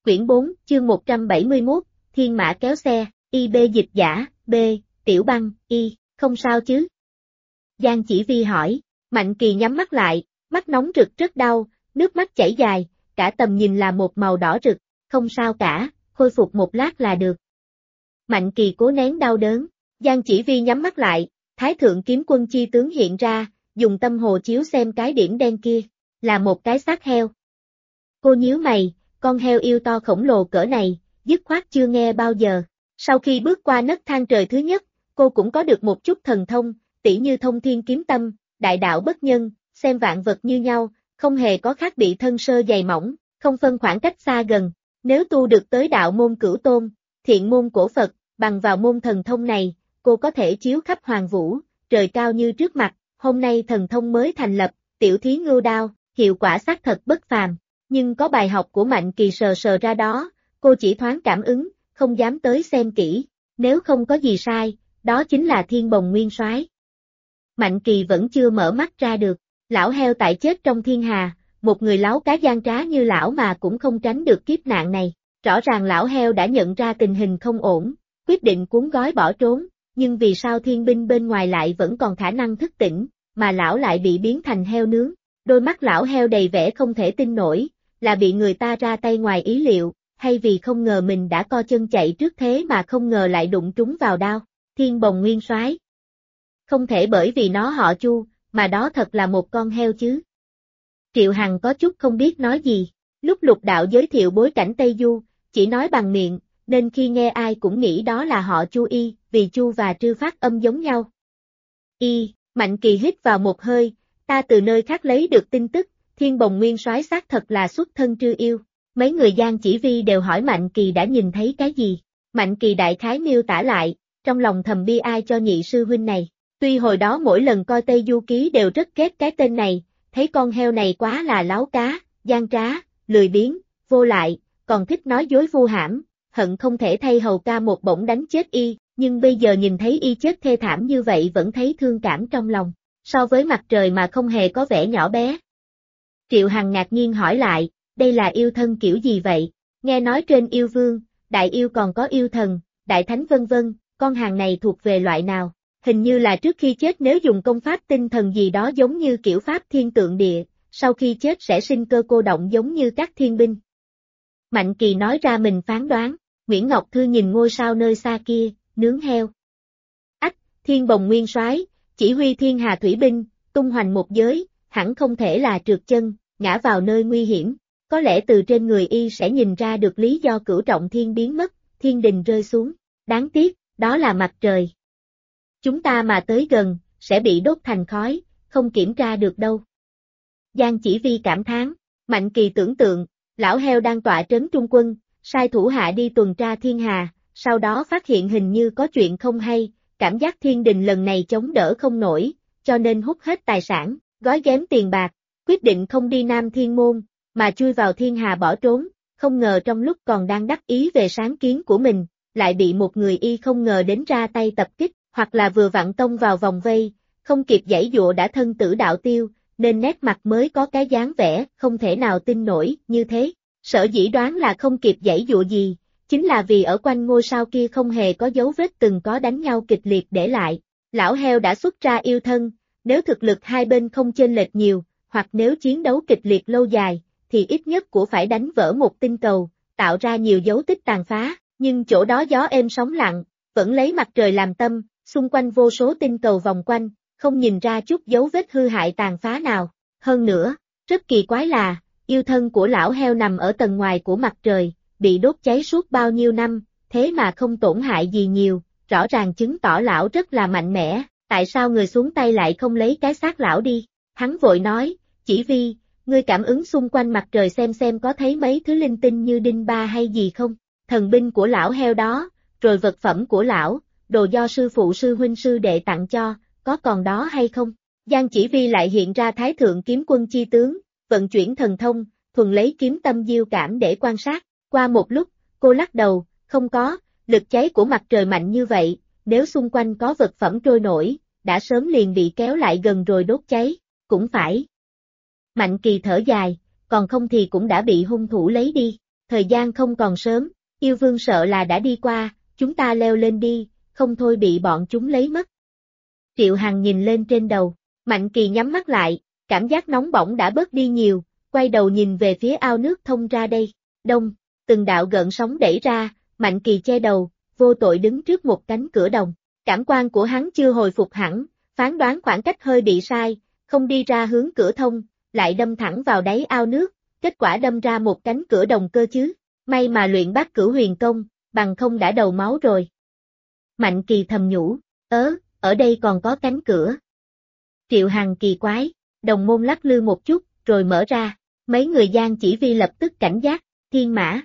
Quyển 4, chương 171, Thiên Mã kéo xe, IB dịch giả, B, Tiểu Băng, Y, không sao chứ? Giang Chỉ Vi hỏi, Mạnh Kỳ nhắm mắt lại, mắt nóng rực rất đau, nước mắt chảy dài, cả tầm nhìn là một màu đỏ rực, không sao cả, khôi phục một lát là được. Mạnh Kỳ cố nén đau đớn, Giang Chỉ Vi nhắm mắt lại, Thái Thượng Kiếm Quân chi tướng hiện ra, dùng tâm hồ chiếu xem cái điểm đen kia, là một cái xác heo. Cô nhíu mày, con heo yêu to khổng lồ cỡ này, dứt khoát chưa nghe bao giờ. Sau khi bước qua nấc thang trời thứ nhất, cô cũng có được một chút thần thông, tỉ như thông thiên kiếm tâm, đại đạo bất nhân, xem vạn vật như nhau, không hề có khác bị thân sơ dày mỏng, không phân khoảng cách xa gần. Nếu tu được tới đạo môn Cửu Tôn, thiện môn cổ Phật, bằng vào môn thần thông này, cô có thể chiếu khắp hoàng vũ, trời cao như trước mặt. Hôm nay thần thông mới thành lập, tiểu thí ngưu đao, hiệu quả xác thật bất phàm. Nhưng có bài học của Mạnh Kỳ sờ sờ ra đó, cô chỉ thoáng cảm ứng, không dám tới xem kỹ. Nếu không có gì sai, đó chính là Thiên Bồng Nguyên Soái. Mạnh Kỳ vẫn chưa mở mắt ra được, lão heo tại chết trong thiên hà, một người láo cá gian trá như lão mà cũng không tránh được kiếp nạn này. Rõ ràng lão heo đã nhận ra tình hình không ổn, quyết định cuốn gói bỏ trốn, nhưng vì sao thiên binh bên ngoài lại vẫn còn khả năng thức tỉnh, mà lão lại bị biến thành heo nướng. Đôi mắt lão heo đầy vẻ không thể tin nổi, là bị người ta ra tay ngoài ý liệu, hay vì không ngờ mình đã co chân chạy trước thế mà không ngờ lại đụng trúng vào đao. Thiên Bồng Nguyên Soái. Không thể bởi vì nó họ Chu, mà đó thật là một con heo chứ. Triệu Hằng có chút không biết nói gì, lúc Lục Đạo giới thiệu bối cảnh Tây Du, chỉ nói bằng miệng, nên khi nghe ai cũng nghĩ đó là họ Chu Y, vì Chu và Trư phát âm giống nhau. Y, Mạnh Kỳ hít vào một hơi, ta từ nơi khác lấy được tin tức, Thiên Bồng Nguyên Soái xác thật là xuất thân Trư Yêu. Mấy người Giang Chỉ Vi đều hỏi Mạnh Kỳ đã nhìn thấy cái gì. Mạnh Kỳ đại khái miêu tả lại, trong lòng thầm bi ai cho nhị sư huynh này. Tuy hồi đó mỗi lần coi Tây Du Ký đều rất ghét cái tên này, thấy con heo này quá là láo cá, gian trá, lười biếng, vô lại, còn thích nói dối vu hãm, hận không thể thay hầu ca một bổng đánh chết y, nhưng bây giờ nhìn thấy y chết thê thảm như vậy vẫn thấy thương cảm trong lòng, so với mặt trời mà không hề có vẻ nhỏ bé. Triệu Hằng ngạc nhiên hỏi lại, đây là yêu thân kiểu gì vậy? Nghe nói trên yêu vương, đại yêu còn có yêu thần, đại thánh vân vân, con hàng này thuộc về loại nào? Hình như là trước khi chết nếu dùng công pháp tinh thần gì đó giống như kiểu pháp thiên tượng địa, sau khi chết sẽ sinh cơ cô động giống như các thiên binh. Mạnh Kỳ nói ra mình phán đoán, Nguyễn Ngọc Thư nhìn ngôi sao nơi xa kia, nướng heo. Ách, Thiên Bồng Nguyên Soái, chỉ huy thiên hà thủy binh, tung hoành một giới, hẳn không thể là trượt chân, ngã vào nơi nguy hiểm. Có lẽ từ trên người y sẽ nhìn ra được lý do Cửu Trọng Thiên biến mất, thiên đình rơi xuống. Đáng tiếc, đó là mặt trời. Chúng ta mà tới gần, sẽ bị đốt thành khói, không kiểm tra được đâu. Giang Chỉ Vi cảm thán, Mạnh Kỳ tưởng tượng, lão heo đang tọa trấn trung quân, sai thủ hạ đi tuần tra thiên hà, sau đó phát hiện hình như có chuyện không hay, cảm giác thiên đình lần này chống đỡ không nổi, cho nên hút hết tài sản, gói ghém tiền bạc, quyết định không đi Nam Thiên Môn, mà chui vào thiên hà bỏ trốn, không ngờ trong lúc còn đang đắc ý về sáng kiến của mình, lại bị một người y không ngờ đến ra tay tập kích, hoặc là vừa vặn tông vào vòng vây, không kịp giãy dụa đã thân tử đạo tiêu, nên nét mặt mới có cái dáng vẻ không thể nào tin nổi như thế. Sở dĩ đoán là không kịp giãy dụa gì, chính là vì ở quanh ngôi sao kia không hề có dấu vết từng có đánh nhau kịch liệt để lại. Lão heo đã xuất ra yêu thân, nếu thực lực hai bên không chênh lệch nhiều, hoặc nếu chiến đấu kịch liệt lâu dài, thì ít nhất cũng phải đánh vỡ một tinh cầu, tạo ra nhiều dấu tích tàn phá, nhưng chỗ đó gió êm sóng lặng, vẫn lấy mặt trời làm tâm, xung quanh vô số tinh cầu vòng quanh, không nhìn ra chút dấu vết hư hại tàn phá nào. Hơn nữa, rất kỳ quái là, yêu thân của lão heo nằm ở tầng ngoài của mặt trời, bị đốt cháy suốt bao nhiêu năm, thế mà không tổn hại gì nhiều, rõ ràng chứng tỏ lão rất là mạnh mẽ, tại sao người xuống tay lại không lấy cái xác lão đi? Hắn vội nói, Chỉ Vi, ngươi cảm ứng xung quanh mặt trời xem có thấy mấy thứ linh tinh như đinh ba hay gì không? Thần binh của lão heo đó, rồi vật phẩm của lão, đồ do sư phụ sư huynh sư đệ tặng cho, có còn đó hay không? Giang Chỉ Vi lại hiện ra Thái Thượng Kiếm Quân chi tướng, vận chuyển thần thông, thuần lấy kiếm tâm diêu cảm để quan sát. Qua một lúc, cô lắc đầu, không có, lực cháy của mặt trời mạnh như vậy, nếu xung quanh có vật phẩm trôi nổi, đã sớm liền bị kéo lại gần rồi đốt cháy, cũng phải. Mạnh Kỳ thở dài, còn không thì cũng đã bị hung thủ lấy đi. thời gian không còn sớm, yêu vương sợ là đã đi qua, chúng ta leo lên đi, không thôi bị bọn chúng lấy mất. Triệu Hằng nhìn lên trên đầu, Mạnh Kỳ nhắm mắt lại, cảm giác nóng bỏng đã bớt đi nhiều, quay đầu nhìn về phía ao nước thông ra đây, đông, từng đạo gợn sóng đẩy ra, Mạnh Kỳ che đầu, vô tội đứng trước một cánh cửa đồng, cảm quan của hắn chưa hồi phục hẳn, phán đoán khoảng cách hơi bị sai, không đi ra hướng cửa thông, lại đâm thẳng vào đáy ao nước, kết quả đâm ra một cánh cửa đồng cơ chứ, may mà luyện Bát Cửu Huyền Công, bằng không đã đầu máu rồi. Mạnh Kỳ thầm nhủ, ở đây còn có cánh cửa. Triệu Hằng kỳ quái, đồng môn lắc lư một chút, rồi mở ra, mấy người Giang Chỉ Vi lập tức cảnh giác, thiên mã.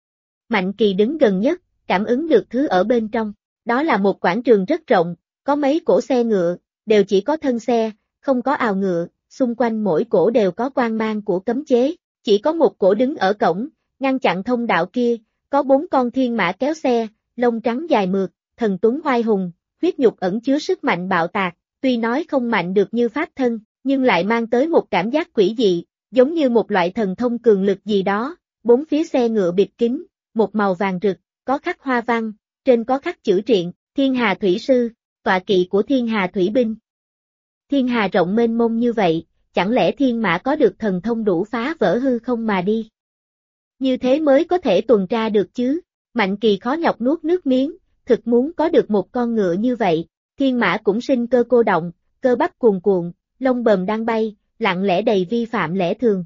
Mạnh Kỳ đứng gần nhất, cảm ứng được thứ ở bên trong, đó là một quảng trường rất rộng, có mấy cỗ xe ngựa, đều chỉ có thân xe, không có ào ngựa, xung quanh mỗi cỗ đều có quang mang của cấm chế, chỉ có một cỗ đứng ở cổng, ngăn chặn thông đạo kia, có 4 con thiên mã kéo xe, lông trắng dài mượt, thần tuấn oai hùng, huyết nhục ẩn chứa sức mạnh bạo tạc, tuy nói không mạnh được như pháp thân, nhưng lại mang tới một cảm giác quỷ dị, giống như một loại thần thông cường lực gì đó, 4 phía xe ngựa bịt kín, một màu vàng rực, có khắc hoa văn, trên có khắc chữ triện, Thiên Hà Thủy Sư, tọa kỵ của Thiên Hà Thủy Binh. Thiên Hà rộng mênh mông như vậy, chẳng lẽ thiên mã có được thần thông đủ phá vỡ hư không mà đi? Như thế mới có thể tuần tra được chứ, Mạnh Kỳ khó nhọc nuốt nước miếng, thực muốn có được một con ngựa như vậy, thiên mã cũng sinh cơ cô động, cơ bắp cuồn cuộn, lông bờm đang bay, lặng lẽ đầy vi phạm lẽ thường.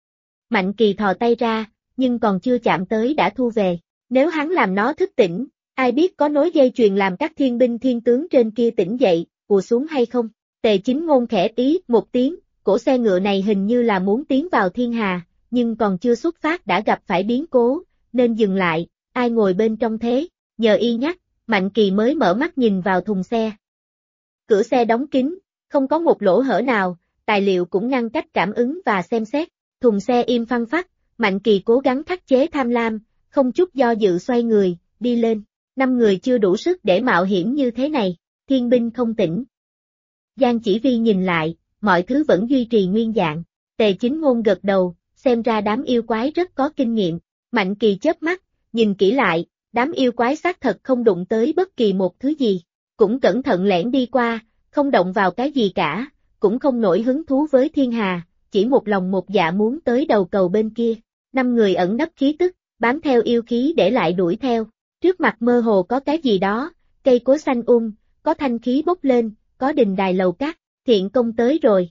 Mạnh Kỳ thò tay ra, nhưng còn chưa chạm tới đã thu về, nếu hắn làm nó thức tỉnh, ai biết có nối dây chuyền làm các thiên binh thiên tướng trên kia tỉnh dậy, ùa xuống hay không? Tề Chính Ngôn khẽ ý một tiếng, cổ xe ngựa này hình như là muốn tiến vào thiên hà, nhưng còn chưa xuất phát đã gặp phải biến cố, nên dừng lại, ai ngồi bên trong thế, nhờ y nhắc, Mạnh Kỳ mới mở mắt nhìn vào thùng xe. Cửa xe đóng kín, không có một lỗ hở nào, tài liệu cũng ngăn cách cảm ứng và xem xét, thùng xe im phăng phắc, Mạnh Kỳ cố gắng khắc chế tham lam, không chút do dự xoay người, đi lên, 5 người chưa đủ sức để mạo hiểm như thế này, thiên binh không tỉnh. Giang Chỉ Vi nhìn lại, mọi thứ vẫn duy trì nguyên dạng, Tề Chính Ngôn gật đầu, xem ra đám yêu quái rất có kinh nghiệm, Mạnh Kỳ chớp mắt, nhìn kỹ lại, đám yêu quái xác thật không đụng tới bất kỳ một thứ gì, cũng cẩn thận lẻn đi qua, không động vào cái gì cả, cũng không nổi hứng thú với thiên hà, chỉ một lòng một dạ muốn tới đầu cầu bên kia, 5 người ẩn nấp khí tức, bám theo yêu khí để lại đuổi theo, trước mặt mơ hồ có cái gì đó, cây cối xanh có thanh khí bốc lên, có đình đài lầu cát, thiện công tới rồi.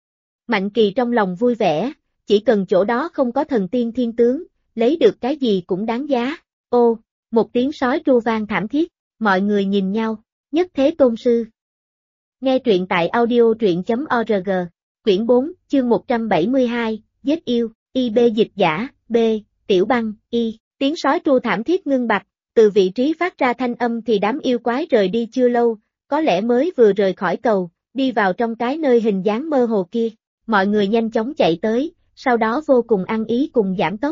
Mạnh Kỳ trong lòng vui vẻ, chỉ cần chỗ đó không có thần tiên thiên tướng, lấy được cái gì cũng đáng giá. Ô, một tiếng sói tru vang thảm thiết, mọi người nhìn nhau, Nhất Thế Tôn Sư. Nghe truyện tại audio.org, quyển 4, chương 172, Giết Yêu, IB dịch giả, B, Tiểu Băng, Y, tiếng sói tru thảm thiết ngưng bặt, từ vị trí phát ra thanh âm thì đám yêu quái rời đi chưa lâu, có lẽ mới vừa rời khỏi cầu, đi vào trong cái nơi hình dáng mơ hồ kia, mọi người nhanh chóng chạy tới, sau đó vô cùng ăn ý cùng giảm tốc.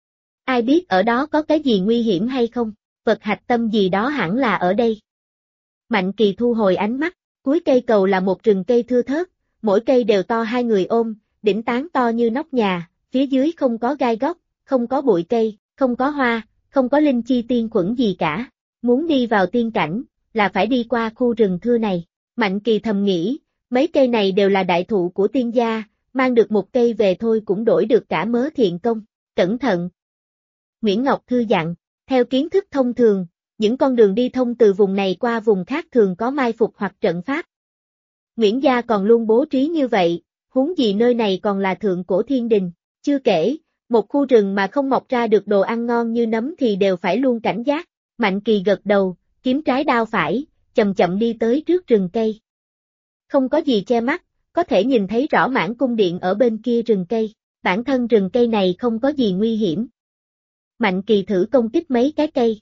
Ai biết ở đó có cái gì nguy hiểm hay không, vật hạch tâm gì đó hẳn là ở đây. Mạnh Kỳ thu hồi ánh mắt, cuối cây cầu là một rừng cây thưa thớt, mỗi cây đều to 2 người ôm, đỉnh tán to như nóc nhà, phía dưới không có gai góc, không có bụi cây, không có hoa, không có linh chi tiên khuẩn gì cả. Muốn đi vào tiên cảnh, là phải đi qua khu rừng thưa này. Mạnh Kỳ thầm nghĩ, mấy cây này đều là đại thụ của tiên gia, mang được một cây về thôi cũng đổi được cả mớ thiện công. Cẩn thận! Nguyễn Ngọc Thư dặn, theo kiến thức thông thường, những con đường đi thông từ vùng này qua vùng khác thường có mai phục hoặc trận pháp. Nguyễn gia còn luôn bố trí như vậy, huống gì nơi này còn là thượng cổ thiên đình, chưa kể, một khu rừng mà không mọc ra được đồ ăn ngon như nấm thì đều phải luôn cảnh giác. Mạnh Kỳ gật đầu, kiếm trái đao phải, chậm chậm đi tới trước rừng cây. Không có gì che mắt, có thể nhìn thấy rõ mãn cung điện ở bên kia rừng cây, bản thân rừng cây này không có gì nguy hiểm. Mạnh Kỳ thử công kích mấy cái cây.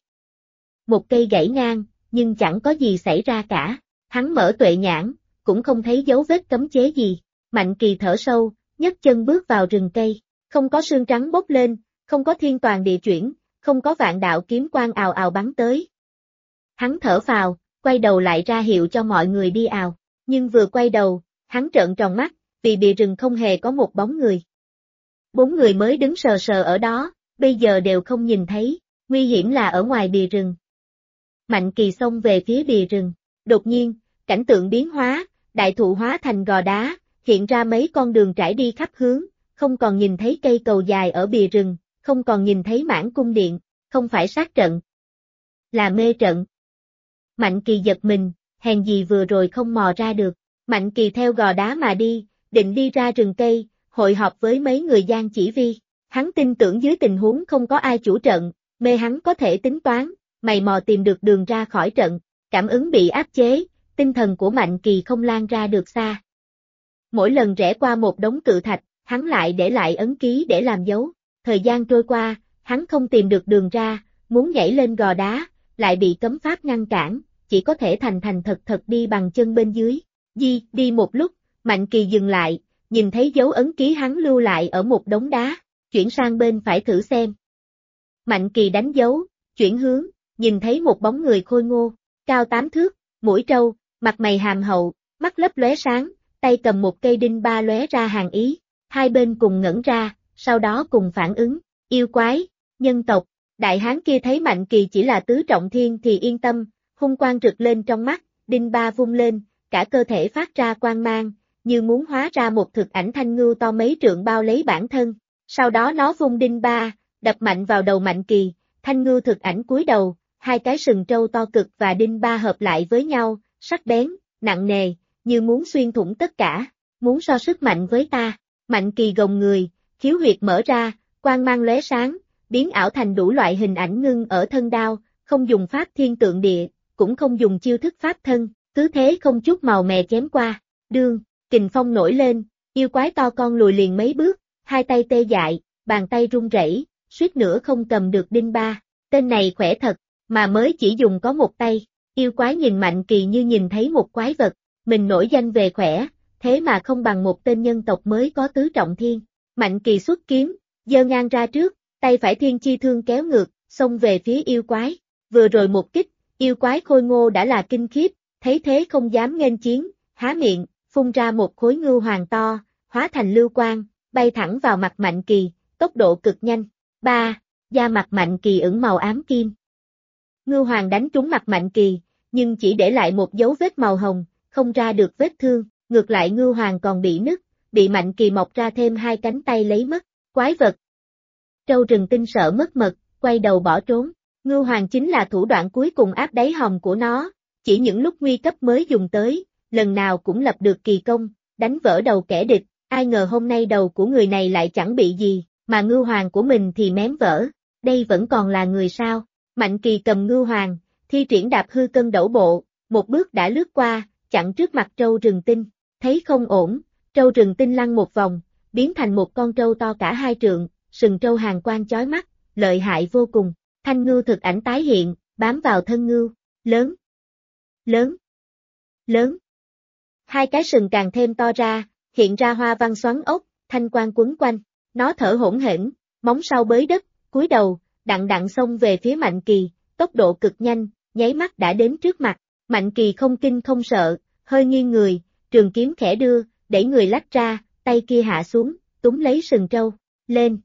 Một cây gãy ngang, nhưng chẳng có gì xảy ra cả, hắn mở tuệ nhãn, cũng không thấy dấu vết cấm chế gì. Mạnh Kỳ thở sâu, nhấc chân bước vào rừng cây, không có sương trắng bốc lên, không có thiên toàn địa chuyển, không có vạn đạo kiếm quang ào ào bắn tới. Hắn thở phào, quay đầu lại ra hiệu cho mọi người đi ào, nhưng vừa quay đầu, hắn trợn tròn mắt, vì bìa rừng không hề có một bóng người. 4 người mới đứng sờ sờ ở đó, bây giờ đều không nhìn thấy, nguy hiểm là ở ngoài bìa rừng. Mạnh Kỳ xông về phía bìa rừng, đột nhiên, cảnh tượng biến hóa, đại thụ hóa thành gò đá, hiện ra mấy con đường trải đi khắp hướng, không còn nhìn thấy cây cầu dài ở bìa rừng, không còn nhìn thấy mãn cung điện, không phải sát trận, là mê trận. Mạnh Kỳ giật mình, hèn gì vừa rồi không mò ra được, Mạnh Kỳ theo gò đá mà đi, định đi ra rừng cây, hội họp với mấy người Giang Chỉ Vi, hắn tin tưởng dưới tình huống không có ai chủ trận, mê hắn có thể tính toán, mày mò tìm được đường ra khỏi trận, cảm ứng bị áp chế, tinh thần của Mạnh Kỳ không lan ra được xa. Mỗi lần rẽ qua một đống cự thạch, hắn lại để lại ấn ký để làm dấu, thời gian trôi qua, hắn không tìm được đường ra, muốn nhảy lên gò đá, lại bị cấm pháp ngăn cản, chỉ có thể thành thành thật thật đi bằng chân bên dưới. Đi một lúc, Mạnh Kỳ dừng lại, nhìn thấy dấu ấn ký hắn lưu lại ở một đống đá, chuyển sang bên phải thử xem. Mạnh Kỳ đánh dấu, chuyển hướng, nhìn thấy một bóng người khôi ngô, cao 8 thước, mũi trâu, mặt mày hàm hậu, mắt lấp lóe sáng, tay cầm một cây đinh ba lóe ra hàng ý, hai bên cùng ngẩn ra, sau đó cùng phản ứng, yêu quái, nhân tộc. Đại hán kia thấy Mạnh Kỳ chỉ là tứ trọng thiên thì yên tâm, hung quang rực lên trong mắt, đinh ba vung lên, cả cơ thể phát ra quang mang, như muốn hóa ra một thực ảnh thanh ngưu to mấy trượng bao lấy bản thân. Sau đó nó vung đinh ba, đập mạnh vào đầu Mạnh Kỳ, thanh ngưu thực ảnh cúi đầu, hai cái sừng trâu to cực và đinh ba hợp lại với nhau, sắc bén, nặng nề, như muốn xuyên thủng tất cả, muốn so sức mạnh với ta. Mạnh Kỳ gồng người, khiếu huyệt mở ra, quang mang lóe sáng, biến ảo thành đủ loại hình ảnh ngưng ở thân đao, không dùng pháp thiên tượng địa, cũng không dùng chiêu thức pháp thân, cứ thế không chút màu mè chém qua, đương, kình phong nổi lên, yêu quái to con lùi liền mấy bước, hai tay tê dại, bàn tay run rẩy, suýt nữa không cầm được đinh ba, tên này khỏe thật, mà mới chỉ dùng có một tay, yêu quái nhìn Mạnh Kỳ như nhìn thấy một quái vật, mình nổi danh về khỏe, thế mà không bằng một tên nhân tộc mới có tứ trọng thiên. Mạnh Kỳ xuất kiếm, giơ ngang ra trước, tay phải thiên chi thương kéo ngược, xông về phía yêu quái, vừa rồi một kích, yêu quái khôi ngô đã là kinh khiếp, thấy thế không dám nghênh chiến, há miệng, phun ra một khối ngưu hoàng to, hóa thành lưu quang, bay thẳng vào mặt Mạnh Kỳ, tốc độ cực nhanh. Da mặt Mạnh Kỳ ửng màu ám kim. Ngưu hoàng đánh trúng mặt Mạnh Kỳ, nhưng chỉ để lại một dấu vết màu hồng, không ra được vết thương, ngược lại ngưu hoàng còn bị nứt, bị Mạnh Kỳ mọc ra thêm hai cánh tay lấy mất, quái vật. Trâu rừng tinh sợ mất mật, quay đầu bỏ trốn, ngưu hoàng chính là thủ đoạn cuối cùng áp đáy hòm của nó, chỉ những lúc nguy cấp mới dùng tới, lần nào cũng lập được kỳ công, đánh vỡ đầu kẻ địch, ai ngờ hôm nay đầu của người này lại chẳng bị gì, mà ngưu hoàng của mình thì mém vỡ, đây vẫn còn là người sao. Mạnh Kỳ cầm ngưu hoàng, thi triển đạp hư cân đẩu bộ, một bước đã lướt qua, chặn trước mặt trâu rừng tinh, thấy không ổn, trâu rừng tinh lăn một vòng, biến thành một con trâu to cả 2 trượng, sừng trâu hàn quang chói mắt, lợi hại vô cùng, thanh ngưu thực ảnh tái hiện, bám vào thân ngưu, lớn, lớn, lớn. Hai cái sừng càng thêm to ra, hiện ra hoa văn xoắn ốc, thanh quang quấn quanh, nó thở hổn hển, móng sau bới đất, cúi đầu, đặng xông về phía Mạnh Kỳ, tốc độ cực nhanh, nháy mắt đã đến trước mặt, Mạnh Kỳ không kinh không sợ, hơi nghiêng người, trường kiếm khẽ đưa, đẩy người lách ra, tay kia hạ xuống, túm lấy sừng trâu, lên.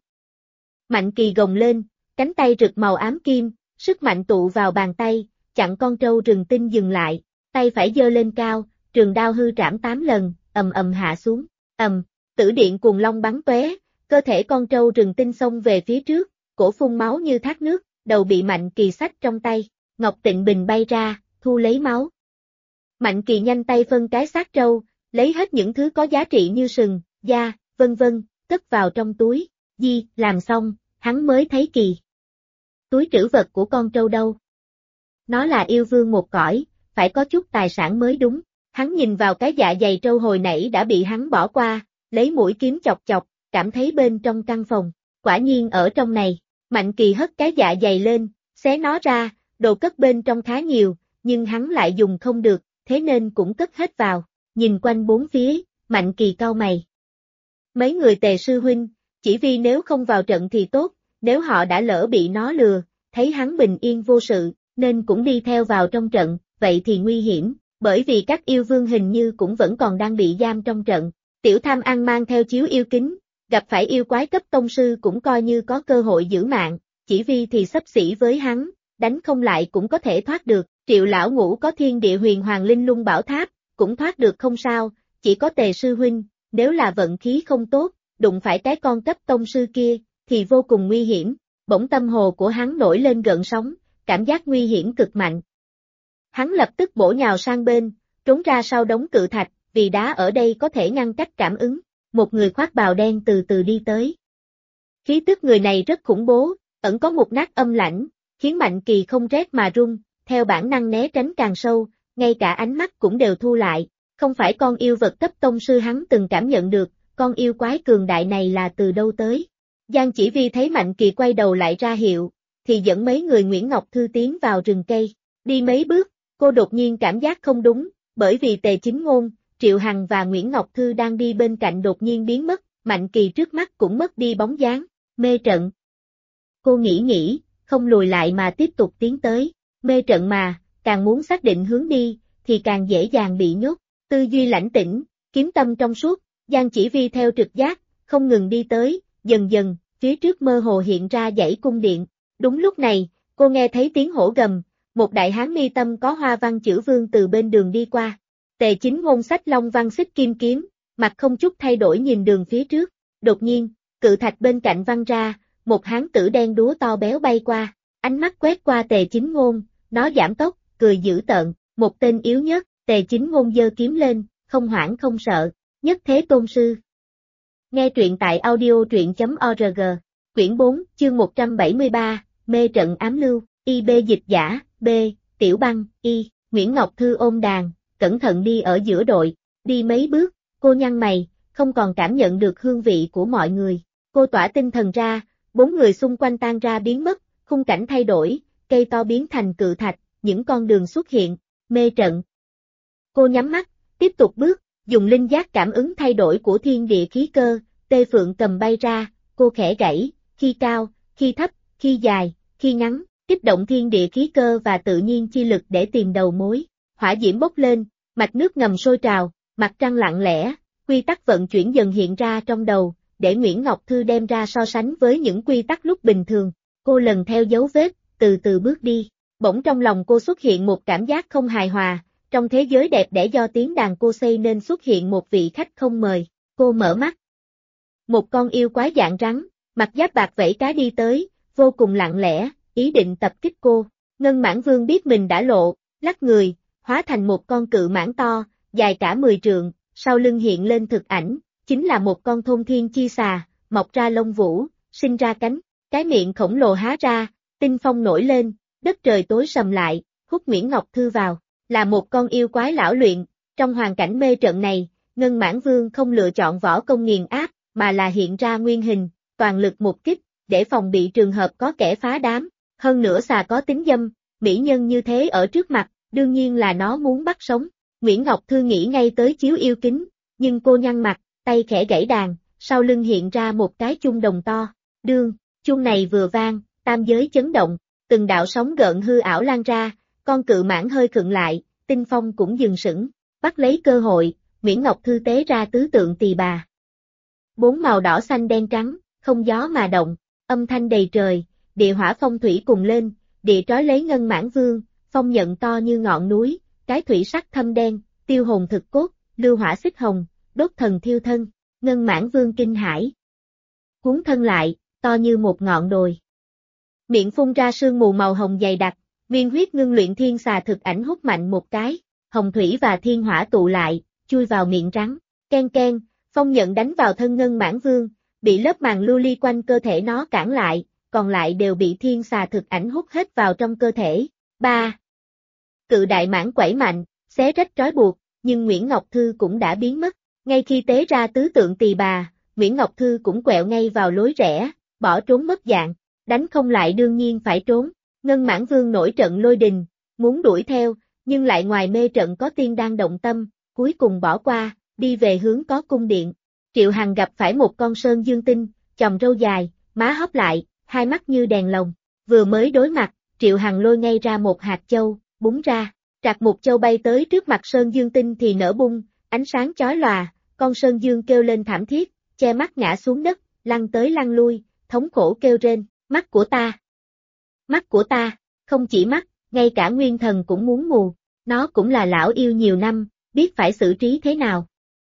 Mạnh Kỳ gồng lên, cánh tay rực màu ám kim, sức mạnh tụ vào bàn tay, chặn con trâu rừng tinh dừng lại, tay phải giơ lên cao, trường đao hư trảm 8 lần, ầm ầm hạ xuống, tử điện cuồng long bắn tóe, cơ thể con trâu rừng tinh xông về phía trước, cổ phun máu như thác nước, đầu bị Mạnh Kỳ xách trong tay, Ngọc Tịnh Bình bay ra, thu lấy máu. Mạnh Kỳ nhanh tay phân cái xác trâu, lấy hết những thứ có giá trị như sừng, da, vân vân, cất vào trong túi, làm xong, hắn mới thấy kỳ. Túi trữ vật của con trâu đâu? Nó là yêu vương một cõi, phải có chút tài sản mới đúng. Hắn nhìn vào cái dạ dày trâu hồi nãy đã bị hắn bỏ qua, lấy mũi kiếm chọc chọc, cảm thấy bên trong căn phòng, quả nhiên ở trong này. Mạnh Kỳ hất cái dạ dày lên, xé nó ra, đồ cất bên trong khá nhiều, nhưng hắn lại dùng không được, thế nên cũng cất hết vào. Nhìn quanh bốn phía, Mạnh Kỳ cau mày. Mấy người Tề sư huynh, chỉ vì nếu không vào trận thì tốt, nếu họ đã lỡ bị nó lừa, thấy hắn bình yên vô sự, nên cũng đi theo vào trong trận, vậy thì nguy hiểm, bởi vì các yêu vương hình như cũng vẫn còn đang bị giam trong trận. Tiểu Tham Ăn mang theo chiếu yêu kính, gặp phải yêu quái cấp tông sư cũng coi như có cơ hội giữ mạng, chỉ vi thì xấp xỉ với hắn, đánh không lại cũng có thể thoát được, Triệu lão ngũ có thiên địa huyền hoàng linh lung bảo tháp, cũng thoát được không sao, chỉ có Tề sư huynh, nếu là vận khí không tốt, đụng phải cái con cấp tông sư kia, thì vô cùng nguy hiểm, bỗng tâm hồ của hắn nổi lên gợn sóng, cảm giác nguy hiểm cực mạnh. Hắn lập tức bổ nhào sang bên, trốn ra sau đống cự thạch, vì đá ở đây có thể ngăn cách cảm ứng, một người khoác bào đen từ từ đi tới. Khí tức người này rất khủng bố, ẩn có một nát âm lãnh, khiến Mạnh Kỳ không rét mà run, theo bản năng né tránh càng sâu, ngay cả ánh mắt cũng đều thu lại, không phải con yêu vật cấp tông sư hắn từng cảm nhận được, con yêu quái cường đại này là từ đâu tới. Giang Chỉ Vi thấy Mạnh Kỳ quay đầu lại ra hiệu, thì dẫn mấy người Nguyễn Ngọc Thư tiến vào rừng cây, đi mấy bước, cô đột nhiên cảm giác không đúng, bởi vì Tề Chính Ngôn, Triệu Hằng và Nguyễn Ngọc Thư đang đi bên cạnh đột nhiên biến mất, Mạnh Kỳ trước mắt cũng mất đi bóng dáng, mê trận. Cô nghĩ, không lùi lại mà tiếp tục tiến tới, mê trận mà, càng muốn xác định hướng đi, thì càng dễ dàng bị nhốt, tư duy lãnh tĩnh, kiếm tâm trong suốt, Giang Chỉ Vi theo trực giác, không ngừng đi tới, dần dần, phía trước mơ hồ hiện ra dãy cung điện, đúng lúc này, cô nghe thấy tiếng hổ gầm, một đại hán mi tâm có hoa văn chữ vương từ bên đường đi qua. Tề Chính Ngôn xách long văn xích kim kiếm, mặt không chút thay đổi nhìn đường phía trước, đột nhiên, cự thạch bên cạnh văng ra, một hán tử đen đúa to béo bay qua, ánh mắt quét qua Tề Chính Ngôn, nó giảm tốc, cười dữ tợn, một tên yếu nhất, Tề Chính Ngôn giơ kiếm lên, không hoảng không sợ, nhất thế tôn sư. Nghe truyện tại audio.org, quyển 4, chương 173, mê trận ám lưu, IB dịch giả, B, Tiểu Băng, Y, Nguyễn Ngọc Thư ôm đàn, cẩn thận đi ở giữa đội, đi mấy bước, cô nhăn mày, không còn cảm nhận được hương vị của mọi người, cô tỏa tinh thần ra, 4 người xung quanh tan ra biến mất, khung cảnh thay đổi, cây to biến thành cự thạch, những con đường xuất hiện, mê trận. Cô nhắm mắt, tiếp tục bước, dùng linh giác cảm ứng thay đổi của thiên địa khí cơ, tê phượng cầm bay ra, cô khẽ gãy, khi cao, khi thấp, khi dài, khi ngắn, kích động thiên địa khí cơ và tự nhiên chi lực để tìm đầu mối. Hỏa diễm bốc lên, mạch nước ngầm sôi trào, mặt trăng lặng lẽ, quy tắc vận chuyển dần hiện ra trong đầu, để Nguyễn Ngọc Thư đem ra so sánh với những quy tắc lúc bình thường. Cô lần theo dấu vết, từ từ bước đi, bỗng trong lòng cô xuất hiện một cảm giác không hài hòa, trong thế giới đẹp đẽ do tiếng đàn cô xây nên xuất hiện một vị khách không mời, cô mở mắt. Một con yêu quái dạng rắn, mặt giáp bạc vảy cá đi tới, vô cùng lặng lẽ, ý định tập kích cô. Ngân Mãn Vương biết mình đã lộ, lắc người, hóa thành một con cự mãng to, dài cả 10 trượng, sau lưng hiện lên thực ảnh, chính là một con thôn thiên chi xà, mọc ra lông vũ, sinh ra cánh, cái miệng khổng lồ há ra, tinh phong nổi lên, đất trời tối sầm lại, hút Nguyễn Ngọc Thư vào, là một con yêu quái lão luyện, trong hoàn cảnh mê trận này, Ngân Mãn Vương không lựa chọn võ công nghiền áp, mà là hiện ra nguyên hình, toàn lực một kích, để phòng bị trường hợp có kẻ phá đám, hơn nữa xà có tính dâm, mỹ nhân như thế ở trước mặt, đương nhiên là nó muốn bắt sống. Nguyễn Ngọc Thư nghĩ ngay tới chiếu yêu kính, nhưng cô nhăn mặt, tay khẽ gãy đàn, sau lưng hiện ra một cái chuông đồng to, đương, chuông này vừa vang, tam giới chấn động, từng đạo sóng gợn hư ảo lan ra, con cự mãng hơi khựng lại, tinh phong cũng dừng sững, bắt lấy cơ hội, Nguyễn Ngọc Thư tế ra tứ tượng tỳ bà. 4 màu đỏ xanh đen trắng, không gió mà động, âm thanh đầy trời, địa hỏa phong thủy cùng lên, địa trói lấy Ngân Mãn Vương, phong nhận to như ngọn núi, cái thủy sắc thâm đen, tiêu hồn thực cốt, lưu hỏa xích hồng, đốt thần thiêu thân, Ngân Mãn Vương kinh hãi. Cuốn thân lại, to như một ngọn đồi. Miệng phun ra sương mù màu hồng dày đặc, nguyên huyết ngưng luyện thiên xà thực ảnh hút mạnh một cái, hồng thủy và thiên hỏa tụ lại, chui vào miệng rắn, ken ken, phong nhận đánh vào thân Ngân Mãn Vương, bị lớp màng lưu ly quanh cơ thể nó cản lại, còn lại đều bị thiên xà thực ảnh hút hết vào trong cơ thể. 3. Cự đại mãng quẩy mạnh, xé rách trói buộc, nhưng Nguyễn Ngọc Thư cũng đã biến mất. Ngay khi tế ra tứ tượng tỳ bà, Nguyễn Ngọc Thư cũng quẹo ngay vào lối rẽ, bỏ trốn mất dạng, đánh không lại đương nhiên phải trốn. Ngân Mãn Vương nổi trận lôi đình, muốn đuổi theo, nhưng lại ngoài mê trận có tiên đang động tâm, cuối cùng bỏ qua, đi về hướng có cung điện. Triệu Hằng gặp phải một con sơn dương tinh, chòm râu dài, má hấp lại, hai mắt như đèn lồng, vừa mới đối mặt, Triệu Hằng lôi ngay ra một hạt châu, búng ra, trạc một châu bay tới trước mặt sơn dương tinh thì nở bung, ánh sáng chói lòa, con sơn dương kêu lên thảm thiết, che mắt ngã xuống đất, lăn tới lăn lui, thống khổ kêu rên, mắt của ta, không chỉ mắt, ngay cả nguyên thần cũng muốn mù, nó cũng là lão yêu nhiều năm, biết phải xử trí thế nào.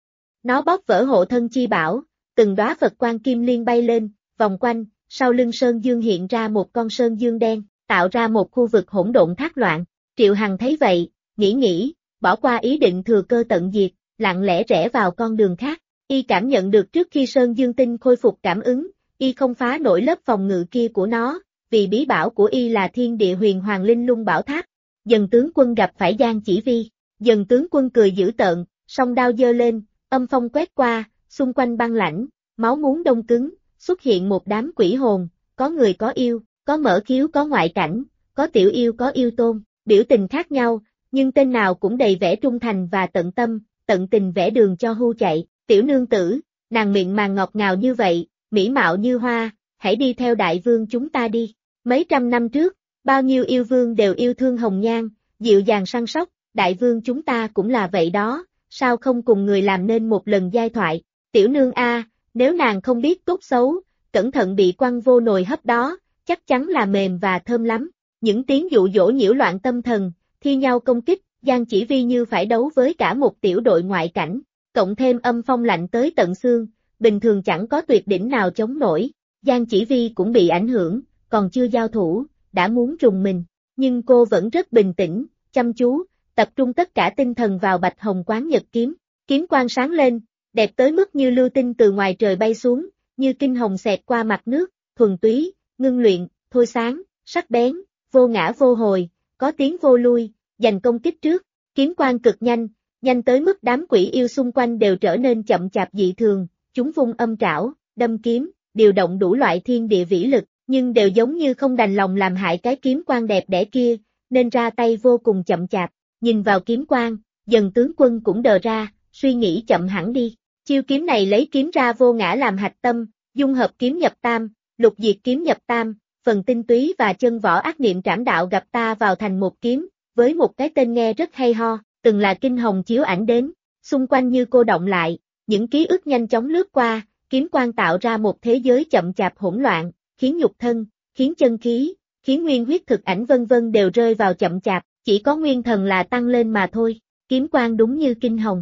Nó bóp vỡ hộ thân chi bảo, từng đóa Phật quang kim liên bay lên, vòng quanh, sau lưng Sơn Dương hiện ra một con Sơn Dương đen, tạo ra một khu vực hỗn độn thác loạn. Triệu Hằng thấy vậy, nghĩ, bỏ qua ý định thừa cơ tận diệt, lặng lẽ rẽ vào con đường khác. Y cảm nhận được trước khi Sơn Dương Tinh khôi phục cảm ứng, Y không phá nổi lớp phòng ngự kia của nó, vì bí bảo của Y là Thiên Địa Huyền Hoàng Linh Lung Bảo Tháp. Dần tướng quân gặp phải Giang Chỉ Vi, Dần tướng quân cười dữ tợn, song đao giơ lên, âm phong quét qua, xung quanh băng lãnh, máu muốn đông cứng, xuất hiện một đám quỷ hồn, có người có yêu, có mở khiếu có ngoại cảnh, có tiểu yêu có yêu tôn, biểu tình khác nhau, nhưng tên nào cũng đầy vẻ trung thành và tận tâm, tận tình vẽ đường cho hưu chạy. Tiểu nương tử, nàng miệng màng ngọt ngào như vậy, mỹ mạo như hoa, hãy đi theo đại vương chúng ta đi. Mấy trăm năm trước, bao nhiêu yêu vương đều yêu thương hồng nhan, dịu dàng săn sóc, đại vương chúng ta cũng là vậy đó, sao không cùng người làm nên một lần giai thoại. Tiểu nương a, nếu nàng không biết tốt xấu, cẩn thận bị quăng vô nồi hấp đó, chắc chắn là mềm và thơm lắm. Những tiếng dụ dỗ nhiễu loạn tâm thần, thi nhau công kích, Giang Chỉ Vi như phải đấu với cả một tiểu đội ngoại cảnh. Cộng thêm âm phong lạnh tới tận xương, bình thường chẳng có tuyệt đỉnh nào chống nổi. Giang Chỉ Vi cũng bị ảnh hưởng, còn chưa giao thủ, đã muốn rùng mình, nhưng cô vẫn rất bình tĩnh, chăm chú, tập trung tất cả tinh thần vào Bạch Hồng Quán Nhật kiếm. Kiếm quang sáng lên, đẹp tới mức như lưu tinh từ ngoài trời bay xuống, như kinh hồng xẹt qua mặt nước, thuần túy, ngưng luyện, thôi sáng, sắc bén, vô ngã vô hồi, có tiếng vô lui, giành công kích trước. Kiếm quang cực nhanh, nhanh tới mức đám quỷ yêu xung quanh đều trở nên chậm chạp dị thường, chúng vung âm trảo, đâm kiếm, điều động đủ loại thiên địa vĩ lực, nhưng đều giống như không đành lòng làm hại cái kiếm quang đẹp đẽ kia, nên ra tay vô cùng chậm chạp. Nhìn vào kiếm quang, Dần tướng quân cũng đờ ra, suy nghĩ chậm hẳn đi. Chiêu kiếm này lấy kiếm ra vô ngã làm hạch tâm, dung hợp kiếm nhập tam, lục diệt kiếm nhập tam, phần tinh túy và chân võ ác niệm trảm đạo gặp ta vào thành một kiếm, với một cái tên nghe rất hay ho. Từng là kinh hồng chiếu ảnh đến, xung quanh như cô động lại, những ký ức nhanh chóng lướt qua, kiếm quang tạo ra một thế giới chậm chạp hỗn loạn, khiến nhục thân, khiến chân khí, khiến nguyên huyết thực ảnh vân vân đều rơi vào chậm chạp, chỉ có nguyên thần là tăng lên mà thôi. Kiếm quang đúng như kinh hồng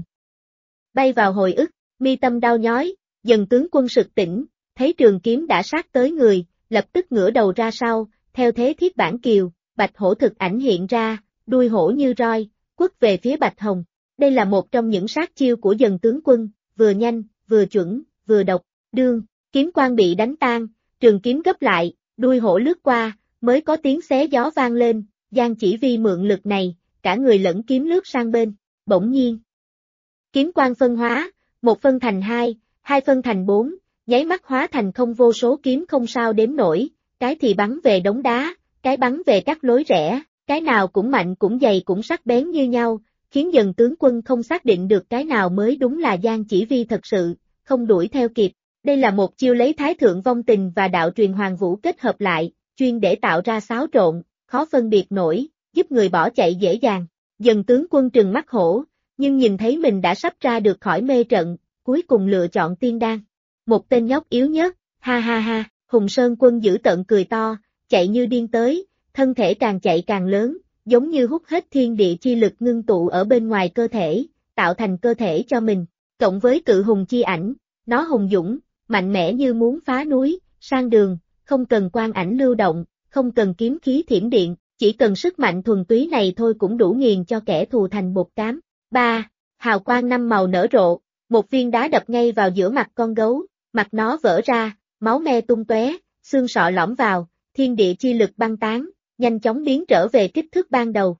bay vào hồi ức, mi tâm đau nhói. Dần tướng quân sực tỉnh, thấy trường kiếm đã sát tới người, lập tức ngửa đầu ra sau, theo thế thiết bản kiều, bạch hổ thực ảnh hiện ra, đuôi hổ như roi, quất về phía Bạch Hồng. Đây là một trong những sát chiêu của Dần tướng quân, vừa nhanh, vừa chuẩn, vừa độc. Đương, kiếm quang bị đánh tan, trường kiếm gấp lại, đuôi hổ lướt qua, mới có tiếng xé gió vang lên. Giang Chỉ Vi mượn lực này, cả người lẫn kiếm lướt sang bên. Bỗng nhiên, kiếm quang phân hóa, một phân thành hai, hai phân thành bốn, nháy mắt hóa thành không vô số kiếm không sao đếm nổi, cái thì bắn về đống đá, cái bắn về các lối rẽ. Cái nào cũng mạnh cũng dày cũng sắc bén như nhau, khiến Dần tướng quân không xác định được cái nào mới đúng là Giang Chỉ Vi thật sự, không đuổi theo kịp. Đây là một chiêu lấy Thái Thượng Vong Tình và đạo truyền Hoàng Vũ kết hợp lại, chuyên để tạo ra xáo trộn, khó phân biệt nổi, giúp người bỏ chạy dễ dàng. Dần tướng quân trừng mắt hổ, nhưng nhìn thấy mình đã sắp ra được khỏi mê trận, cuối cùng lựa chọn tiên đan. Một tên nhóc yếu nhất, ha ha ha, Hùng Sơn Quân dữ tợn cười to, chạy như điên tới. Thân thể càng chạy càng lớn, giống như hút hết thiên địa chi lực ngưng tụ ở bên ngoài cơ thể, tạo thành cơ thể cho mình. Cộng với cự hùng chi ảnh, nó hùng dũng, mạnh mẽ như muốn phá núi, sang đường, không cần quang ảnh lưu động, không cần kiếm khí thiểm điện, chỉ cần sức mạnh thuần túy này thôi cũng đủ nghiền cho kẻ thù thành bột cám. 3. Hào quang năm màu nở rộ, một viên đá đập ngay vào giữa mặt con gấu, mặt nó vỡ ra, máu me tung tóe, xương sọ lõm vào, thiên địa chi lực băng tán, nhanh chóng biến trở về kích thước ban đầu.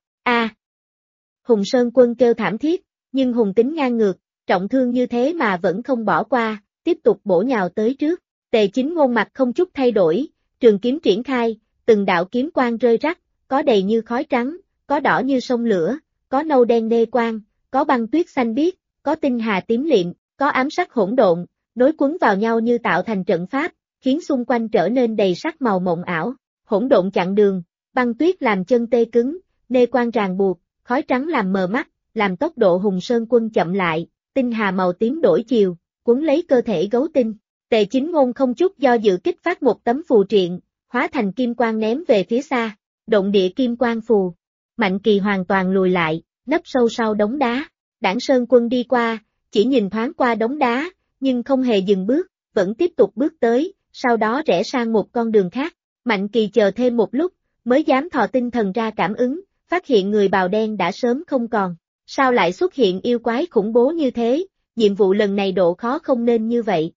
Hùng Sơn Quân kêu thảm thiết, nhưng hùng tính ngang ngược, trọng thương như thế mà vẫn không bỏ qua, tiếp tục bổ nhào tới trước. Tề Chính Ngôn mặt không chút thay đổi, trường kiếm triển khai, từng đạo kiếm quang rơi rắc, có đầy như khói trắng, có đỏ như sông lửa, có nâu đen nê quang, có băng tuyết xanh biếc, có tinh hà tím liệm, có ám sắc hỗn độn, nối quấn vào nhau như tạo thành trận pháp, khiến xung quanh trở nên đầy sắc màu mộng ảo. Hỗn độn chặn đường, băng tuyết làm chân tê cứng, nê quang ràng buộc, khói trắng làm mờ mắt, làm tốc độ Hùng Sơn Quân chậm lại, tinh hà màu tím đổi chiều, cuốn lấy cơ thể gấu tinh. Tề Chính Ngôn không chút do dự kích phát một tấm phù triện, hóa thành kim quang ném về phía xa, động địa kim quang phù. Mạnh Kỳ hoàn toàn lùi lại, nấp sâu sau đống đá. Đảng Sơn Quân đi qua, chỉ nhìn thoáng qua đống đá, nhưng không hề dừng bước, vẫn tiếp tục bước tới, sau đó rẽ sang một con đường khác. Mạnh Kỳ chờ thêm một lúc, mới dám thò tinh thần ra cảm ứng, phát hiện người bào đen đã sớm không còn. Sao lại xuất hiện yêu quái khủng bố như thế, nhiệm vụ lần này độ khó không nên như vậy.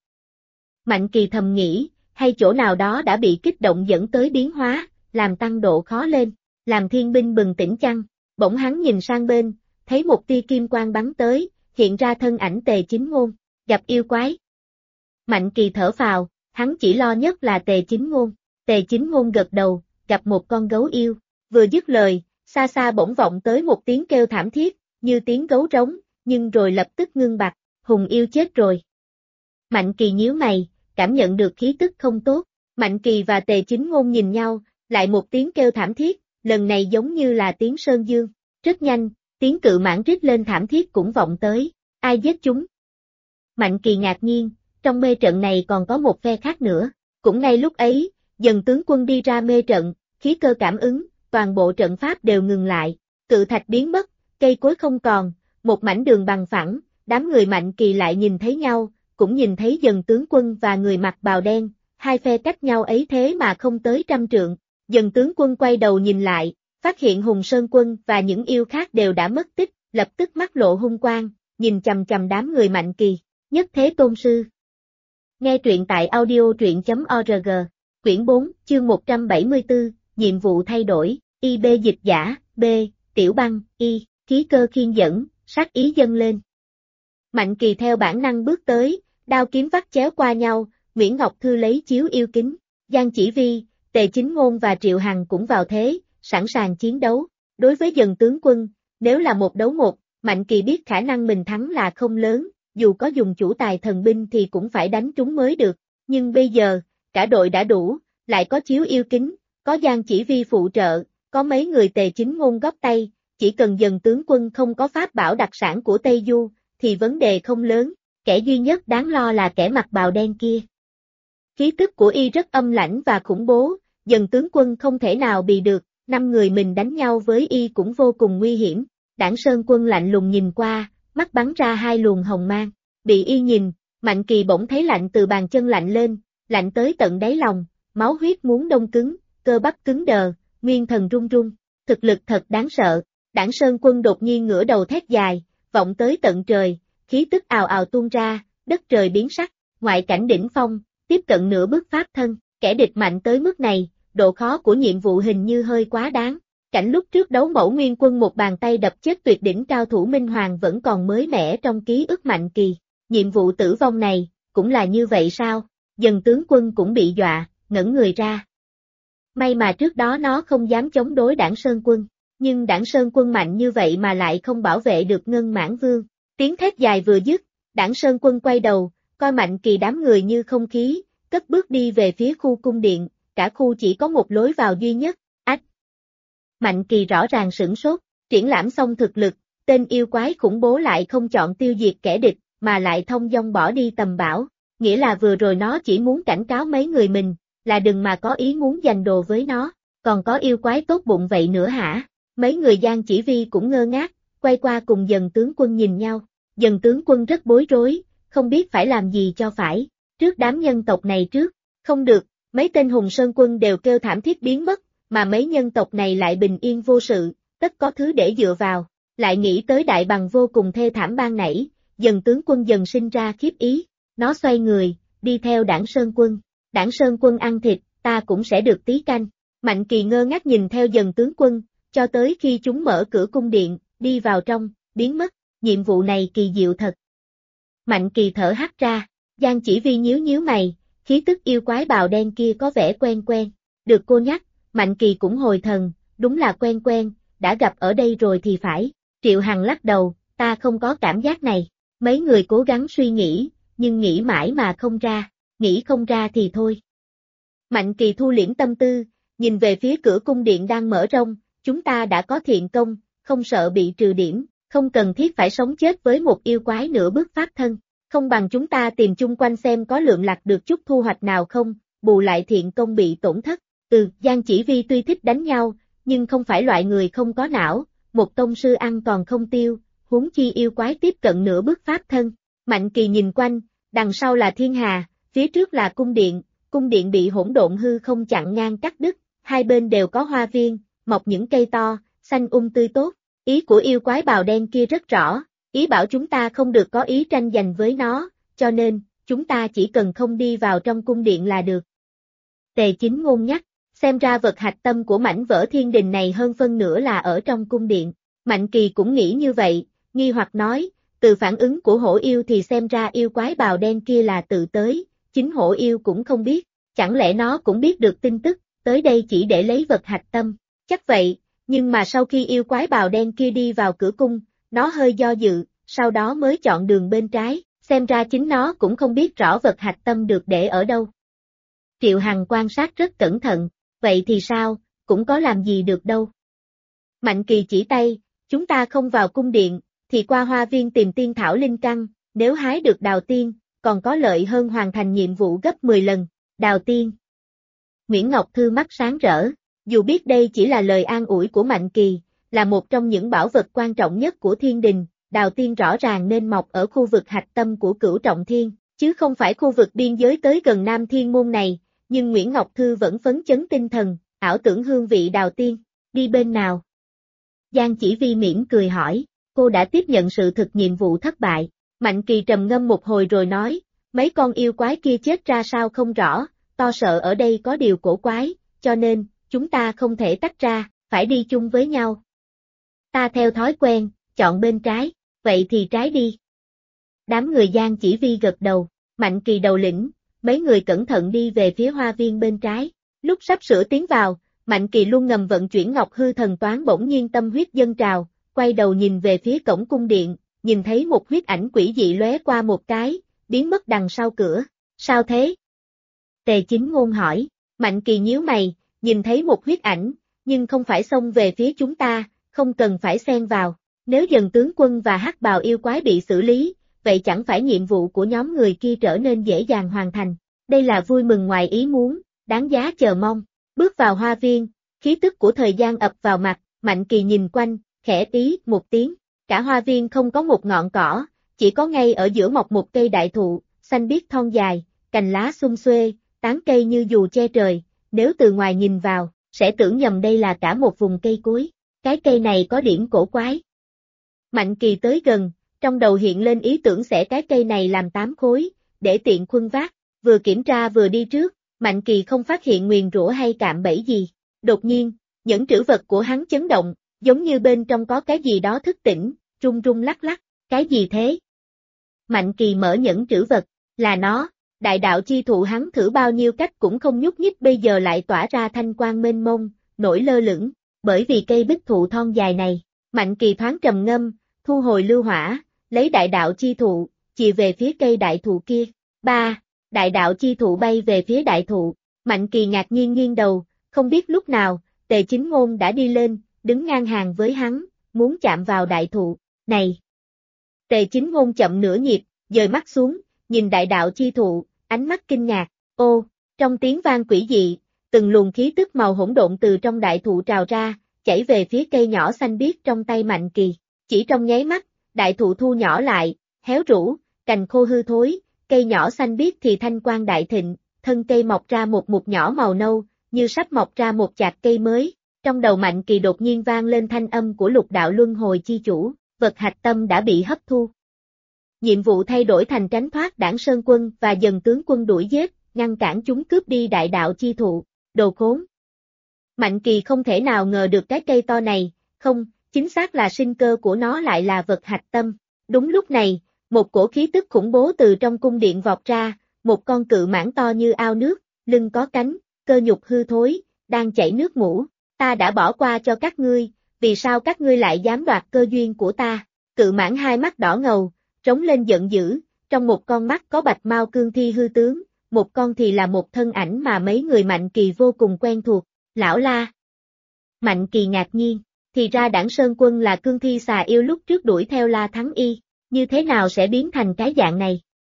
Mạnh Kỳ thầm nghĩ, hay chỗ nào đó đã bị kích động dẫn tới biến hóa, làm tăng độ khó lên, làm thiên binh bừng tỉnh chăng, bỗng hắn nhìn sang bên, thấy một tia kim quang bắn tới, hiện ra thân ảnh Tề Chính Ngôn, gặp yêu quái. Mạnh Kỳ thở phào, hắn chỉ lo nhất là Tề Chính Ngôn. Tề Chính Ngôn gật đầu, gặp một con gấu yêu, vừa dứt lời, xa xa bỗng vọng tới một tiếng kêu thảm thiết, như tiếng gấu trống, nhưng rồi lập tức ngưng bặt, hùng yêu chết rồi. Mạnh Kỳ nhíu mày, cảm nhận được khí tức không tốt, Mạnh Kỳ và Tề Chính Ngôn nhìn nhau, lại một tiếng kêu thảm thiết, lần này giống như là tiếng sơn dương, rất nhanh, tiếng cự mãng rít lên thảm thiết cũng vọng tới, ai giết chúng? Mạnh Kỳ ngạc nhiên, trong mê trận này còn có một phe khác nữa, cũng ngay lúc ấy, Dần tướng quân đi ra mê trận, khí cơ cảm ứng, toàn bộ trận pháp đều ngừng lại, cự thạch biến mất, cây cối không còn, một mảnh đường bằng phẳng, đám người Mạnh Kỳ lại nhìn thấy nhau, cũng nhìn thấy Dần tướng quân và người mặc bào đen, hai phe cách nhau ấy thế mà không tới 100 trượng. Dần tướng quân quay đầu nhìn lại, phát hiện Hùng Sơn quân và những yêu khác đều đã mất tích, lập tức mắt lộ hung quang, nhìn chằm chằm đám người Mạnh Kỳ, nhất thế tôn sư. Nghe truyện tại audio.org, quyển 4, chương 174, nhiệm vụ thay đổi, IB dịch giả, B, Tiểu Băng, Y, khí cơ khiên dẫn, sát ý dâng lên. Mạnh Kỳ theo bản năng bước tới, đao kiếm vắt chéo qua nhau, Nguyễn Ngọc Thư lấy chiếu yêu kính, Giang Chỉ Vi, Tề Chính Ngôn và Triệu Hằng cũng vào thế, sẵn sàng chiến đấu. Đối với Dần tướng quân, nếu là một đấu một, Mạnh Kỳ biết khả năng mình thắng là không lớn, dù có dùng chủ tài thần binh thì cũng phải đánh trúng mới được. Nhưng bây giờ, cả đội đã đủ, lại có chiếu yêu kính, có Giang Chỉ Vi phụ trợ, có mấy người Tề Chính Ngôn góp tay, chỉ cần Dần tướng quân không có pháp bảo đặc sản của Tây Du, thì vấn đề không lớn, kẻ duy nhất đáng lo là kẻ mặc bào đen kia. Khí tức của y rất âm lãnh và khủng bố, Dần tướng quân không thể nào bị được, 5 người mình đánh nhau với y cũng vô cùng nguy hiểm. Đảng Sơn quân lạnh lùng nhìn qua, mắt bắn ra 2 luồng hồng mang, bị y nhìn, Mạnh Kỳ bỗng thấy lạnh từ bàn chân lạnh lên, lạnh tới tận đáy lòng, máu huyết muốn đông cứng, cơ bắp cứng đờ, nguyên thần run run, thực lực thật đáng sợ. Đảng Sơn quân đột nhiên ngửa đầu thét dài, vọng tới tận trời, khí tức ào ào tuôn ra, đất trời biến sắc, ngoại cảnh đỉnh phong, tiếp cận nửa bước pháp thân, kẻ địch mạnh tới mức này, độ khó của nhiệm vụ hình như hơi quá đáng. Cảnh lúc trước đấu Mẫu Nguyên Quân một bàn tay đập chết tuyệt đỉnh cao thủ Minh Hoàng vẫn còn mới mẻ trong ký ức Mạnh Kỳ. Nhiệm vụ tử vong này, cũng là như vậy sao? Dần tướng quân cũng bị dọa, ngẩn người ra. May mà trước đó nó không dám chống đối Đảng Sơn quân, nhưng Đảng Sơn quân mạnh như vậy mà lại không bảo vệ được Ngân Mãn Vương. Tiếng thét dài vừa dứt, Đảng Sơn quân quay đầu, coi Mạnh Kỳ đám người như không khí, cất bước đi về phía khu cung điện, cả khu chỉ có một lối vào duy nhất. Ách! Mạnh Kỳ rõ ràng sửng sốt, triển lãm xong thực lực, tên yêu quái khủng bố lại không chọn tiêu diệt kẻ địch, mà lại thông dong bỏ đi tầm bảo, nghĩa là vừa rồi nó chỉ muốn cảnh cáo mấy người mình, là đừng mà có ý muốn giành đồ với nó, còn có yêu quái tốt bụng vậy nữa hả? Mấy người Giang Chỉ Vi cũng ngơ ngác, quay qua cùng Dần tướng quân nhìn nhau, Dần tướng quân rất bối rối, không biết phải làm gì cho phải, trước đám nhân tộc này trước, không được, mấy tên Hùng Sơn quân đều kêu thảm thiết biến mất, mà mấy nhân tộc này lại bình yên vô sự, tất có thứ để dựa vào, lại nghĩ tới đại bằng vô cùng thê thảm ban nãy, Dần tướng quân dần sinh ra khiếp ý, nó xoay người, đi theo Đảng Sơn quân. Đảng Sơn quân ăn thịt, ta cũng sẽ được tí canh. Mạnh Kỳ ngơ ngác nhìn theo Dần tướng quân, cho tới khi chúng mở cửa cung điện, đi vào trong, biến mất, nhiệm vụ này kỳ diệu thật. Mạnh Kỳ thở hắt ra, Giang Chỉ Vi nhíu nhíu mày, khí tức yêu quái bào đen kia có vẻ quen quen. Được cô nhắc, Mạnh Kỳ cũng hồi thần, đúng là quen quen, đã gặp ở đây rồi thì phải. Triệu Hằng lắc đầu, ta không có cảm giác này. Mấy người cố gắng suy nghĩ, nhưng nghĩ mãi mà không ra, nghĩ không ra thì thôi. Mạnh Kỳ thu liễm tâm tư, nhìn về phía cửa cung điện đang mở rộng, chúng ta đã có thiện công, không sợ bị trừ điểm, không cần thiết phải sống chết với một yêu quái nửa bước pháp thân. không bằng chúng ta tìm chung quanh xem có lượm lặt được chút thu hoạch nào không, bù lại thiện công bị tổn thất. Giang Chỉ Vi tuy thích đánh nhau, nhưng không phải loại người không có não, một tông sư ăn còn không tiêu, huống chi yêu quái tiếp cận nửa bước pháp thân. Mạnh Kỳ nhìn quanh, đằng sau là thiên hà, phía trước là cung điện bị hỗn độn hư không chặn ngang cắt đứt, hai bên đều có hoa viên, mọc những cây to, xanh tươi tốt. Ý của yêu quái bào đen kia rất rõ, ý bảo chúng ta không được có ý tranh giành với nó, cho nên, chúng ta chỉ cần không đi vào trong cung điện là được. Tề Chính Ngôn nhắc, xem ra vật hạch tâm của mảnh vỡ thiên đình này hơn phân nửa là ở trong cung điện. Mạnh Kỳ cũng nghĩ như vậy, nghi hoặc nói, từ phản ứng của hổ yêu thì xem ra yêu quái bào đen kia là tự tới, chính hổ yêu cũng không biết, chẳng lẽ nó cũng biết được tin tức, tới đây chỉ để lấy vật hạch tâm, chắc vậy, nhưng mà sau khi yêu quái bào đen kia đi vào cửa cung, nó hơi do dự, sau đó mới chọn đường bên trái, xem ra chính nó cũng không biết rõ vật hạch tâm được để ở đâu. Triệu Hằng quan sát rất cẩn thận, vậy thì sao, cũng có làm gì được đâu. Mạnh Kỳ chỉ tay, chúng ta không vào cung điện, thì qua hoa viên tìm tiên thảo linh căn, nếu hái được đào tiên, còn có lợi hơn hoàn thành nhiệm vụ gấp 10 lần, đào tiên. Nguyễn Ngọc Thư mắt sáng rỡ, dù biết đây chỉ là lời an ủi của Mạnh Kỳ, là một trong những bảo vật quan trọng nhất của thiên đình, đào tiên rõ ràng nên mọc ở khu vực hạch tâm của Cửu Trọng Thiên, chứ không phải khu vực biên giới tới gần Nam Thiên Môn này, nhưng Nguyễn Ngọc Thư vẫn phấn chấn tinh thần, ảo tưởng hương vị đào tiên, đi bên nào? Giang Chỉ Vi mỉm cười hỏi, cô đã tiếp nhận sự thực nhiệm vụ thất bại, Mạnh Kỳ trầm ngâm một hồi rồi nói, mấy con yêu quái kia chết ra sao không rõ, to sợ ở đây có điều cổ quái, cho nên, chúng ta không thể tách ra, phải đi chung với nhau. Ta theo thói quen, chọn bên trái, vậy thì trái đi. Đám người Giang Chỉ Vi gật đầu, Mạnh Kỳ đầu lĩnh, mấy người cẩn thận đi về phía hoa viên bên trái, lúc sắp sửa tiến vào, Mạnh Kỳ luôn ngầm vận chuyển Ngọc Hư Thần Toán bỗng nhiên tâm huyết dâng trào, quay đầu nhìn về phía cổng cung điện, nhìn thấy một huyết ảnh quỷ dị lóe qua một cái, biến mất đằng sau cửa, sao thế? Tề Chính Ngôn hỏi, Mạnh Kỳ nhíu mày, nhìn thấy một huyết ảnh, nhưng không phải xông về phía chúng ta, không cần phải xen vào, nếu Dần tướng quân và Hắc Bào yêu quái bị xử lý, vậy chẳng phải nhiệm vụ của nhóm người kia trở nên dễ dàng hoàn thành, đây là vui mừng ngoài ý muốn, đáng giá chờ mong. Bước vào hoa viên, khí tức của thời gian ập vào mặt, Mạnh Kỳ nhìn quanh, khẽ tí một tiếng, cả hoa viên không có một ngọn cỏ, chỉ có ngay ở giữa mọc một cây đại thụ, xanh biếc thon dài, cành lá sum xuê, tán cây như dù che trời, nếu từ ngoài nhìn vào, sẽ tưởng nhầm đây là cả một vùng cây cối, cái cây này có điểm cổ quái. Mạnh Kỳ tới gần, trong đầu hiện lên ý tưởng xẻ cái cây này làm 8 khối, để tiện khuân vác, vừa kiểm tra vừa đi trước. Mạnh Kỳ không phát hiện nguyền rủa hay cạm bẫy gì. Đột nhiên, những trữ vật của hắn chấn động, giống như bên trong có cái gì đó thức tỉnh, rung rung lắc lắc, cái gì thế? Mạnh Kỳ mở nhẫn trữ vật, là nó, đại đạo chi thụ hắn thử bao nhiêu cách cũng không nhúc nhích bây giờ lại tỏa ra thanh quang mênh mông, nổi lơ lửng, bởi vì cây bích thụ thon dài này. Mạnh Kỳ thoáng trầm ngâm, thu hồi lưu hỏa, lấy đại đạo chi thụ, chì về phía cây đại thụ kia. Đại đạo chi thụ bay về phía đại thụ, Mạnh Kỳ ngạc nhiên nghiêng đầu, không biết lúc nào, Tề Chính Ngôn đã đi lên, đứng ngang hàng với hắn, muốn chạm vào đại thụ, này. Tề Chính Ngôn chậm nửa nhịp, dời mắt xuống, nhìn đại đạo chi thụ, ánh mắt kinh ngạc, ô, trong tiếng vang quỷ dị, từng luồng khí tức màu hỗn độn từ trong đại thụ trào ra, chảy về phía cây nhỏ xanh biếc trong tay Mạnh Kỳ, chỉ trong nháy mắt, đại thụ thu nhỏ lại, héo rũ, cành khô hư thối. Cây nhỏ xanh biếc thì thanh quang đại thịnh, thân cây mọc ra một mục nhỏ màu nâu, như sắp mọc ra một chạc cây mới. Trong đầu Mạnh Kỳ đột nhiên vang lên thanh âm của Lục Đạo Luân Hồi chi chủ, vật hạch tâm đã bị hấp thu. Nhiệm vụ thay đổi thành tránh thoát Đảng Sơn Quân và Dần tướng quân đuổi giết, ngăn cản chúng cướp đi đại đạo chi thụ, đồ khốn. Mạnh Kỳ không thể nào ngờ được cái cây to này, không, chính xác là sinh cơ của nó lại là vật hạch tâm. Đúng lúc này, một cổ khí tức khủng bố từ trong cung điện vọt ra, một con cự mãng to như ao nước, lưng có cánh, cơ nhục hư thối, đang chảy nước mũ. Ta đã bỏ qua cho các ngươi, vì sao các ngươi lại dám đoạt cơ duyên của ta? Cự mãng hai mắt đỏ ngầu, trống lên giận dữ, trong một con mắt có bạch mao cương thi hư tướng, một con thì là một thân ảnh mà mấy người Mạnh Kỳ vô cùng quen thuộc, Lão La. Mạnh Kỳ ngạc nhiên, thì ra Đảng Sơn Quân là cương thi xà yêu lúc trước đuổi theo La Thắng Y. Như thế nào sẽ biến thành cái dạng này?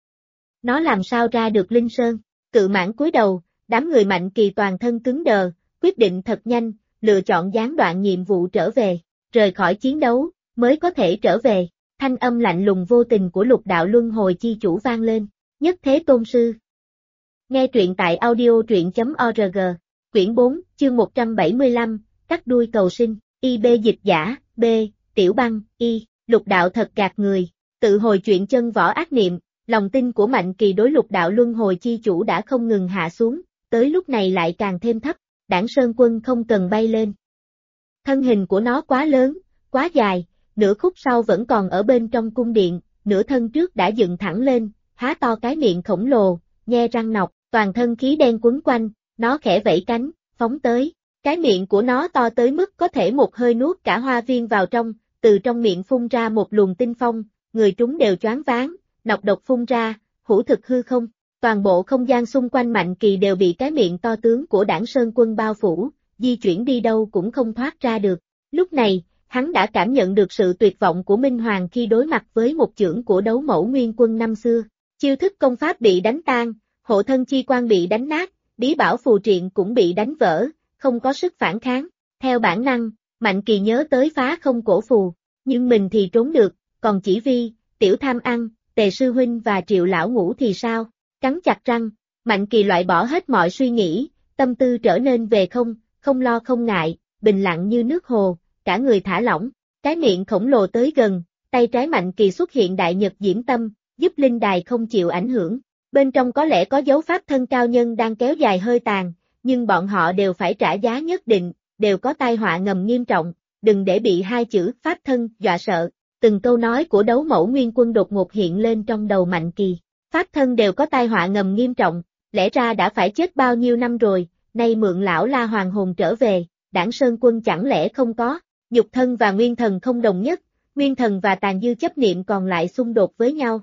Nó làm sao ra được Linh Sơn? Cự mãng cúi đầu, đám người Mạnh Kỳ toàn thân cứng đờ, quyết định thật nhanh, lựa chọn gián đoạn nhiệm vụ trở về, rời khỏi chiến đấu, mới có thể trở về. Thanh âm lạnh lùng vô tình của Lục Đạo Luân Hồi Chi Chủ vang lên, Nhất Thế Tôn Sư. Nghe truyện tại audio.org, quyển 4, chương 175, cắt đuôi cầu sinh, IB dịch giả, B, Tiểu Băng, Y, Lục Đạo thật gạt người, tự hồi chuyện chân võ ác niệm, lòng tin của Mạnh Kỳ đối Lục Đạo Luân Hồi Chi Chủ đã không ngừng hạ xuống, tới lúc này lại càng thêm thấp, Đảng Sơn Quân không cần bay lên. Thân hình của nó quá lớn, quá dài, nửa khúc sau vẫn còn ở bên trong cung điện, nửa thân trước đã dựng thẳng lên, há to cái miệng khổng lồ, nhe răng nọc, toàn thân khí đen quấn quanh, nó khẽ vẫy cánh, phóng tới. Cái miệng của nó to tới mức có thể một hơi nuốt cả hoa viên vào trong, từ trong miệng phun ra một luồng tinh phong, người trúng đều choáng váng, nọc độc phun ra, hữu thực hư không. Toàn bộ không gian xung quanh Mạnh Kỳ đều bị cái miệng to tướng của Đảng Sơn Quân bao phủ, di chuyển đi đâu cũng không thoát ra được. Lúc này, hắn đã cảm nhận được sự tuyệt vọng của Minh Hoàng khi đối mặt với một chưởng của Đấu Mẫu Nguyên Quân năm xưa. Chiêu thức công pháp bị đánh tan, hộ thân chi quan bị đánh nát, bí bảo phù triện cũng bị đánh vỡ, không có sức phản kháng. Theo bản năng, Mạnh Kỳ nhớ tới phá không cổ phù, nhưng mình thì trốn được, còn Chỉ Vi, Tiểu Tham Ăn, Tề Sư Huynh và Triệu Lão Ngũ thì sao? Cắn chặt răng, Mạnh Kỳ loại bỏ hết mọi suy nghĩ, tâm tư trở nên về không lo không ngại, bình lặng như nước hồ, cả người thả lỏng, cái miệng khổng lồ tới gần, tay trái Mạnh Kỳ xuất hiện đại nhật diễm tâm, giúp linh đài không chịu ảnh hưởng. Bên trong có lẽ có dấu pháp thân cao nhân đang kéo dài hơi tàn, nhưng bọn họ đều phải trả giá nhất định, đều có tai họa ngầm nghiêm trọng, đừng để bị hai chữ pháp thân dọa sợ. Từng câu nói của Đấu Mẫu Nguyên Quân đột ngột hiện lên trong đầu Mạnh Kỳ. Pháp thân đều có tai họa ngầm nghiêm trọng, lẽ ra đã phải chết bao nhiêu năm rồi, nay mượn lão La Hoàng hồn trở về, Đảng Sơn Quân chẳng lẽ không có, nhục thân và nguyên thần không đồng nhất, nguyên thần và tàn dư chấp niệm còn lại xung đột với nhau.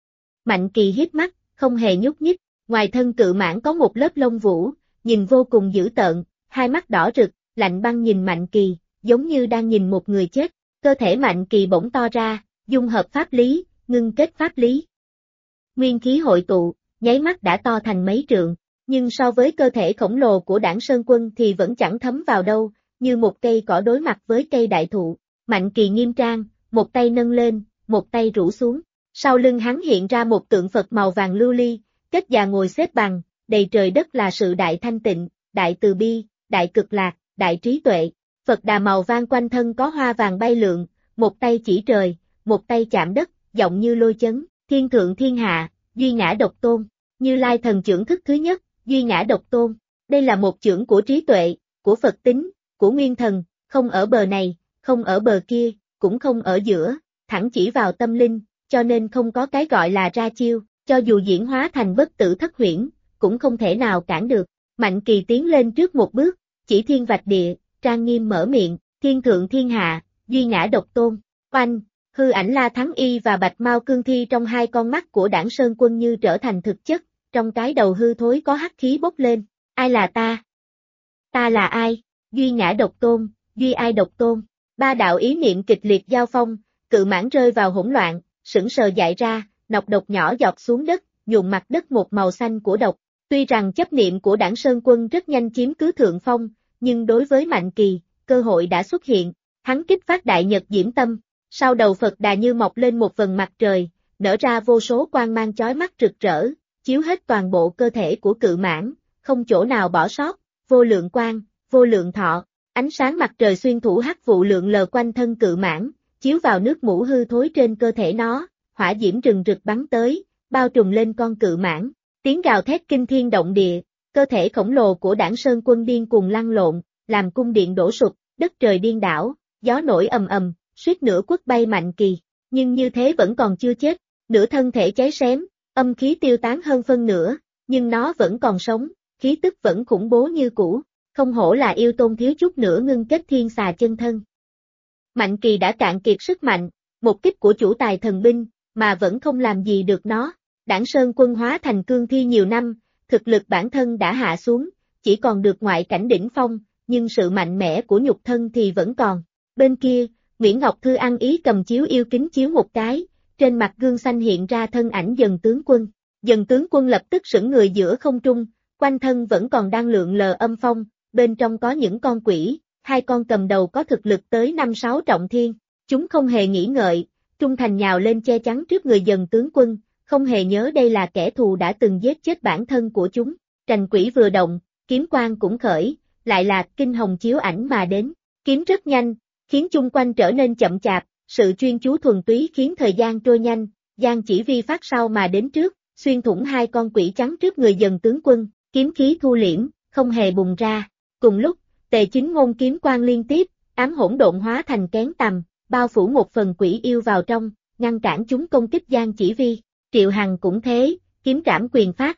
Mạnh Kỳ hít mắt, không hề nhúc nhích, ngoài thân cự mãng có một lớp lông vũ, nhìn vô cùng dữ tợn, hai mắt đỏ rực, lạnh băng nhìn Mạnh Kỳ, giống như đang nhìn một người chết, cơ thể Mạnh Kỳ bỗng to ra, dung hợp pháp lý, ngưng kết pháp lý. Nguyên khí hội tụ, nháy mắt đã to thành mấy trượng, nhưng so với cơ thể khổng lồ của Đảng Sơn Quân thì vẫn chẳng thấm vào đâu, như một cây cỏ đối mặt với cây đại thụ. Mạnh Kỳ nghiêm trang, một tay nâng lên, một tay rũ xuống, sau lưng hắn hiện ra một tượng Phật màu vàng lưu ly, kết già ngồi xếp bằng, đầy trời đất là sự đại thanh tịnh, đại từ bi, đại cực lạc, đại trí tuệ. Phật đà màu vàng quanh thân có hoa vàng bay lượn, một tay chỉ trời, một tay chạm đất, giọng như lôi chấn, thiên thượng thiên hạ, duy ngã độc tôn, Như Lai thần chưởng thức thứ nhất, duy ngã độc tôn. Đây là một chưởng của trí tuệ, của Phật tính, của nguyên thần, không ở bờ này, không ở bờ kia, cũng không ở giữa, thẳng chỉ vào tâm linh, cho nên không có cái gọi là ra chiêu, cho dù diễn hóa thành bất tử thất huyễn, cũng không thể nào cản được. Mạnh Kỳ tiến lên trước một bước, chỉ thiên vạch địa, trang nghiêm mở miệng, thiên thượng thiên hạ, duy ngã độc tôn. Oanh, hư ảnh La Thắng Y và Bạch Mao Cương Thi trong hai con mắt của Đảng Sơn Quân như trở thành thực chất, trong cái đầu hư thối có hắc khí bốc lên. Ai là ta? Ta là ai? Duy ngã độc tôn, duy ai độc tôn. Ba đạo ý niệm kịch liệt giao phong, cự mãng rơi vào hỗn loạn, sững sờ dại ra, nọc độc nhỏ giọt xuống đất, nhuộm mặt đất một màu xanh của độc. Tuy rằng chấp niệm của Đảng Sơn Quân rất nhanh chiếm cứ thượng phong, nhưng đối với Mạnh Kỳ, cơ hội đã xuất hiện, hắn kích phát đại nhật diễm tâm, sau đầu Phật đà như mọc lên một vầng mặt trời, nở ra vô số quang mang chói mắt rực rỡ, chiếu hết toàn bộ cơ thể của cự mãng, không chỗ nào bỏ sót, vô lượng quang, vô lượng thọ, ánh sáng mặt trời xuyên thủng hắc vụ lượn lờ quanh thân cự mãng, chiếu vào nước mũ hư thối trên cơ thể nó, hỏa diễm rừng rực bắn tới, bao trùm lên con cự mãng, tiếng gào thét kinh thiên động địa, cơ thể khổng lồ của Đảng Sơn Quân điên cuồng lăn lộn, làm cung điện đổ sụp, đất trời điên đảo, gió nổi ầm ầm, suýt nữa quất bay Mạnh Kỳ, nhưng như thế vẫn còn chưa chết, nửa thân thể cháy xém, âm khí tiêu tán hơn phân nửa, nhưng nó vẫn còn sống, khí tức vẫn khủng bố như cũ, không hổ là yêu tôn thiếu chút nữa ngưng kết thiên xà chân thân. Mạnh Kỳ đã cạn kiệt sức mạnh, một kích của chủ tài thần binh, mà vẫn không làm gì được nó. Đảng Sơn Quân hóa thành cương thi nhiều năm, thực lực bản thân đã hạ xuống, chỉ còn được ngoại cảnh đỉnh phong, nhưng sự mạnh mẽ của nhục thân thì vẫn còn. Bên kia, Nguyễn Ngọc Thư ăn ý cầm chiếu yêu kính chiếu một cái, trên mặt gương xanh hiện ra thân ảnh dần tướng quân. Dần tướng quân lập tức sững người giữa không trung, quanh thân vẫn còn đang lượn lờ âm phong, bên trong có những con quỷ, hai con cầm đầu có thực lực tới 5-6 trọng thiên, chúng không hề nghĩ ngợi, trung thành nhào lên che chắn trước người Dần tướng quân, không hề nhớ đây là kẻ thù đã từng giết chết bản thân của chúng. Trành quỷ vừa động, kiếm quang cũng khởi, lại là kinh hồng chiếu ảnh mà đến, kiếm rất nhanh, khiến chung quanh trở nên chậm chạp, sự chuyên chú thuần túy khiến thời gian trôi nhanh, Giang Chỉ Vi phát sau mà đến trước, xuyên thủng hai con quỷ trắng trước người Dần tướng quân, kiếm khí thu liễm, không hề bùng ra. Cùng lúc, Tề Chính Ngôn kiếm quang liên tiếp, ám hỗn độn hóa thành kén tầm, bao phủ một phần quỷ yêu vào trong, ngăn cản chúng công kích Giang Chỉ Vi. Triệu Hằng cũng thế, kiếm trảm quyền phát,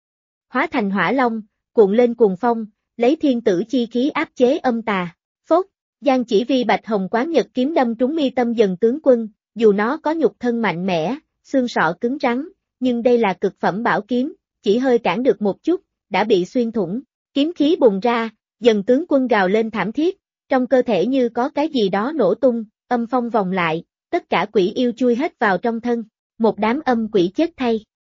hóa thành hỏa long, cuộn lên cuồng phong, lấy thiên tử chi khí áp chế âm tà. Phốt, Giang Chỉ Vi bạch hồng quán nhật kiếm đâm trúng mi tâm Dần tướng quân, dù nó có nhục thân mạnh mẽ, xương sọ cứng rắn, nhưng đây là cực phẩm bảo kiếm, chỉ hơi cản được một chút, đã bị xuyên thủng. Kiếm khí bùng ra, Dần tướng quân gào lên thảm thiết, trong cơ thể như có cái gì đó nổ tung, âm phong vòng lại, tất cả quỷ yêu chui hết vào trong thân, một đám âm quỷ chết thay.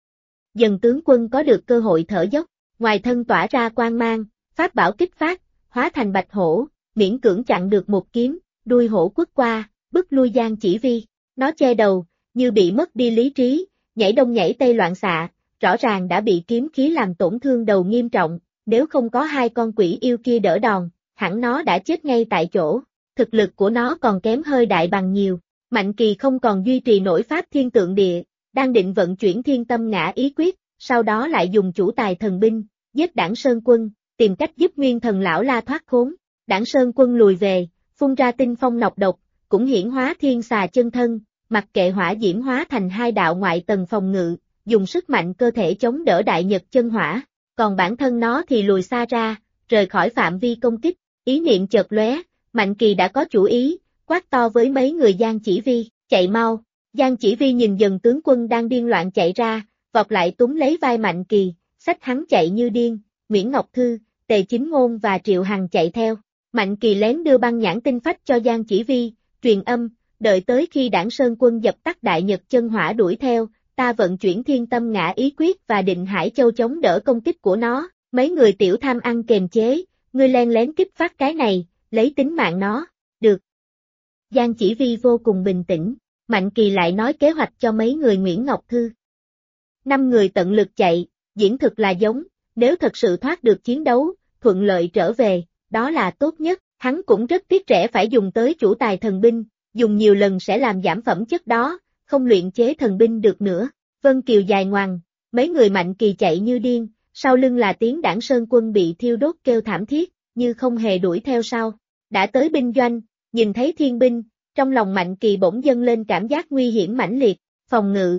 Dần tướng quân có được cơ hội thở dốc, ngoài thân tỏa ra quang mang, pháp bảo kích phát, hóa thành bạch hổ, miễn cưỡng chặn được một kiếm, đuôi hổ quất qua, bức lui Giang Chỉ Vi. Nó che đầu, như bị mất đi lý trí, nhảy đông nhảy tây loạn xạ, rõ ràng đã bị kiếm khí làm tổn thương đầu nghiêm trọng, nếu không có hai con quỷ yêu kia đỡ đòn, hẳn nó đã chết ngay tại chỗ. Thực lực của nó còn kém hơi đại bằng nhiều. Mạnh Kỳ không còn duy trì nổi pháp thiên tượng địa, đang định vận chuyển thiên tâm ngã ý quyết, sau đó lại dùng chủ tài thần binh, giết Đảng Sơn Quân, tìm cách giúp Nguyên Thần Lão La thoát khốn. Đảng Sơn Quân lùi về, phun ra tinh phong nọc độc, cũng hiển hóa thiên xà chân thân, mặc kệ hỏa diễm hóa thành hai đạo ngoại tầng phòng ngự, dùng sức mạnh cơ thể chống đỡ đại nhật chân hỏa, còn bản thân nó thì lùi xa ra, rời khỏi phạm vi công kích. Ý niệm chợt lóe, Mạnh Kỳ đã có chủ ý, quát to với mấy người Giang Chỉ Vi, chạy mau. Giang Chỉ Vi nhìn Dần tướng quân đang điên loạn chạy ra, vọt lại túm lấy vai Mạnh Kỳ, xách hắn chạy như điên. Nguyễn Ngọc Thư, Tề Chính Ngôn và Triệu Hằng chạy theo. Mạnh Kỳ lén đưa băng nhãn tinh phách cho Giang Chỉ Vi, truyền âm, đợi tới khi Đảng Sơn Quân dập tắt đại nhật chân hỏa đuổi theo, ta vận chuyển thiên tâm ngã ý quyết và định Hải Châu chống đỡ công kích của nó. Mấy người tiểu tham ăn kềm chế, ngươi len lén kích phát cái này, lấy tính mạng nó, được. Giang Chỉ Vi vô cùng bình tĩnh, Mạnh Kỳ lại nói kế hoạch cho mấy người Nguyễn Ngọc Thư. 5 người tận lực chạy, diễn thực là giống, nếu thật sự thoát được chiến đấu, thuận lợi trở về, đó là tốt nhất. Hắn cũng rất tiếc rẻ phải dùng tới chủ tài thần binh, dùng nhiều lần sẽ làm giảm phẩm chất đó, không luyện chế thần binh được nữa. Vân Kiều dài ngoằng, mấy người Mạnh Kỳ chạy như điên, sau lưng là tiếng Đảng Sơn Quân bị thiêu đốt kêu thảm thiết, như không hề đuổi theo sau. Đã tới binh doanh, nhìn thấy thiên binh, trong lòng Mạnh Kỳ bỗng dâng lên cảm giác nguy hiểm mãnh liệt, phòng ngự.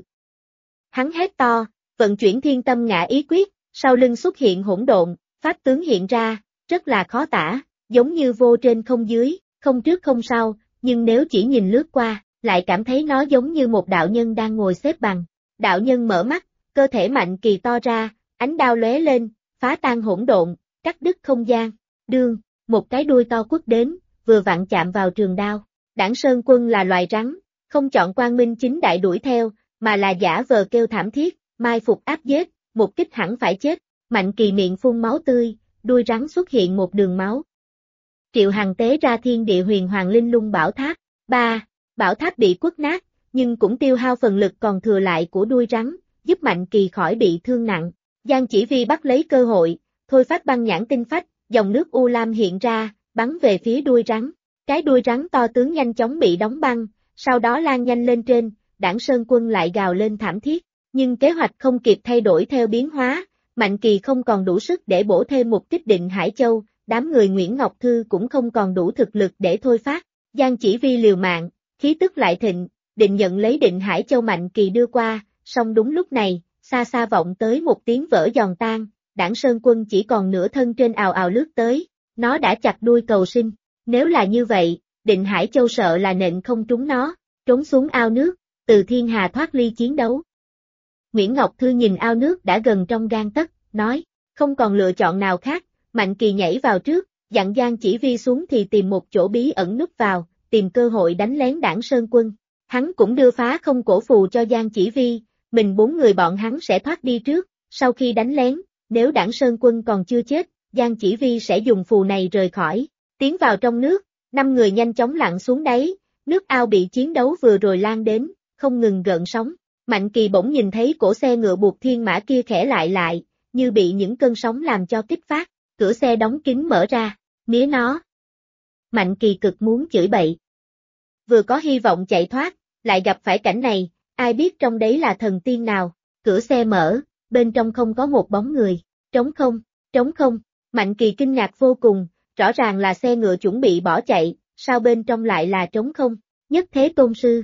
Hắn hét to, vận chuyển thiên tâm ngã ý quyết, sau lưng xuất hiện hỗn độn, pháp tướng hiện ra, rất là khó tả, giống như vô trên không dưới, không trước không sau, nhưng nếu chỉ nhìn lướt qua, lại cảm thấy nó giống như một đạo nhân đang ngồi xếp bằng. Đạo nhân mở mắt, cơ thể Mạnh Kỳ to ra, ánh đao lóe lên, phá tan hỗn độn, cắt đứt không gian. Đương, một cái đuôi to quất đến, vừa vặn chạm vào trường đao. Đảng Sơn Quân là loài rắn, không chọn quang minh chính đại đuổi theo, mà là giả vờ kêu thảm thiết, mai phục áp giết, một kích hẳn phải chết. Mạnh Kỳ miệng phun máu tươi, đuôi rắn xuất hiện một đường máu. Triệu Hằng tế ra thiên địa huyền hoàng linh lung bảo tháp. 3. Bảo tháp bị quất nát, nhưng cũng tiêu hao phần lực còn thừa lại của đuôi rắn, giúp Mạnh Kỳ khỏi bị thương nặng. Giang Chỉ Vi bắt lấy cơ hội, thôi phát băng nhãn tinh phách, dòng nước u lam hiện ra, bắn về phía đuôi rắn. Cái đuôi rắn to tướng nhanh chóng bị đóng băng, sau đó lan nhanh lên trên, Đảng Sơn Quân lại gào lên thảm thiết. Nhưng kế hoạch không kịp thay đổi theo biến hóa, Mạnh Kỳ không còn đủ sức để bổ thêm một kích định Hải Châu, đám người Nguyễn Ngọc Thư cũng không còn đủ thực lực để thôi phát. Giang Chỉ Vi liều mạng, khí tức lại thịnh, định nhận lấy định Hải Châu Mạnh Kỳ đưa qua, song đúng lúc này, xa xa vọng tới một tiếng vỡ giòn tan, Đảng Sơn Quân chỉ còn nửa thân trên ào ào lướt tới, nó đã chặt đuôi cầu sinh. Nếu là như vậy, định Hải Châu sợ là nện không trúng nó, trốn xuống ao nước, từ thiên hà thoát ly chiến đấu. Nguyễn Ngọc Thư nhìn ao nước đã gần trong gang tấc, nói, không còn lựa chọn nào khác. Mạnh Kỳ nhảy vào trước, dặn Giang Chỉ Vi xuống thì tìm một chỗ bí ẩn núp vào, tìm cơ hội đánh lén Đảng Sơn Quân. Hắn cũng đưa phá không cổ phù cho Giang Chỉ Vi, mình 4 người bọn hắn sẽ thoát đi trước, sau khi đánh lén, nếu Đảng Sơn Quân còn chưa chết, Giang Chỉ Vi sẽ dùng phù này rời khỏi, tiến vào trong nước, 5 người nhanh chóng lặn xuống đáy, nước ao bị chiến đấu vừa rồi lan đến, không ngừng gợn sóng. Mạnh Kỳ bỗng nhìn thấy cổ xe ngựa buộc thiên mã kia khẽ lại, như bị những cơn sóng làm cho kích phát, cửa xe đóng kín mở ra, mía nó. Mạnh Kỳ cực muốn chửi bậy. Vừa có hy vọng chạy thoát, lại gặp phải cảnh này, ai biết trong đấy là thần tiên nào, cửa xe mở, bên trong không có một bóng người, trống không, Mạnh Kỳ kinh ngạc vô cùng, rõ ràng là xe ngựa chuẩn bị bỏ chạy, sao bên trong lại là trống không, Nhất Thế Tôn Sư.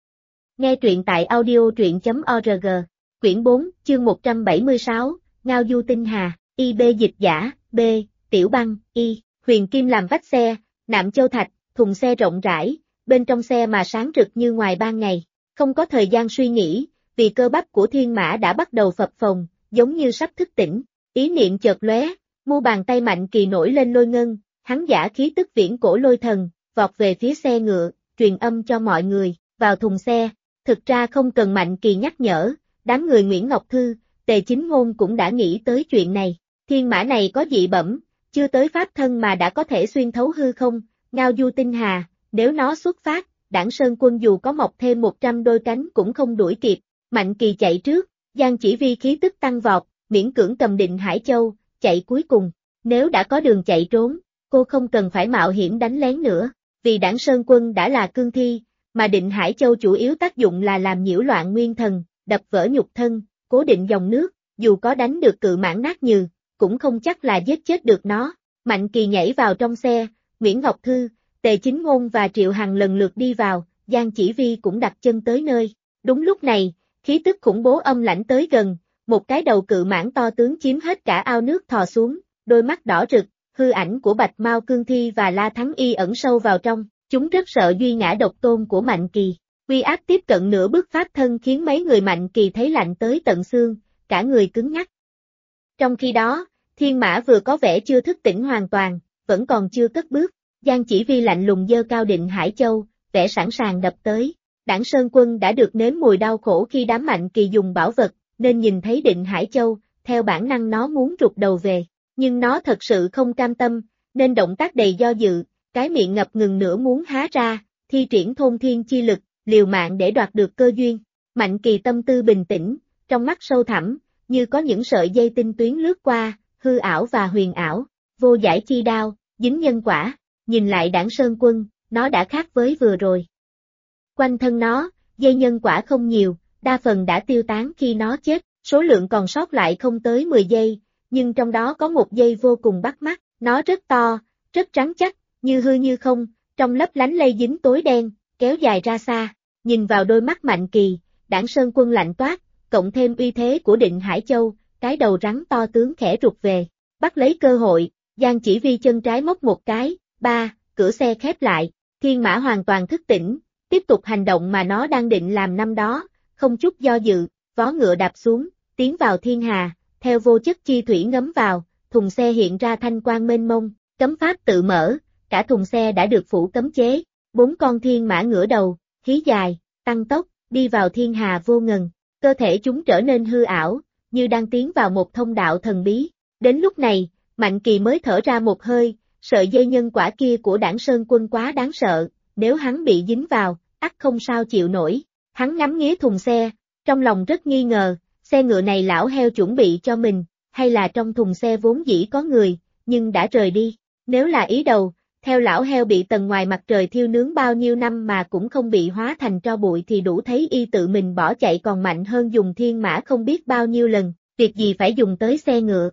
Nghe truyện tại audio.truyện.org, quyển 4, chương 176, Ngao Du Tinh Hà, IB dịch giả, B, Tiểu Băng, Y, huyền kim làm vách xe, nạm châu thạch, thùng xe rộng rãi, bên trong xe mà sáng rực như ngoài ban ngày, không có thời gian suy nghĩ, vì cơ bắp của thiên mã đã bắt đầu phập phồng, giống như sắp thức tỉnh, ý niệm chợt lóe, mu bàn tay Mạnh Kỳ nổi lên lôi ngân, hắn giả khí tức viễn cổ lôi thần, vọt về phía xe ngựa, truyền âm cho mọi người, vào thùng xe. Thực ra không cần Mạnh Kỳ nhắc nhở, đám người Nguyễn Ngọc Thư, Tề Chính Ngôn cũng đã nghĩ tới chuyện này. Thiên mã này có dị bẩm, chưa tới pháp thân mà đã có thể xuyên thấu hư không, Ngao Du Tinh Hà, nếu nó xuất phát, Đảng Sơn Quân dù có mọc thêm 100 đôi cánh cũng không đuổi kịp. Mạnh Kỳ chạy trước, Giang Chỉ Vi khí tức tăng vọt, miễn cưỡng cầm Định Hải Châu, chạy cuối cùng. Nếu đã có đường chạy trốn, cô không cần phải mạo hiểm đánh lén nữa, vì Đảng Sơn Quân đã là cương thi. Mà Định Hải Châu chủ yếu tác dụng là làm nhiễu loạn nguyên thần, đập vỡ nhục thân, cố định dòng nước, dù có đánh được cự mãng nát nhừ, cũng không chắc là giết chết được nó. Mạnh Kỳ nhảy vào trong xe, Nguyễn Ngọc Thư, Tề Chính Ngôn và Triệu Hằng lần lượt đi vào, Giang Chỉ Vi cũng đặt chân tới nơi. Đúng lúc này, khí tức khủng bố âm lãnh tới gần, một cái đầu cự mãng to tướng chiếm hết cả ao nước thò xuống, đôi mắt đỏ rực, hư ảnh của Bạch Mao Cương Thi và La Thắng Y ẩn sâu vào trong. Chúng rất sợ duy ngã độc tôn của Mạnh Kỳ, uy áp tiếp cận nửa bước pháp thân khiến mấy người Mạnh Kỳ thấy lạnh tới tận xương, cả người cứng ngắc. Trong khi đó, thiên mã vừa có vẻ chưa thức tỉnh hoàn toàn, vẫn còn chưa cất bước, Giang Chỉ Vi lạnh lùng giơ cao Định Hải Châu, vẻ sẵn sàng đập tới. Đảng Sơn Quân đã được nếm mùi đau khổ khi đám Mạnh Kỳ dùng bảo vật, nên nhìn thấy Định Hải Châu, theo bản năng nó muốn rụt đầu về, nhưng nó thật sự không cam tâm, nên động tác đầy do dự. Cái miệng ngập ngừng nửa muốn há ra, thi triển thôn thiên chi lực, liều mạng để đoạt được cơ duyên. Mạnh Kỳ tâm tư bình tĩnh, trong mắt sâu thẳm, như có những sợi dây tinh tuyến lướt qua, hư ảo và huyền ảo, vô giải chi đao, dính nhân quả, nhìn lại Đảng Sơn Quân, nó đã khác với vừa rồi. Quanh thân nó, dây nhân quả không nhiều, đa phần đã tiêu tán khi nó chết, số lượng còn sót lại không tới 10 giây, nhưng trong đó có một dây vô cùng bắt mắt, nó rất to, rất rắn chắc, như hư như không, trong lấp lánh lây dính tối đen, kéo dài ra xa, nhìn vào đôi mắt Mạnh Kỳ, Đảng Sơn Quân lạnh toát, cộng thêm uy thế của Định Hải Châu, cái đầu rắn to tướng khẽ rụt về, bắt lấy cơ hội, Giang Chỉ Vi chân trái móc một cái, cửa xe khép lại, thiên mã hoàn toàn thức tỉnh, tiếp tục hành động mà nó đang định làm năm đó, không chút do dự, vó ngựa đạp xuống, tiến vào thiên hà, theo vô chất chi thủy ngấm vào, thùng xe hiện ra thanh quang mênh mông, cấm pháp tự mở. Cả thùng xe đã được phủ cấm chế, 4 con thiên mã ngửa đầu, hí dài, tăng tốc, đi vào thiên hà vô ngần, cơ thể chúng trở nên hư ảo, như đang tiến vào một thông đạo thần bí. Đến lúc này, Mạnh Kỳ mới thở ra một hơi, sợi dây nhân quả kia của Đảng Sơn Quân quá đáng sợ, nếu hắn bị dính vào, ắt không sao chịu nổi. Hắn ngắm nghía thùng xe, trong lòng rất nghi ngờ, xe ngựa này lão heo chuẩn bị cho mình, hay là trong thùng xe vốn dĩ có người, nhưng đã rời đi. Nếu là ý đầu, theo lão heo bị tầng ngoài mặt trời thiêu nướng bao nhiêu năm mà cũng không bị hóa thành tro bụi thì đủ thấy y tự mình bỏ chạy còn mạnh hơn dùng thiên mã không biết bao nhiêu lần, việc gì phải dùng tới xe ngựa.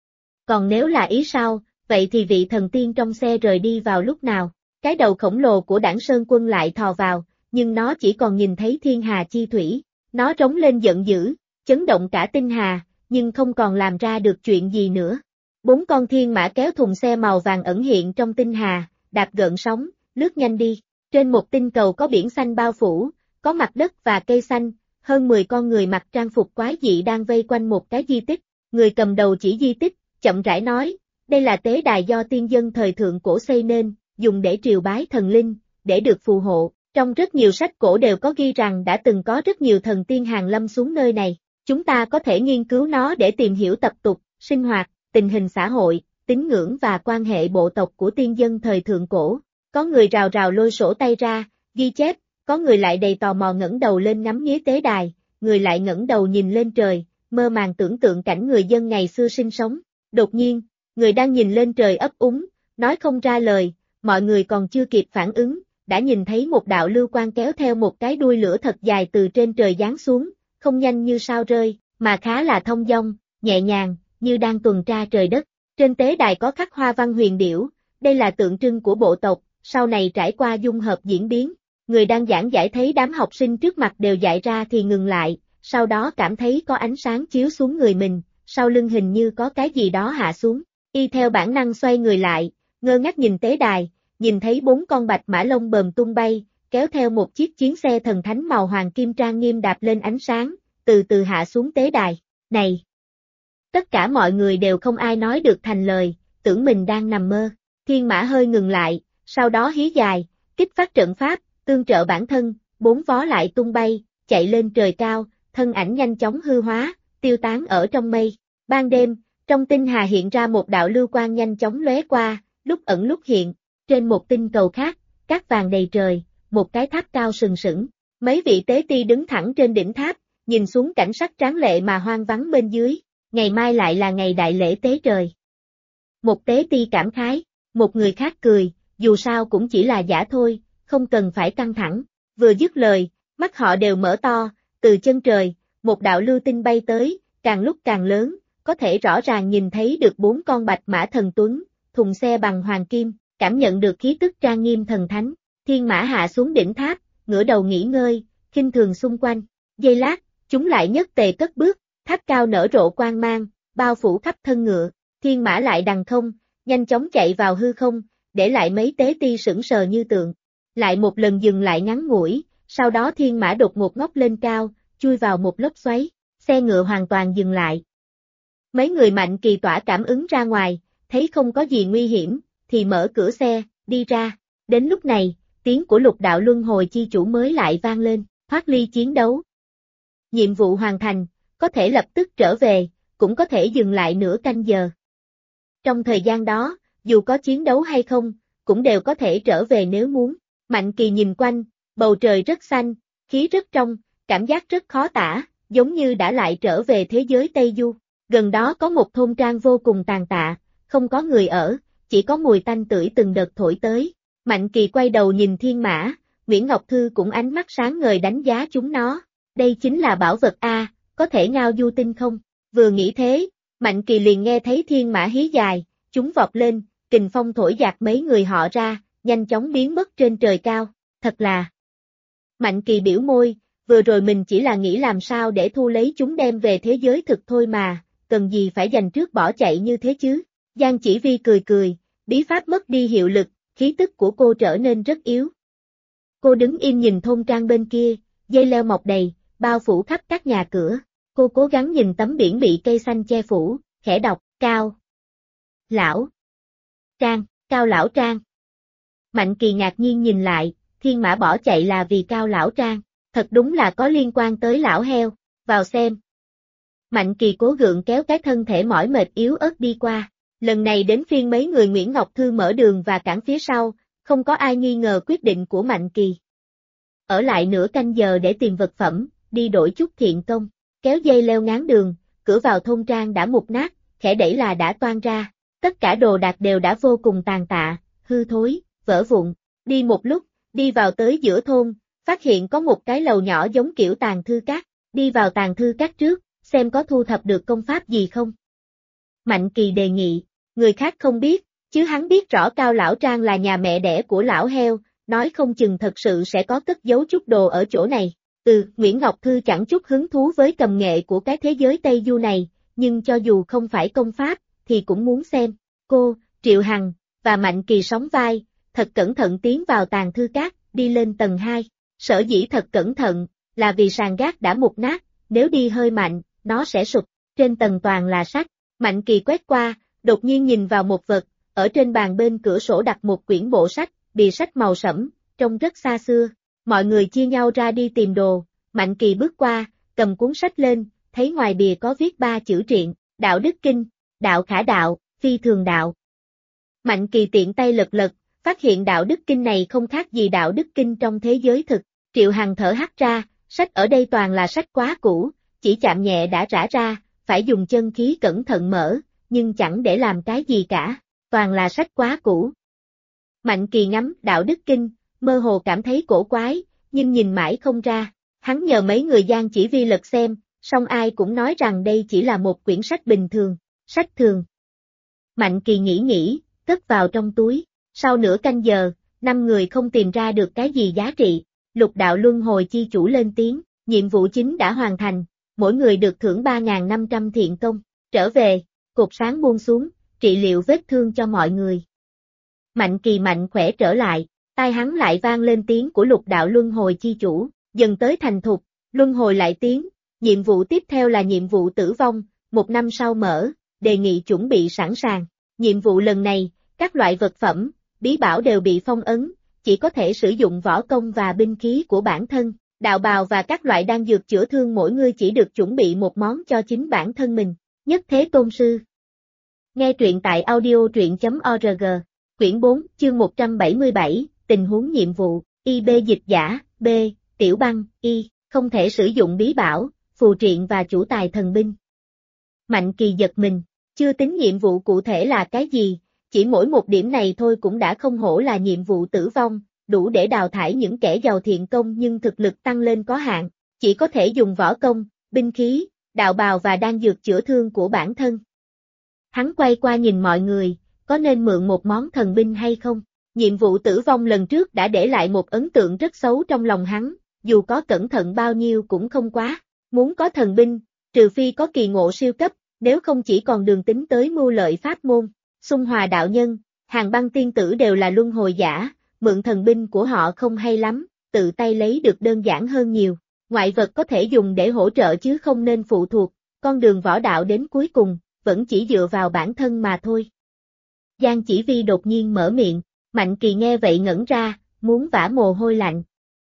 Còn nếu là ý sau, vậy thì vị thần tiên trong xe rời đi vào lúc nào? Cái đầu khổng lồ của Đảng Sơn Quân lại thò vào, nhưng nó chỉ còn nhìn thấy thiên hà chi thủy, nó rống lên giận dữ, chấn động cả tinh hà, nhưng không còn làm ra được chuyện gì nữa. 4 con thiên mã kéo thùng xe màu vàng ẩn hiện trong tinh hà, đạp gợn sóng, lướt nhanh đi. Trên một tinh cầu có biển xanh bao phủ, có mặt đất và cây xanh, hơn 10 con người mặc trang phục quái dị đang vây quanh một cái di tích. Người cầm đầu chỉ di tích, chậm rãi nói, đây là tế đài do tiên dân thời thượng cổ xây nên, dùng để triều bái thần linh, để được phù hộ. Trong rất nhiều sách cổ đều có ghi rằng đã từng có rất nhiều thần tiên hàng lâm xuống nơi này. Chúng ta có thể nghiên cứu nó để tìm hiểu tập tục, sinh hoạt, tình hình xã hội, tín ngưỡng và quan hệ bộ tộc của tiên dân thời thượng cổ. Có người rào rào lôi sổ tay ra, ghi chép, có người lại đầy tò mò ngẩng đầu lên ngắm nghía tế đài, người lại ngẩng đầu nhìn lên trời, mơ màng tưởng tượng cảnh người dân ngày xưa sinh sống. Đột nhiên, người đang nhìn lên trời ấp úng, nói không ra lời, mọi người còn chưa kịp phản ứng, đã nhìn thấy một đạo lưu quang kéo theo một cái đuôi lửa thật dài từ trên trời giáng xuống, không nhanh như sao rơi, mà khá là thông dong, nhẹ nhàng, như đang tuần tra trời đất. Trên tế đài có khắc hoa văn huyền điểu, đây là tượng trưng của bộ tộc, sau này trải qua dung hợp diễn biến. Người đang giảng giải thấy đám học sinh trước mặt đều dại ra thì ngừng lại, sau đó cảm thấy có ánh sáng chiếu xuống người mình, sau lưng hình như có cái gì đó hạ xuống. Y theo bản năng xoay người lại, ngơ ngác nhìn tế đài, nhìn thấy 4 con bạch mã lông bờm tung bay, kéo theo một chiếc chiến xe thần thánh màu hoàng kim trang nghiêm đạp lên ánh sáng, từ từ hạ xuống tế đài. Này! Tất cả mọi người đều không ai nói được thành lời, tưởng mình đang nằm mơ. Thiên mã hơi ngừng lại, sau đó hí dài, kích phát trận pháp, tương trợ bản thân, 4 vó lại tung bay, chạy lên trời cao, thân ảnh nhanh chóng hư hóa, tiêu tán ở trong mây. Ban đêm, trong tinh hà hiện ra một đạo lưu quang nhanh chóng lóe qua, lúc ẩn lúc hiện. Trên một tinh cầu khác, cát vàng đầy trời, một cái tháp cao sừng sững. Mấy vị tế ti đứng thẳng trên đỉnh tháp, nhìn xuống cảnh sắc tráng lệ mà hoang vắng bên dưới. Ngày mai lại là ngày đại lễ tế trời. Một tế ti cảm khái, một người khác cười, dù sao cũng chỉ là giả thôi, không cần phải căng thẳng. Vừa dứt lời, mắt họ đều mở to, từ chân trời, một đạo lưu tinh bay tới, càng lúc càng lớn, có thể rõ ràng nhìn thấy được 4 con bạch mã thần tuấn, thùng xe bằng hoàng kim, cảm nhận được khí tức trang nghiêm thần thánh. Thiên mã hạ xuống đỉnh tháp, ngửa đầu nghỉ ngơi, khinh thường xung quanh. Giây lát, chúng lại nhất tề cất bước, tháp cao nở rộ quang mang, bao phủ khắp thân ngựa. Thiên mã lại đằng không, nhanh chóng chạy vào hư không, để lại mấy tế ti sững sờ như tượng. Lại một lần dừng lại ngắn ngủi, sau đó thiên mã đột ngột ngóc lên cao, chui vào một lốc xoáy, xe ngựa hoàn toàn dừng lại. Mấy người Mạnh Kỳ tỏa cảm ứng ra ngoài, thấy không có gì nguy hiểm, thì mở cửa xe, đi ra. Đến lúc này, tiếng của Lục Đạo Luân Hồi chi chủ mới lại vang lên, thoát ly chiến đấu. Nhiệm vụ hoàn thành, có thể lập tức trở về, cũng có thể dừng lại nửa canh giờ. Trong thời gian đó, dù có chiến đấu hay không, cũng đều có thể trở về nếu muốn. Mạnh Kỳ nhìn quanh, bầu trời rất xanh, khí rất trong, cảm giác rất khó tả, giống như đã lại trở về thế giới Tây Du. Gần đó có một thôn trang vô cùng tàn tạ, không có người ở, chỉ có mùi tanh tưởi từng đợt thổi tới. Mạnh Kỳ quay đầu nhìn thiên mã, Nguyễn Ngọc Thư cũng ánh mắt sáng ngời đánh giá chúng nó. Đây chính là bảo vật A, có thể ngao du tinh không? Vừa nghĩ thế, Mạnh Kỳ liền nghe thấy thiên mã hí dài, chúng vọt lên, kình phong thổi giạt mấy người họ ra, nhanh chóng biến mất trên trời cao. Thật là... Mạnh Kỳ biểu môi, vừa rồi mình chỉ là nghĩ làm sao để thu lấy chúng đem về thế giới thực thôi mà, cần gì phải dành trước bỏ chạy như thế chứ? Giang Chỉ Vi cười cười, bí pháp mất đi hiệu lực, khí tức của cô trở nên rất yếu. Cô đứng im nhìn thôn trang bên kia, dây leo mọc đầy, bao phủ khắp các nhà cửa. Cô cố gắng nhìn tấm biển bị cây xanh che phủ, khẽ đọc, Cao Lão Trang, Cao Lão Trang. Mạnh Kỳ ngạc nhiên nhìn lại, thiên mã bỏ chạy là vì Cao Lão Trang, thật đúng là có liên quan tới lão heo, vào xem. Mạnh Kỳ cố gượng kéo cái thân thể mỏi mệt yếu ớt đi qua, lần này đến phiên mấy người Nguyễn Ngọc Thư mở đường và cản phía sau, không có ai nghi ngờ quyết định của Mạnh Kỳ. Ở lại nửa canh giờ để tìm vật phẩm, đi đổi chút thiện công, kéo dây leo ngáng đường, cửa vào thôn trang đã mục nát, khẽ đẩy là đã toang ra, tất cả đồ đạc đều đã vô cùng tàn tạ, hư thối, vỡ vụn. Đi một lúc, đi vào tới giữa thôn, phát hiện có một cái lầu nhỏ giống kiểu tàng thư các, đi vào tàng thư các trước, xem có thu thập được công pháp gì không. Mạnh Kỳ đề nghị, người khác không biết, chứ hắn biết rõ Cao Lão Trang là nhà mẹ đẻ của lão heo, nói không chừng thật sự sẽ có cất giấu chút đồ ở chỗ này. Nguyễn Ngọc Thư chẳng chút hứng thú với cầm nghệ của cái thế giới Tây Du này, nhưng cho dù không phải công pháp, thì cũng muốn xem. Cô, Triệu Hằng, và Mạnh Kỳ sóng vai, thật cẩn thận tiến vào tàng thư các, đi lên tầng 2. Sở dĩ thật cẩn thận, là vì sàn gác đã mục nát, nếu đi hơi mạnh, nó sẽ sụp, trên tầng toàn là sắt. Mạnh Kỳ quét qua, đột nhiên nhìn vào một vật, ở trên bàn bên cửa sổ đặt một quyển bộ sách, bìa sách màu sẫm, trông rất xa xưa. Mọi người chia nhau ra đi tìm đồ, Mạnh Kỳ bước qua, cầm cuốn sách lên, thấy ngoài bìa có viết 3 chữ triện, đạo đức kinh, đạo khả đạo, phi thường đạo. Mạnh Kỳ tiện tay lật lật, phát hiện đạo đức kinh này không khác gì đạo đức kinh trong thế giới thực. Triệu Hằng thở hắt ra, sách ở đây toàn là sách quá cũ, chỉ chạm nhẹ đã rã ra, phải dùng chân khí cẩn thận mở, nhưng chẳng để làm cái gì cả, toàn là sách quá cũ. Mạnh Kỳ ngắm đạo đức kinh, mơ hồ cảm thấy cổ quái, nhưng nhìn mãi không ra. Hắn nhờ mấy người Giang Chỉ Vi lật xem, song ai cũng nói rằng đây chỉ là một quyển sách bình thường, sách thường. Mạnh Kỳ nghĩ, cất vào trong túi. Sau nửa canh giờ, 5 người không tìm ra được cái gì giá trị. Lục đạo luân hồi chi chủ lên tiếng, nhiệm vụ chính đã hoàn thành, mỗi người được thưởng 3.500 thiện công. Trở về, cột sáng buông xuống, trị liệu vết thương cho mọi người. Mạnh Kỳ mạnh khỏe trở lại, tai hắn lại vang lên tiếng của lục đạo luân hồi chi chủ, dần tới thành thục, luân hồi lại tiếng, nhiệm vụ tiếp theo là nhiệm vụ tử vong, 1 năm sau mở, đề nghị chuẩn bị sẵn sàng. Nhiệm vụ lần này, các loại vật phẩm, bí bảo đều bị phong ấn, chỉ có thể sử dụng võ công và binh khí của bản thân, đạo bào và các loại đan dược chữa thương mỗi người chỉ được chuẩn bị một món cho chính bản thân mình. Nhất Thế Tôn Sư. Nghe truyện tại audio.truyện.org, quyển 4, chương 177, tình huống nhiệm vụ, IB dịch giả, B, Tiểu Băng, Y, không thể sử dụng bí bảo, phù triện và chủ tài thần binh. Mạnh Kỳ giật mình, chưa tính nhiệm vụ cụ thể là cái gì, chỉ mỗi một điểm này thôi cũng đã không hổ là nhiệm vụ tử vong, đủ để đào thải những kẻ giàu thiện công nhưng thực lực tăng lên có hạn, chỉ có thể dùng võ công, binh khí, đạo bào và đan dược chữa thương của bản thân. Hắn quay qua nhìn mọi người, có nên mượn một món thần binh hay không? Nhiệm vụ tử vong lần trước đã để lại một ấn tượng rất xấu trong lòng hắn, dù có cẩn thận bao nhiêu cũng không quá. Muốn có thần binh, trừ phi có kỳ ngộ siêu cấp, nếu không chỉ còn đường tính tới mưu lợi pháp môn. Xung Hòa đạo nhân, Hàng Băng tiên tử đều là luân hồi giả, mượn thần binh của họ không hay lắm, tự tay lấy được đơn giản hơn nhiều. Ngoại vật có thể dùng để hỗ trợ chứ không nên phụ thuộc, con đường võ đạo đến cuối cùng, vẫn chỉ dựa vào bản thân mà thôi. Giang Chỉ Vi đột nhiên mở miệng, Mạnh Kỳ nghe vậy ngẩn ra, muốn vã mồ hôi lạnh.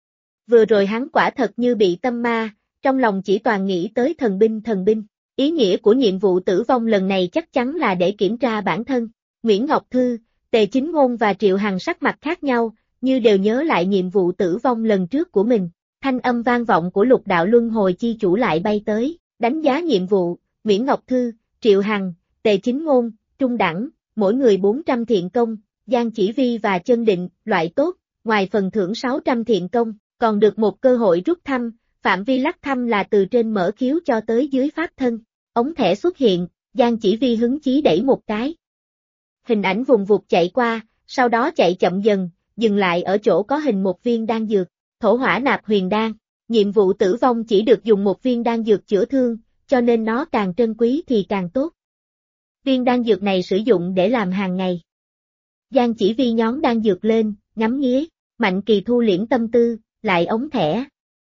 Vừa rồi hắn quả thật như bị tâm ma, trong lòng chỉ toàn nghĩ tới thần binh. Ý nghĩa của nhiệm vụ tử vong lần này chắc chắn là để kiểm tra bản thân. Nguyễn Ngọc Thư, Tề Chính Ngôn và Triệu Hằng sắc mặt khác nhau, như đều nhớ lại nhiệm vụ tử vong lần trước của mình. Thanh âm vang vọng của lục đạo luân hồi chi chủ lại bay tới, đánh giá nhiệm vụ, Nguyễn Ngọc Thư, Triệu Hằng, Tề Chính Ngôn, trung đẳng, mỗi người 400 thiện công, Giang Chỉ Vi và Chân Định, loại tốt, ngoài phần thưởng 600 thiện công, còn được một cơ hội rút thăm, phạm vi lắc thăm là từ trên mở khiếu cho tới dưới pháp thân. Ống thẻ xuất hiện, Giang Chỉ Vi hứng chí đẩy một cái. Hình ảnh vùng vụt chạy qua, sau đó chạy chậm dần, dừng lại ở chỗ có hình một viên đan dược, thổ hỏa nạp huyền đan. Nhiệm vụ tử vong chỉ được dùng một viên đan dược chữa thương, cho nên nó càng trân quý thì càng tốt. Viên đan dược này sử dụng để làm hàng ngày. Giang Chỉ Vi nhón đan dược lên, ngắm nghía, Mạnh Kỳ thu liễm tâm tư, lại ống thẻ.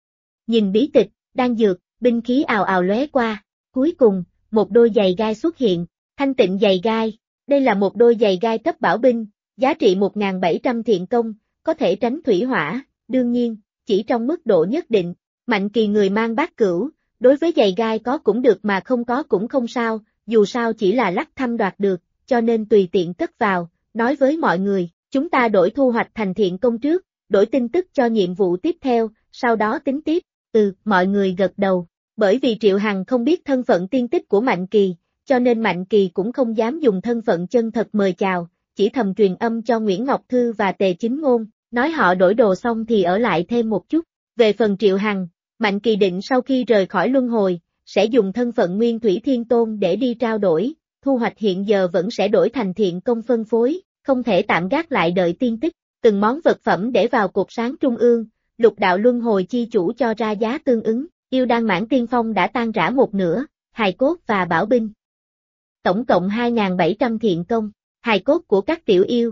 Nhìn bí tịch, đan dược, binh khí ào ào lóe qua, cuối cùng, một đôi giày gai xuất hiện, Thanh Tịnh giày gai, đây là một đôi giày gai cấp bảo binh, giá trị 1.700 thiện công, có thể tránh thủy hỏa, đương nhiên, chỉ trong mức độ nhất định. Mạnh Kỳ người mang bát cửu, đối với giày gai có cũng được mà không có cũng không sao, dù sao chỉ là lắc thăm đoạt được, cho nên tùy tiện cất vào, nói với mọi người, chúng ta đổi thu hoạch thành thiện công trước, đổi tin tức cho nhiệm vụ tiếp theo, sau đó tính tiếp. Mọi người gật đầu, bởi vì Triệu Hằng không biết thân phận tiên tích của Mạnh Kỳ, cho nên Mạnh Kỳ cũng không dám dùng thân phận chân thật mời chào, chỉ thầm truyền âm cho Nguyễn Ngọc Thư và Tề Chính Ngôn, nói họ đổi đồ xong thì ở lại thêm một chút. Về phần Triệu Hằng, Mạnh Kỳ định sau khi rời khỏi luân hồi, sẽ dùng thân phận Nguyên Thủy Thiên Tôn để đi trao đổi, thu hoạch hiện giờ vẫn sẽ đổi thành thiện công phân phối, không thể tạm gác lại đợi tiên tích, từng món vật phẩm để vào cột sáng trung ương, lục đạo luân hồi chi chủ cho ra giá tương ứng, yêu đan mãn tiên phong đã tan rã một nửa, hài cốt và bảo binh. Tổng cộng 2.700 thiện công, hài cốt của các tiểu yêu.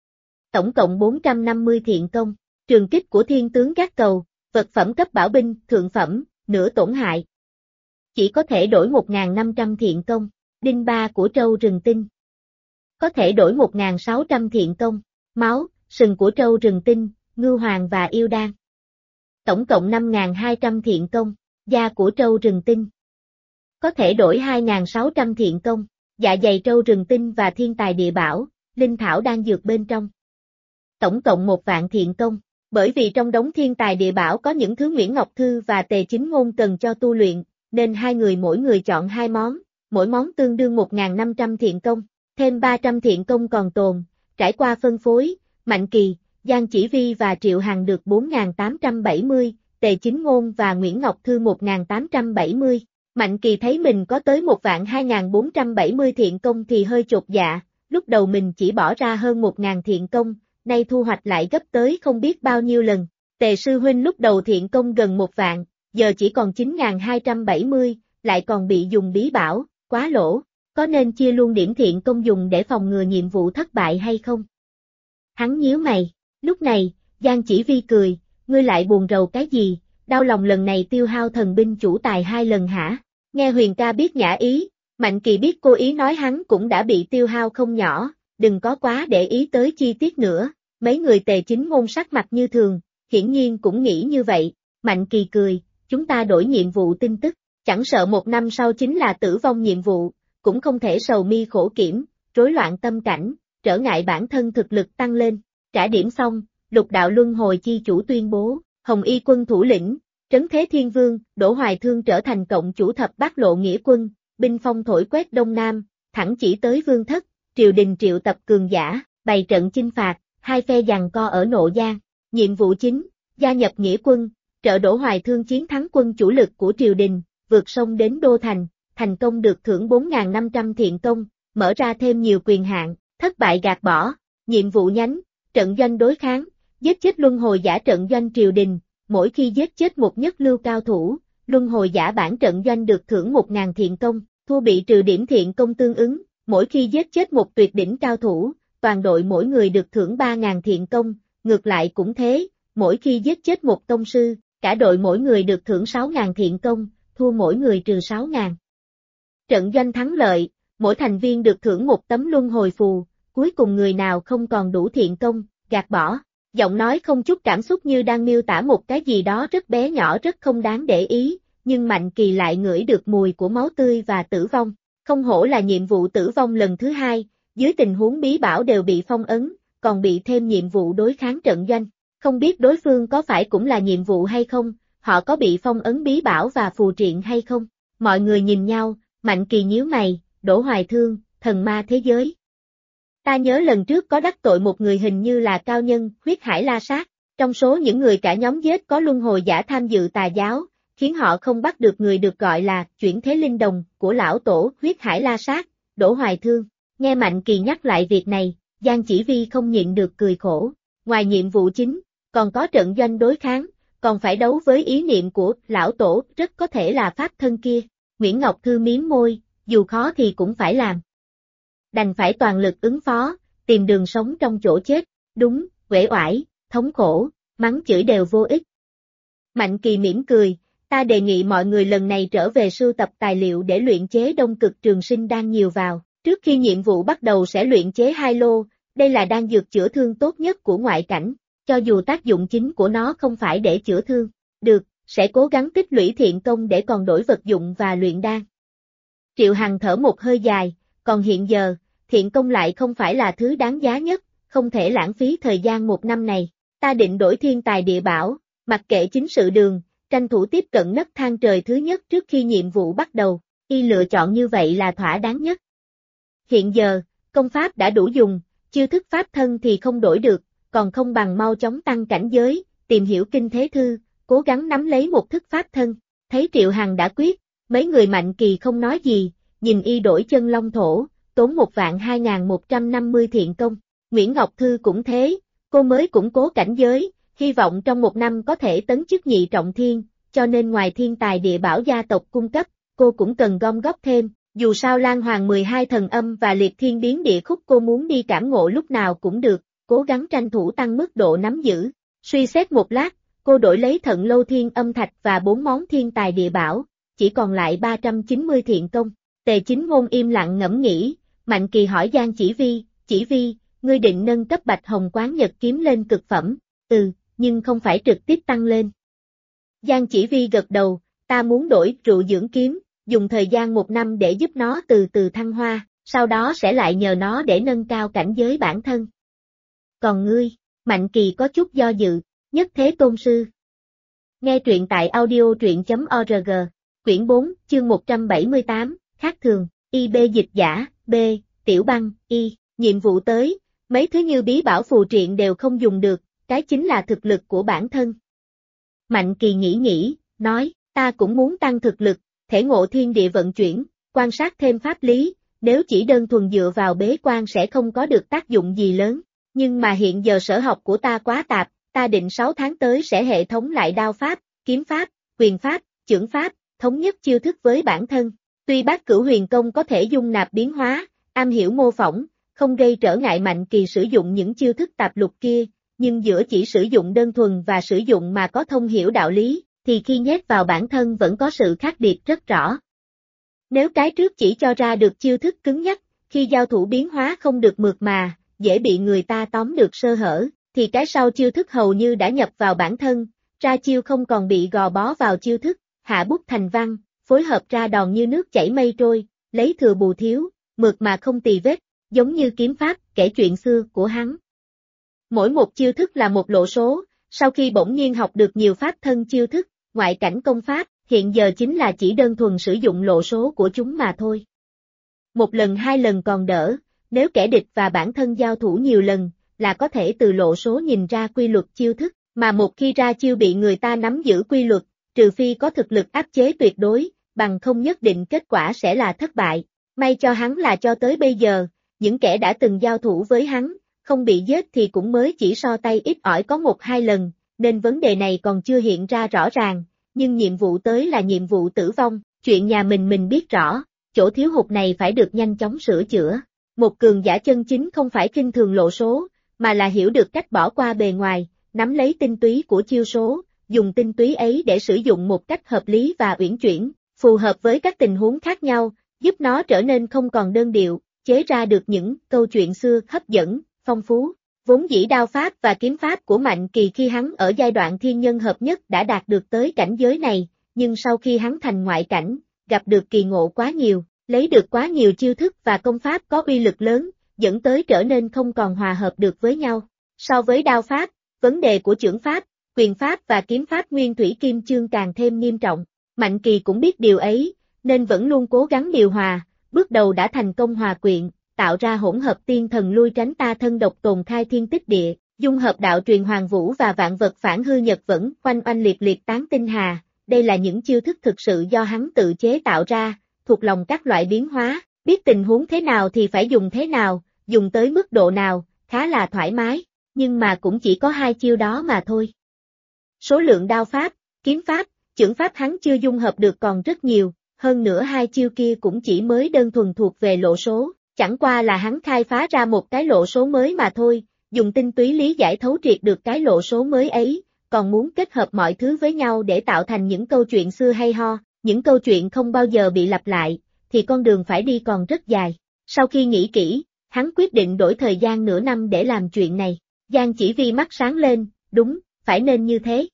Tổng cộng 450 thiện công, trường kích của thiên tướng gác cầu, vật phẩm cấp bảo binh, thượng phẩm, nửa tổn hại. Chỉ có thể đổi 1.500 thiện công, đinh ba của trâu rừng tinh. Có thể đổi 1.600 thiện công, máu, sừng của trâu rừng tinh, ngưu hoàng và yêu đan. tổng cộng 5.200 thiện công, da của trâu rừng tinh. Có thể đổi 2.600 thiện công, dạ dày trâu rừng tinh và thiên tài địa bảo, linh thảo đang dược bên trong. Tổng cộng 1 vạn thiện công, bởi vì trong đống thiên tài địa bảo có những thứ Nguyễn Ngọc Thư và Tề Chính Ngôn cần cho tu luyện, nên hai người mỗi người chọn 2 món, mỗi món tương đương 1.500 thiện công, thêm 300 thiện công còn tồn, trải qua phân phối, Mạnh Kỳ, Giang Chỉ Vi và Triệu Hằng được 4.870, Tề Chính Ngôn và Nguyễn Ngọc Thư 1.870. Mạnh Kỳ thấy mình có tới 1.2.470 thiện công thì hơi chột dạ, lúc đầu mình chỉ bỏ ra hơn 1.000 thiện công, nay thu hoạch lại gấp tới không biết bao nhiêu lần. Tề sư huynh lúc đầu thiện công gần 1 vạn, giờ chỉ còn 9.270, lại còn bị dùng bí bảo, quá lỗ, có nên chia luôn điểm thiện công dùng để phòng ngừa nhiệm vụ thất bại hay không? Hắn nhíu mày, lúc này, Giang Chỉ Vi cười, ngươi lại buồn rầu cái gì, đau lòng lần này tiêu hao thần binh chủ tài 2 lần hả? Nghe Huyền ca biết nhã ý, Mạnh Kỳ biết cô ý nói hắn cũng đã bị tiêu hao không nhỏ, đừng có quá để ý tới chi tiết nữa, mấy người Tề Chính Ngôn sắc mặt như thường, hiển nhiên cũng nghĩ như vậy, Mạnh Kỳ cười, chúng ta đổi nhiệm vụ tin tức, chẳng sợ 1 năm sau chính là tử vong nhiệm vụ, cũng không thể sầu mi khổ kiểm, rối loạn tâm cảnh, trở ngại bản thân thực lực tăng lên, trả điểm xong, Lục đạo luân hồi chi chủ tuyên bố, Hồng Y quân thủ lĩnh, Trấn Thế Thiên Vương, Đỗ Hoài Thương trở thành cộng chủ thập bát lộ nghĩa quân, binh phong thổi quét Đông Nam, thẳng chỉ tới Vương Thất, triều đình triệu tập cường giả, bày trận chinh phạt, hai phe giằng co ở Nộ Giang. Nhiệm vụ chính, gia nhập nghĩa quân, trợ Đỗ Hoài Thương chiến thắng quân chủ lực của triều đình, vượt sông đến Đô Thành, thành công được thưởng 4.500 thiện công, mở ra thêm nhiều quyền hạn, thất bại gạt bỏ. Nhiệm vụ nhánh, trận doanh đối kháng, giết chết luân hồi giả trận doanh triều đình, mỗi khi giết chết một nhất lưu cao thủ, luân hồi giả bản trận doanh được thưởng 1.000 thiện công, thua bị trừ điểm thiện công tương ứng, mỗi khi giết chết một tuyệt đỉnh cao thủ, toàn đội mỗi người được thưởng 3.000 thiện công, ngược lại cũng thế, mỗi khi giết chết một tông sư, cả đội mỗi người được thưởng 6.000 thiện công, thua mỗi người trừ 6.000. Trận doanh thắng lợi, mỗi thành viên được thưởng một tấm luân hồi phù, cuối cùng người nào không còn đủ thiện công, gạt bỏ. Giọng nói không chút cảm xúc như đang miêu tả một cái gì đó rất bé nhỏ rất không đáng để ý, nhưng Mạnh Kỳ lại ngửi được mùi của máu tươi và tử vong. Không hổ là nhiệm vụ tử vong lần thứ 2, dưới tình huống bí bảo đều bị phong ấn, còn bị thêm nhiệm vụ đối kháng trận doanh. Không biết đối phương có phải cũng là nhiệm vụ hay không, họ có bị phong ấn bí bảo và phù triện hay không? Mọi người nhìn nhau, Mạnh Kỳ nhíu mày, Đỗ Hoài Thương, thần ma thế giới. Ta nhớ lần trước có đắc tội một người hình như là cao nhân, huyết hải la sát. Trong số những người cả nhóm giết có luân hồi giả tham dự tà giáo, khiến họ không bắt được người được gọi là chuyển thế linh đồng của lão tổ huyết hải la sát, Đỗ Hoài Thương. Nghe Mạnh Kỳ nhắc lại việc này, Giang Chỉ Vi không nhịn được cười khổ. Ngoài nhiệm vụ chính, còn có trận doanh đối kháng, còn phải đấu với ý niệm của lão tổ, rất có thể là pháp thân kia. Nguyễn Ngọc Thư miếm môi, dù khó thì cũng phải làm. Đành phải toàn lực ứng phó, tìm đường sống trong chỗ chết, đúng, uể oải, thống khổ, mắng chửi đều vô ích. Mạnh Kỳ mỉm cười, ta đề nghị mọi người lần này trở về sưu tập tài liệu để luyện chế Đông Cực Trường Sinh đan nhiều vào, trước khi nhiệm vụ bắt đầu sẽ luyện chế 2 lô, đây là đan dược chữa thương tốt nhất của ngoại cảnh, cho dù tác dụng chính của nó không phải để chữa thương, được, sẽ cố gắng tích lũy thiện công để còn đổi vật dụng và luyện đan. Triệu Hằng thở một hơi dài, còn hiện giờ, thiện công lại không phải là thứ đáng giá nhất, không thể lãng phí thời gian 1 năm này, ta định đổi thiên tài địa bảo, mặc kệ chính sự đường, tranh thủ tiếp cận nấc thang trời thứ nhất trước khi nhiệm vụ bắt đầu, y lựa chọn như vậy là thỏa đáng nhất. Hiện giờ, công pháp đã đủ dùng, chiêu thức pháp thân thì không đổi được, còn không bằng mau chóng tăng cảnh giới, tìm hiểu kinh thế thư, cố gắng nắm lấy một thức pháp thân, thấy Triệu Hằng đã quyết, mấy người Mạnh Kỳ không nói gì, nhìn y đổi chân long thổ, tốn 1.2.150 thiện công. Nguyễn Ngọc Thư cũng thế, cô mới củng cố cảnh giới, hy vọng trong 1 năm có thể tấn chức nhị trọng thiên, cho nên ngoài thiên tài địa bảo gia tộc cung cấp, cô cũng cần gom góp thêm, dù sao Lan Hoàng 12 thần âm và liệt thiên biến địa khúc cô muốn đi cảm ngộ lúc nào cũng được, cố gắng tranh thủ tăng mức độ nắm giữ. Suy xét một lát, cô đổi lấy thận lâu thiên âm thạch và 4 món thiên tài địa bảo, chỉ còn lại 390 thiện công. Tề Chính Ngôn im lặng ngẫm nghĩ, Mạnh Kỳ hỏi Giang Chỉ Vi, ngươi định nâng cấp Bạch Hồng Quán Nhật kiếm lên cực phẩm, nhưng không phải trực tiếp tăng lên. Giang Chỉ Vi gật đầu, ta muốn đổi rượu dưỡng kiếm, dùng thời gian 1 năm để giúp nó từ từ thăng hoa, sau đó sẽ lại nhờ nó để nâng cao cảnh giới bản thân. Còn ngươi, Mạnh Kỳ có chút do dự, Nhất Thế Tôn Sư. Nghe truyện tại audio truyện.org, quyển 4, chương 178, khác thường, IB dịch giả, B, Tiểu Băng, Y, nhiệm vụ tới, mấy thứ như bí bảo phù triện đều không dùng được, cái chính là thực lực của bản thân. Mạnh Kỳ nghĩ, nói, ta cũng muốn tăng thực lực, thể ngộ thiên địa vận chuyển, quan sát thêm pháp lý, nếu chỉ đơn thuần dựa vào bế quan sẽ không có được tác dụng gì lớn, nhưng mà hiện giờ sở học của ta quá tạp, ta định 6 tháng tới sẽ hệ thống lại đao pháp, kiếm pháp, quyền pháp, chưởng pháp, thống nhất chiêu thức với bản thân. Tuy Bát Cửu Huyền Công có thể dung nạp biến hóa, am hiểu mô phỏng, không gây trở ngại Mạnh Kỳ sử dụng những chiêu thức tạp lục kia, nhưng giữa chỉ sử dụng đơn thuần và sử dụng mà có thông hiểu đạo lý, thì khi nhét vào bản thân vẫn có sự khác biệt rất rõ. Nếu cái trước chỉ cho ra được chiêu thức cứng nhắc, khi giao thủ biến hóa không được mượt mà, dễ bị người ta tóm được sơ hở, thì cái sau chiêu thức hầu như đã nhập vào bản thân, ra chiêu không còn bị gò bó vào chiêu thức, hạ bút thành văn, phối hợp ra đòn như nước chảy mây trôi, lấy thừa bù thiếu, mượt mà không tì vết, giống như kiếm pháp, kể chuyện xưa của hắn. Mỗi một chiêu thức là một lộ số, sau khi bỗng nhiên học được nhiều pháp thân chiêu thức, ngoại cảnh công pháp, hiện giờ chính là chỉ đơn thuần sử dụng lộ số của chúng mà thôi. 1 lần 2 lần còn đỡ, nếu kẻ địch và bản thân giao thủ nhiều lần, là có thể từ lộ số nhìn ra quy luật chiêu thức, mà một khi ra chiêu bị người ta nắm giữ quy luật, trừ phi có thực lực áp chế tuyệt đối, bằng không nhất định kết quả sẽ là thất bại. May cho hắn là cho tới bây giờ, những kẻ đã từng giao thủ với hắn, không bị giết thì cũng mới chỉ so tay ít ỏi có 1-2 lần, nên vấn đề này còn chưa hiện ra rõ ràng, nhưng nhiệm vụ tới là nhiệm vụ tử vong, chuyện nhà mình biết rõ, chỗ thiếu hụt này phải được nhanh chóng sửa chữa. Một cường giả chân chính không phải khinh thường lộ số, mà là hiểu được cách bỏ qua bề ngoài, nắm lấy tinh túy của chiêu số, dùng tinh túy ấy để sử dụng một cách hợp lý và uyển chuyển, phù hợp với các tình huống khác nhau, giúp nó trở nên không còn đơn điệu, chế ra được những câu chuyện xưa hấp dẫn, phong phú. Vốn dĩ đao pháp và kiếm pháp của Mạnh Kỳ khi hắn ở giai đoạn thiên nhân hợp nhất đã đạt được tới cảnh giới này, nhưng sau khi hắn thành ngoại cảnh, gặp được kỳ ngộ quá nhiều, lấy được quá nhiều chiêu thức và công pháp có uy lực lớn, dẫn tới trở nên không còn hòa hợp được với nhau. So với đao pháp, vấn đề của chưởng pháp, quyền pháp và kiếm pháp nguyên thủy kim chương càng thêm nghiêm trọng. Mạnh Kỳ cũng biết điều ấy, nên vẫn luôn cố gắng điều hòa, bước đầu đã thành công hòa quyện, tạo ra hỗn hợp tiên thần lui tránh ta thân độc tồn khai thiên tích địa, dung hợp đạo truyền hoàng vũ và vạn vật phản hư nhật vẫn, oanh oanh liệt liệt tán tinh hà. Đây là những chiêu thức thực sự do hắn tự chế tạo ra, thuộc lòng các loại biến hóa, biết tình huống thế nào thì phải dùng thế nào, dùng tới mức độ nào, khá là thoải mái, nhưng mà cũng chỉ có 2 chiêu đó mà thôi. Số lượng đao pháp, kiếm pháp, chưởng pháp hắn chưa dung hợp được còn rất nhiều, hơn nữa 2 chiêu kia cũng chỉ mới đơn thuần thuộc về lộ số, chẳng qua là hắn khai phá ra một cái lộ số mới mà thôi, dùng tinh túy lý giải thấu triệt được cái lộ số mới ấy, còn muốn kết hợp mọi thứ với nhau để tạo thành những câu chuyện xưa hay ho, những câu chuyện không bao giờ bị lặp lại, thì con đường phải đi còn rất dài. Sau khi nghĩ kỹ, hắn quyết định đổi thời gian nửa năm để làm chuyện này. Giang Chỉ Vi mắt sáng lên, đúng, phải nên như thế.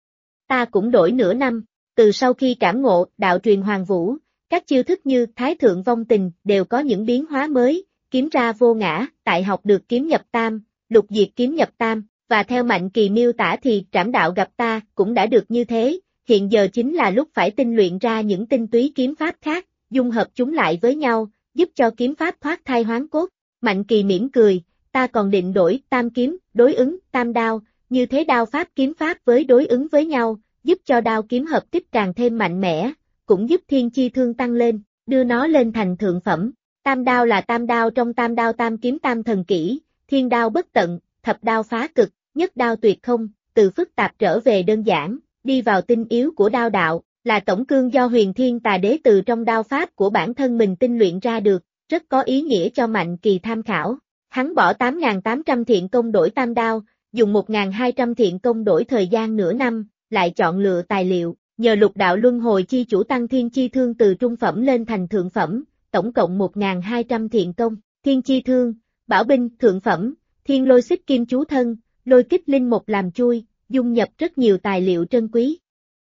Ta cũng đổi nửa năm, từ sau khi cảm ngộ đạo truyền hoàng vũ, các chiêu thức như Thái Thượng Vong Tình đều có những biến hóa mới, kiếm ra vô ngã, tại học được kiếm nhập tam, lục diệt kiếm nhập tam, và theo Mạnh Kỳ miêu tả thì trảm đạo gặp ta cũng đã được như thế, hiện giờ chính là lúc phải tinh luyện ra những tinh túy kiếm pháp khác, dung hợp chúng lại với nhau, giúp cho kiếm pháp thoát thai hoán cốt. Mạnh Kỳ mỉm cười, ta còn định đổi tam kiếm, đối ứng tam đao, như thế đao pháp kiếm pháp với đối ứng với nhau, giúp cho đao kiếm hợp kích càng thêm mạnh mẽ, cũng giúp thiên chi thương tăng lên, đưa nó lên thành thượng phẩm. Tam đao là tam đao trong tam đao tam kiếm tam thần kỹ, thiên đao bất tận, thập đao phá cực, nhất đao tuyệt không, từ phức tạp trở về đơn giản, đi vào tinh yếu của đao đạo, là tổng cương do Huyền Thiên Tà Đế từ trong đao pháp của bản thân mình tinh luyện ra được, rất có ý nghĩa cho Mạnh Kỳ tham khảo. Hắn bỏ 8.800 thiện công đổi tam đao, dùng 1.200 thiện công đổi thời gian nửa năm, lại chọn lựa tài liệu, nhờ lục đạo luân hồi chi chủ tăng thiên chi thương từ trung phẩm lên thành thượng phẩm, tổng cộng 1.200 thiện công, thiên chi thương, bảo binh, thượng phẩm, thiên lôi xích kim chú thân, lôi kích linh một làm chui, dung nhập rất nhiều tài liệu trân quý.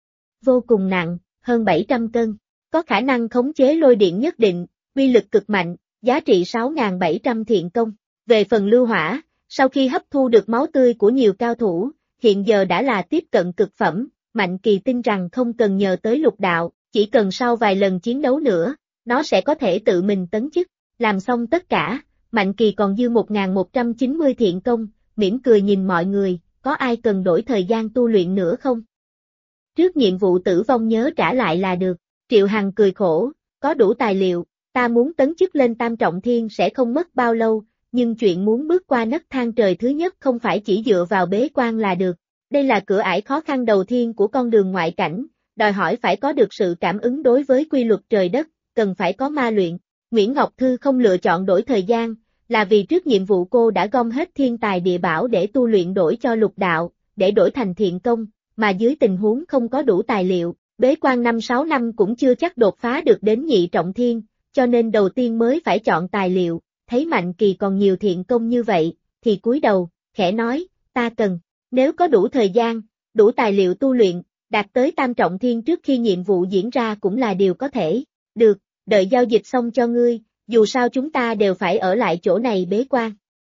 vô cùng nặng, hơn 700 cân. Có khả năng khống chế lôi điện nhất định, uy lực cực mạnh, giá trị 6.700 thiện công. Về phần lưu hỏa, sau khi hấp thu được máu tươi của nhiều cao thủ, hiện giờ đã là tiếp cận cực phẩm, Mạnh Kỳ tin rằng không cần nhờ tới lục đạo, chỉ cần sau vài lần chiến đấu nữa, nó sẽ có thể tự mình tấn chức. Làm xong tất cả, Mạnh Kỳ còn dư 1.190 thiện công, mỉm cười nhìn mọi người, có ai cần đổi thời gian tu luyện nữa không? Trước nhiệm vụ tử vong nhớ trả lại là được. Triệu Hằng cười khổ, có đủ tài liệu, ta muốn tấn chức lên tam trọng thiên sẽ không mất bao lâu, nhưng chuyện muốn bước qua nấc thang trời thứ nhất không phải chỉ dựa vào bế quan là được. Đây là cửa ải khó khăn đầu tiên của con đường ngoại cảnh, đòi hỏi phải có được sự cảm ứng đối với quy luật trời đất, cần phải có ma luyện. Nguyễn Ngọc Thư không lựa chọn đổi thời gian, là vì trước nhiệm vụ cô đã gom hết thiên tài địa bảo để tu luyện đổi cho lục đạo, để đổi thành thiện công, mà dưới tình huống không có đủ tài liệu, bế quan 5-6 năm cũng chưa chắc đột phá được đến nhị trọng thiên, cho nên đầu tiên mới phải chọn tài liệu, thấy Mạnh Kỳ còn nhiều thiện công như vậy, thì cúi đầu, khẽ nói, ta cần, nếu có đủ thời gian, đủ tài liệu tu luyện, đạt tới tam trọng thiên trước khi nhiệm vụ diễn ra cũng là điều có thể, được, đợi giao dịch xong cho ngươi, dù sao chúng ta đều phải ở lại chỗ này bế quan.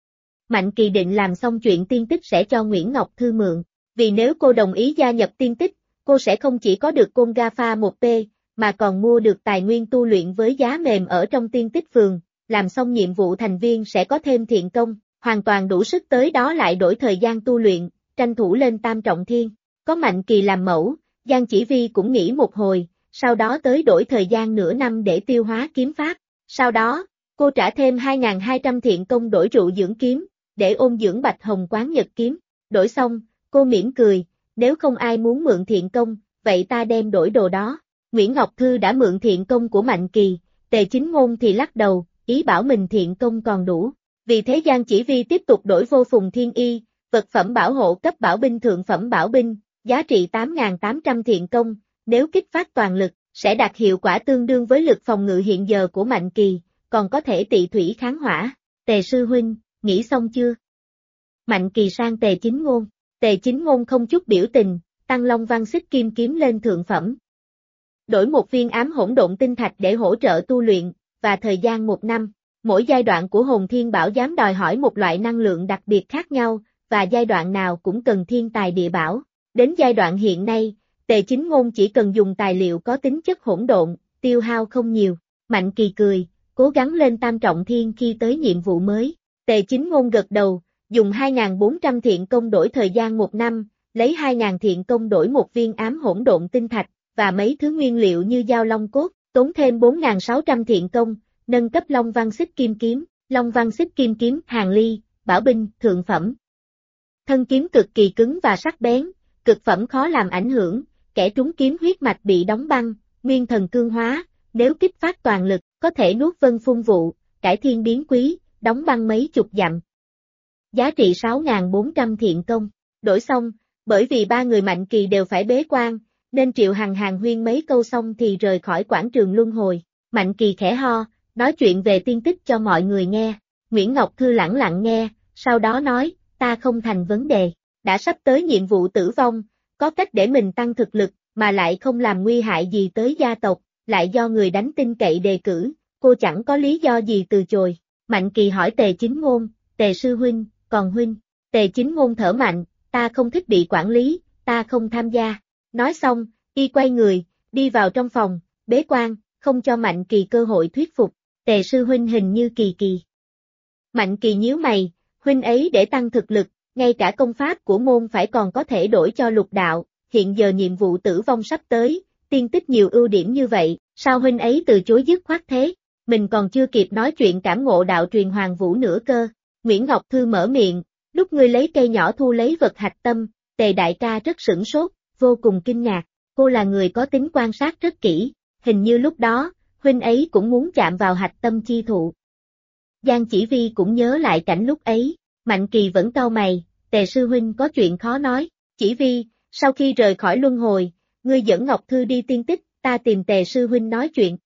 Mạnh Kỳ định làm xong chuyện tiên tích sẽ cho Nguyễn Ngọc Thư mượn, vì nếu cô đồng ý gia nhập tiên tích, cô sẽ không chỉ có được côn Ga-pha 1P, mà còn mua được tài nguyên tu luyện với giá mềm ở trong tiên tích phường, làm xong nhiệm vụ thành viên sẽ có thêm thiện công, hoàn toàn đủ sức tới đó lại đổi thời gian tu luyện, tranh thủ lên tam trọng thiên. Có Mạnh Kỳ làm mẫu, Giang Chỉ Vi cũng nghĩ một hồi, sau đó tới đổi thời gian nửa năm để tiêu hóa kiếm pháp. Sau đó, cô trả thêm 2.200 thiện công đổi rượu dưỡng kiếm, để ôn dưỡng Bạch Hồng Quán Nhật kiếm. Đổi xong, cô mỉm cười, nếu không ai muốn mượn thiện công, vậy ta đem đổi đồ đó. Nguyễn Ngọc Thư đã mượn thiện công của Mạnh Kỳ, Tề Chính Ngôn thì lắc đầu, ý bảo mình thiện công còn đủ. Vì thế Giang Chỉ Vi tiếp tục đổi vô phùng thiên y, vật phẩm bảo hộ cấp bảo binh thượng phẩm bảo binh, giá trị 8.800 thiện công, nếu kích phát toàn lực, sẽ đạt hiệu quả tương đương với lực phòng ngự hiện giờ của Mạnh Kỳ, còn có thể tị thủy kháng hỏa. Tề sư huynh, nghĩ xong chưa? Mạnh Kỳ sang Tề Chính Ngôn. Tề Chính Ngôn không chút biểu tình, tăng Long Văn Xích Kim kiếm lên thượng phẩm. Đổi một viên ám hỗn độn tinh thạch để hỗ trợ tu luyện, và thời gian 1 năm. Mỗi giai đoạn của Hồn Thiên Bảo Giám đòi hỏi một loại năng lượng đặc biệt khác nhau, và giai đoạn nào cũng cần thiên tài địa bảo. Đến giai đoạn hiện nay, Tề Chính Ngôn chỉ cần dùng tài liệu có tính chất hỗn độn, tiêu hao không nhiều. Mạnh Kỳ cười, cố gắng lên tam trọng thiên khi tới nhiệm vụ mới. Tề Chính Ngôn gật đầu, dùng 2.400 thiện công đổi thời gian 1 năm, lấy 2.000 thiện công đổi một viên ám hỗn độn tinh thạch, và mấy thứ nguyên liệu như dao long cốt, tốn thêm 4.600 thiện công, nâng cấp Long Văn Xích Kim kiếm. Long Văn Xích Kim kiếm hàng ly, bảo binh, thượng phẩm. Thân kiếm cực kỳ cứng và sắc bén, cực phẩm khó làm ảnh hưởng, kẻ trúng kiếm huyết mạch bị đóng băng, nguyên thần cương hóa, nếu kích phát toàn lực, có thể nuốt vân phun vụ, cải thiên biến quý, đóng băng mấy chục dặm. Giá trị 6.400 thiện công. Đổi xong, bởi vì ba người Mạnh Kỳ đều phải bế quan, nên Triệu Hằng hàng huyên mấy câu xong thì rời khỏi quảng trường luân hồi. Mạnh Kỳ khẽ ho, nói chuyện về tiên tích cho mọi người nghe. Nguyễn Ngọc Thư lẳng lặng nghe, sau đó nói, ta không thành vấn đề. Đã sắp tới nhiệm vụ tử vong, có cách để mình tăng thực lực, mà lại không làm nguy hại gì tới gia tộc, lại do người đáng tin cậy đề cử, cô chẳng có lý do gì từ chối. Mạnh Kỳ hỏi Tề Chính Ngôn, Tề sư huynh, còn huynh? Tề Chính Ngôn thở mạnh, ta không thích bị quản lý, ta không tham gia. Nói xong, y quay người, đi vào trong phòng, bế quan, không cho Mạnh Kỳ cơ hội thuyết phục. Tề sư huynh hình như kỳ kỳ. Mạnh Kỳ nhíu mày, huynh ấy để tăng thực lực, ngay cả công pháp của môn phải còn có thể đổi cho lục đạo, hiện giờ nhiệm vụ tử vong sắp tới, tiên tích nhiều ưu điểm như vậy, sao huynh ấy từ chối dứt khoát thế? Mình còn chưa kịp nói chuyện cảm ngộ đạo truyền Hoàng Vũ nữa cơ. Nguyễn Ngọc Thư mở miệng, lúc ngươi lấy cây nhỏ thu lấy vật hạch tâm, Tề đại ca rất sửng sốt, vô cùng kinh ngạc, cô là người có tính quan sát rất kỹ, hình như lúc đó, huynh ấy cũng muốn chạm vào hạch tâm chi thụ. Giang Chỉ Vi cũng nhớ lại cảnh lúc ấy, Mạnh Kỳ vẫn cau mày, Tề sư huynh có chuyện khó nói. Chỉ Vi, sau khi rời khỏi luân hồi, ngươi dẫn Ngọc Thư đi tiên tích, ta tìm Tề sư huynh nói chuyện.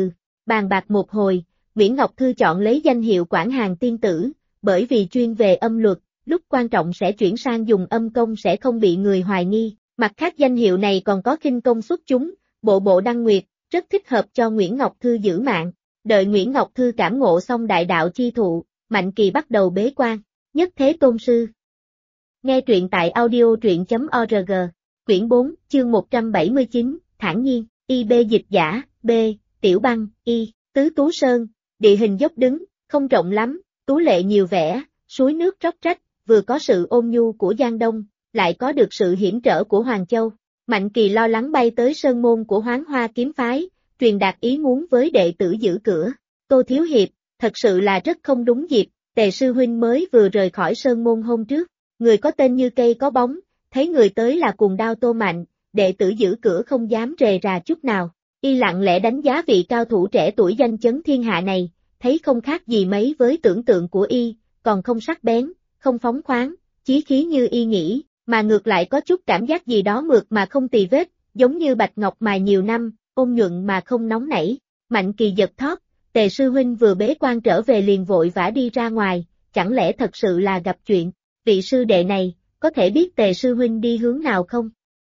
Bàn bạc một hồi, Nguyễn Ngọc Thư chọn lấy danh hiệu Quản Hàng tiên tử, bởi vì chuyên về âm luật, lúc quan trọng sẽ chuyển sang dùng âm công sẽ không bị người hoài nghi. Mặt khác danh hiệu này còn có khinh công xuất chúng, bộ bộ đăng nguyệt, rất thích hợp cho Nguyễn Ngọc Thư giữ mạng. Đợi Nguyễn Ngọc Thư cảm ngộ xong đại đạo chi thụ, Mạnh Kỳ bắt đầu bế quan, nhất thế tôn sư. Nghe truyện tại audio truyện.org, quyển 4, chương 179, thản nhiên, IB dịch giả, B, Tiểu Băng, Y, Tứ Tú Sơn, địa hình dốc đứng, không rộng lắm, tú lệ nhiều vẻ, suối nước róc rách, vừa có sự ôn nhu của Giang Đông, lại có được sự hiểm trở của Hoàng Châu. Mạnh Kỳ lo lắng bay tới sơn môn của Hoán Hoa kiếm phái, truyền đạt ý muốn với đệ tử giữ cửa. Tô Thiếu Hiệp, thật sự là rất không đúng dịp, Tề sư huynh mới vừa rời khỏi sơn môn hôm trước. Người có tên như cây có bóng, thấy người tới là cùng đao Tô Mạnh, đệ tử giữ cửa không dám rề rà chút nào. Y lặng lẽ đánh giá vị cao thủ trẻ tuổi danh chấn thiên hạ này, thấy không khác gì mấy với tưởng tượng của Y, còn không sắc bén, không phóng khoáng, chí khí như Y nghĩ, mà ngược lại có chút cảm giác gì đó mượt mà không tì vết, giống như bạch ngọc mài nhiều năm, ôn nhuận mà không nóng nảy. Mạnh Kỳ giật thót, Tề sư huynh vừa bế quan trở về liền vội vã đi ra ngoài, chẳng lẽ thật sự là gặp chuyện? Vị sư đệ này, có thể biết Tề sư huynh đi hướng nào không?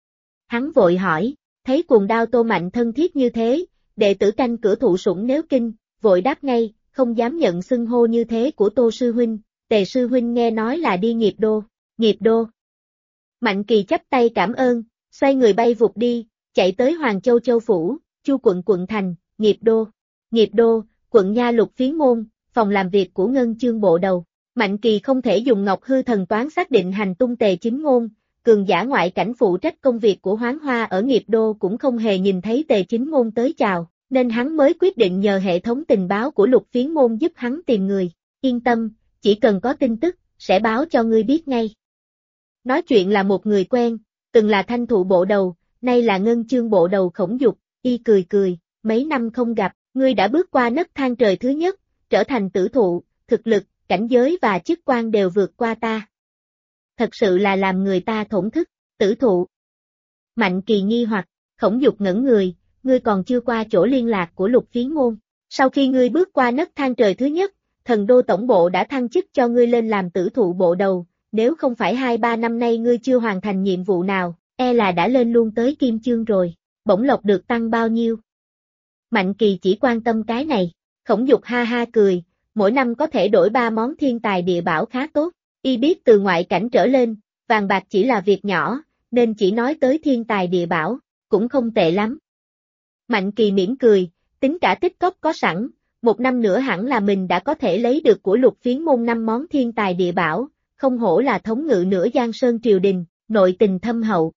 Hắn vội hỏi, thấy cuồng đao Tô Mạnh thân thiết như thế, đệ tử canh cửa thụ sủng nếu kinh, vội đáp ngay, không dám nhận xưng hô như thế của Tô sư huynh, Tề sư huynh nghe nói là đi nghiệp đô. Nghiệp đô. Mạnh Kỳ chắp tay cảm ơn, xoay người bay vụt đi, chạy tới Hoàng Châu Châu Phủ, Chu quận quận thành, nghiệp đô. Nghiệp đô, quận Nha Lục Phiến môn, phòng làm việc của Ngân Chương bộ đầu. Mạnh Kỳ không thể dùng Ngọc Hư thần toán xác định hành tung Tề Chính Ngôn, cường giả ngoại cảnh phụ trách công việc của Hoán Hoa ở nghiệp đô cũng không hề nhìn thấy Tề Chính Ngôn tới chào, nên hắn mới quyết định nhờ hệ thống tình báo của Lục Phiến môn giúp hắn tìm người. Yên tâm, chỉ cần có tin tức, sẽ báo cho ngươi biết ngay. Nói chuyện là một người quen, từng là Thanh Thụ bộ đầu, nay là Ngân Chương bộ đầu Khổng Dục. Y cười cười, mấy năm không gặp, ngươi đã bước qua nấc thang trời thứ nhất, trở thành tử thụ, thực lực, cảnh giới và chức quan đều vượt qua ta. Thật sự là làm người ta thổn thức, tử thụ. Mạnh Kỳ nghi hoặc, Khổng Dục ngẩn người, ngươi còn chưa qua chỗ liên lạc của Lục Phiến môn. Sau khi ngươi bước qua nấc thang trời thứ nhất, Thần Đô tổng bộ đã thăng chức cho ngươi lên làm tử thụ bộ đầu, nếu không phải 2-3 năm nay ngươi chưa hoàn thành nhiệm vụ nào, e là đã lên luôn tới kim chương rồi. Bổng lộc được tăng bao nhiêu? Mạnh Kỳ chỉ quan tâm cái này. Khổng Dục ha ha cười, mỗi năm có thể đổi 3 món thiên tài địa bảo khá tốt. Y biết từ ngoại cảnh trở lên, vàng bạc chỉ là việc nhỏ, nên chỉ nói tới thiên tài địa bảo, cũng không tệ lắm. Mạnh Kỳ mỉm cười, tính cả tích cóp có sẵn, 1 năm nữa hẳn là mình đã có thể lấy được của Lục Phiến môn 5 món thiên tài địa bảo, không hổ là thống ngự nửa Giang Sơn triều đình, nội tình thâm hậu.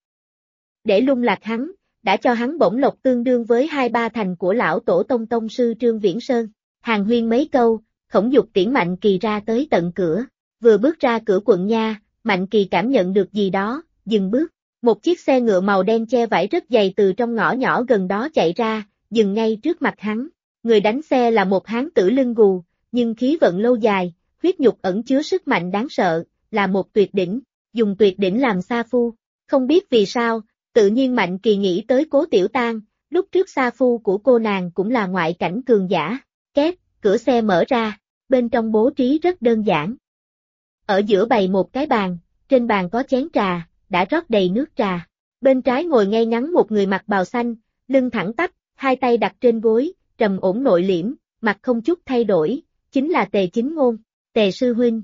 Để lung lạc hắn, đã cho hắn bổng lộc tương đương với 2-3 thành của lão tổ tông sư Trương Viễn Sơn. Hàn huyên mấy câu, Khổng Dục tiễn Mạnh Kỳ ra tới tận cửa. Vừa bước ra cửa quận Nha, Mạnh Kỳ cảm nhận được gì đó, dừng bước. Một chiếc xe ngựa màu đen che vải rất dày từ trong ngõ nhỏ gần đó chạy ra, dừng ngay trước mặt hắn. Người đánh xe là một hán tử lưng gù, nhưng khí vận lâu dài, huyết nhục ẩn chứa sức mạnh đáng sợ, là một tuyệt đỉnh, dùng tuyệt đỉnh làm sa phu. Không biết vì sao, tự nhiên Mạnh Kỳ nghĩ tới Cố Tiểu Tang, lúc trước sa phu của cô nàng cũng là ngoại cảnh cường giả. Két, cửa xe mở ra, bên trong bố trí rất đơn giản. Ở giữa bày một cái bàn, trên bàn có chén trà, đã rót đầy nước trà. Bên trái ngồi ngay ngắn một người mặc bào xanh, lưng thẳng tắp, hai tay đặt trên gối, trầm ổn nội liễm, mặt không chút thay đổi, chính là Tề Chính Ngôn, Tề sư huynh.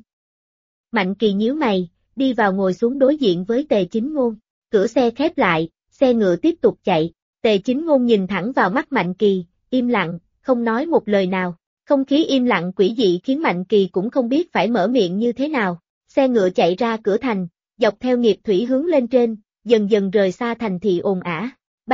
Mạnh Kỳ nhíu mày, đi vào ngồi xuống đối diện với Tề Chính Ngôn. Cửa xe khép lại, xe ngựa tiếp tục chạy. Tề Chính Ngôn nhìn thẳng vào mắt Mạnh Kỳ, im lặng, không nói một lời nào. Không khí im lặng quỷ dị khiến Mạnh Kỳ cũng không biết phải mở miệng như thế nào. Xe ngựa chạy ra cửa thành, dọc theo nghiệp thủy hướng lên trên, dần dần rời xa thành thị ồn ả.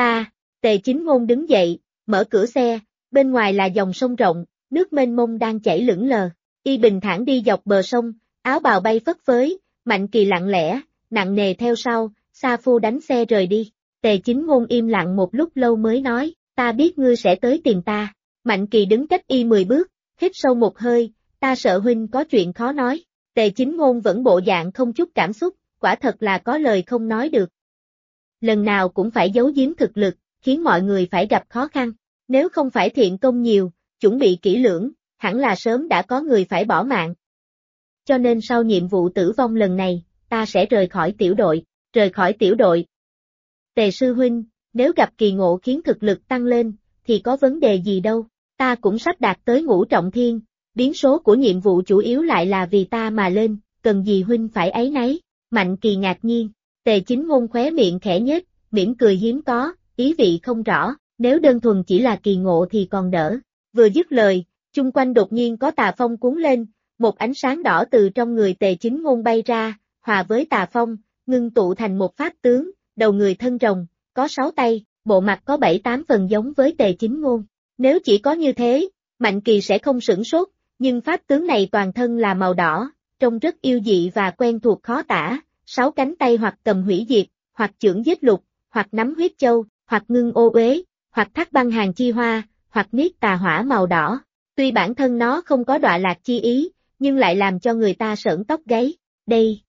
Tề Chính Ngôn đứng dậy, mở cửa xe, bên ngoài là dòng sông rộng, nước mênh mông đang chảy lững lờ. Y bình thản đi dọc bờ sông, áo bào bay phất phới, Mạnh Kỳ lặng lẽ, nặng nề theo sau, sa phu đánh xe rời đi. Tề Chính Ngôn im lặng một lúc lâu mới nói, ta biết ngươi sẽ tới tìm ta. Mạnh Kỳ đứng cách Y 10 bước, hít sâu một hơi, ta sợ huynh có chuyện khó nói. Tề Chính Ngôn vẫn bộ dạng không chút cảm xúc, quả thật là có lời không nói được. Lần nào cũng phải giấu giếm thực lực, khiến mọi người phải gặp khó khăn. Nếu không phải thiện công nhiều, chuẩn bị kỹ lưỡng, hẳn là sớm đã có người phải bỏ mạng. Cho nên sau nhiệm vụ tử vong lần này, ta sẽ rời khỏi tiểu đội. Rời khỏi tiểu đội. Tề sư huynh, nếu gặp kỳ ngộ khiến thực lực tăng lên, thì có vấn đề gì đâu, ta cũng sắp đạt tới ngũ trọng thiên, biến số của nhiệm vụ chủ yếu lại là vì ta mà lên, cần gì huynh phải áy náy, Mạnh Kỳ ngạc nhiên, Tề Chính Ngôn khóe miệng khẽ nhếch, mỉm cười hiếm có, ý vị không rõ, nếu đơn thuần chỉ là kỳ ngộ thì còn đỡ, vừa dứt lời, chung quanh đột nhiên có tà phong cuốn lên, một ánh sáng đỏ từ trong người Tề Chính Ngôn bay ra, hòa với tà phong, ngưng tụ thành một pháp tướng, đầu người thân rồng, có 6 tay, bộ mặt có 7-8 phần giống với Tề Chính Ngôn. Nếu chỉ có như thế, Mạnh Kỳ sẽ không sửng sốt, nhưng pháp tướng này toàn thân là màu đỏ, trông rất yêu dị và quen thuộc khó tả, 6 cánh tay hoặc cầm hủy diệt, hoặc chưởng giết lục, hoặc nắm huyết châu, hoặc ngưng ô uế, hoặc thác băng hàng chi hoa, hoặc niết tà hỏa màu đỏ. Tuy bản thân nó không có đọa lạc chi ý, nhưng lại làm cho người ta sởn tóc gáy. Đây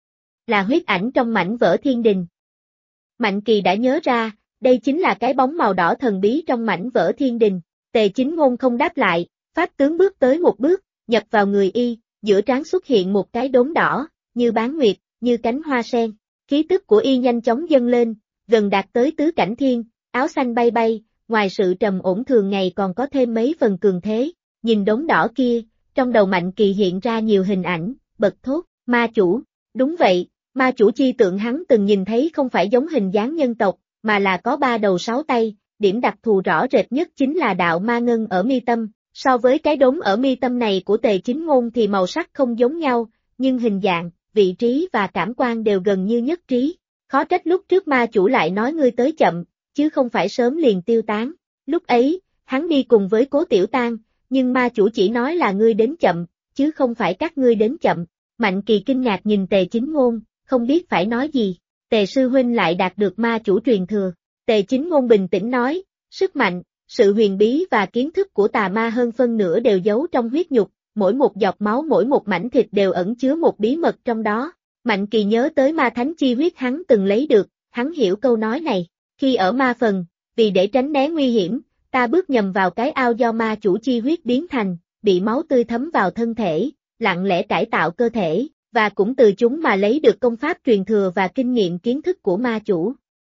là huyết ảnh trong mảnh vỡ thiên đình. Mạnh Kỳ đã nhớ ra, đây chính là cái bóng màu đỏ thần bí trong mảnh vỡ thiên đình. Tề Chính Ngôn không đáp lại, pháp tướng bước tới một bước, nhập vào người y, giữa trán xuất hiện một cái đốm đỏ, như bán nguyệt, như cánh hoa sen. Khí tức của y nhanh chóng dâng lên, gần đạt tới tứ cảnh thiên, áo xanh bay bay, ngoài sự trầm ổn thường ngày còn có thêm mấy phần cường thế. Nhìn đốm đỏ kia, trong đầu Mạnh Kỳ hiện ra nhiều hình ảnh, bật thốt, ma chủ. Đúng vậy, ma chủ chi tượng hắn từng nhìn thấy không phải giống hình dáng nhân tộc, mà là có 3 đầu 6 tay, điểm đặc thù rõ rệt nhất chính là đạo ma ngân ở mi tâm. So với cái đốm ở mi tâm này của Tề Chính Ngôn thì màu sắc không giống nhau, nhưng hình dạng, vị trí và cảm quan đều gần như nhất trí. Khó trách lúc trước ma chủ lại nói ngươi tới chậm, chứ không phải sớm liền tiêu tán. Lúc ấy, hắn đi cùng với Cố Tiểu Tang, nhưng ma chủ chỉ nói là ngươi đến chậm, chứ không phải các ngươi đến chậm. Mạnh Kỳ kinh ngạc nhìn Tề Chính Ngôn, không biết phải nói gì. Tề sư huynh lại đạt được ma chủ truyền thừa. Tề Chính Ngôn bình tĩnh nói, sức mạnh, sự huyền bí và kiến thức của tà ma hơn phân nửa đều giấu trong huyết nhục, mỗi một giọt máu mỗi một mảnh thịt đều ẩn chứa một bí mật trong đó. Mạnh Kỳ nhớ tới ma thánh chi huyết hắn từng lấy được, hắn hiểu câu nói này. Khi ở ma phần, vì để tránh né nguy hiểm, ta bước nhầm vào cái ao do ma chủ chi huyết biến thành, bị máu tươi thấm vào thân thể, lặng lẽ cải tạo cơ thể, và cũng từ chúng mà lấy được công pháp truyền thừa và kinh nghiệm kiến thức của ma chủ.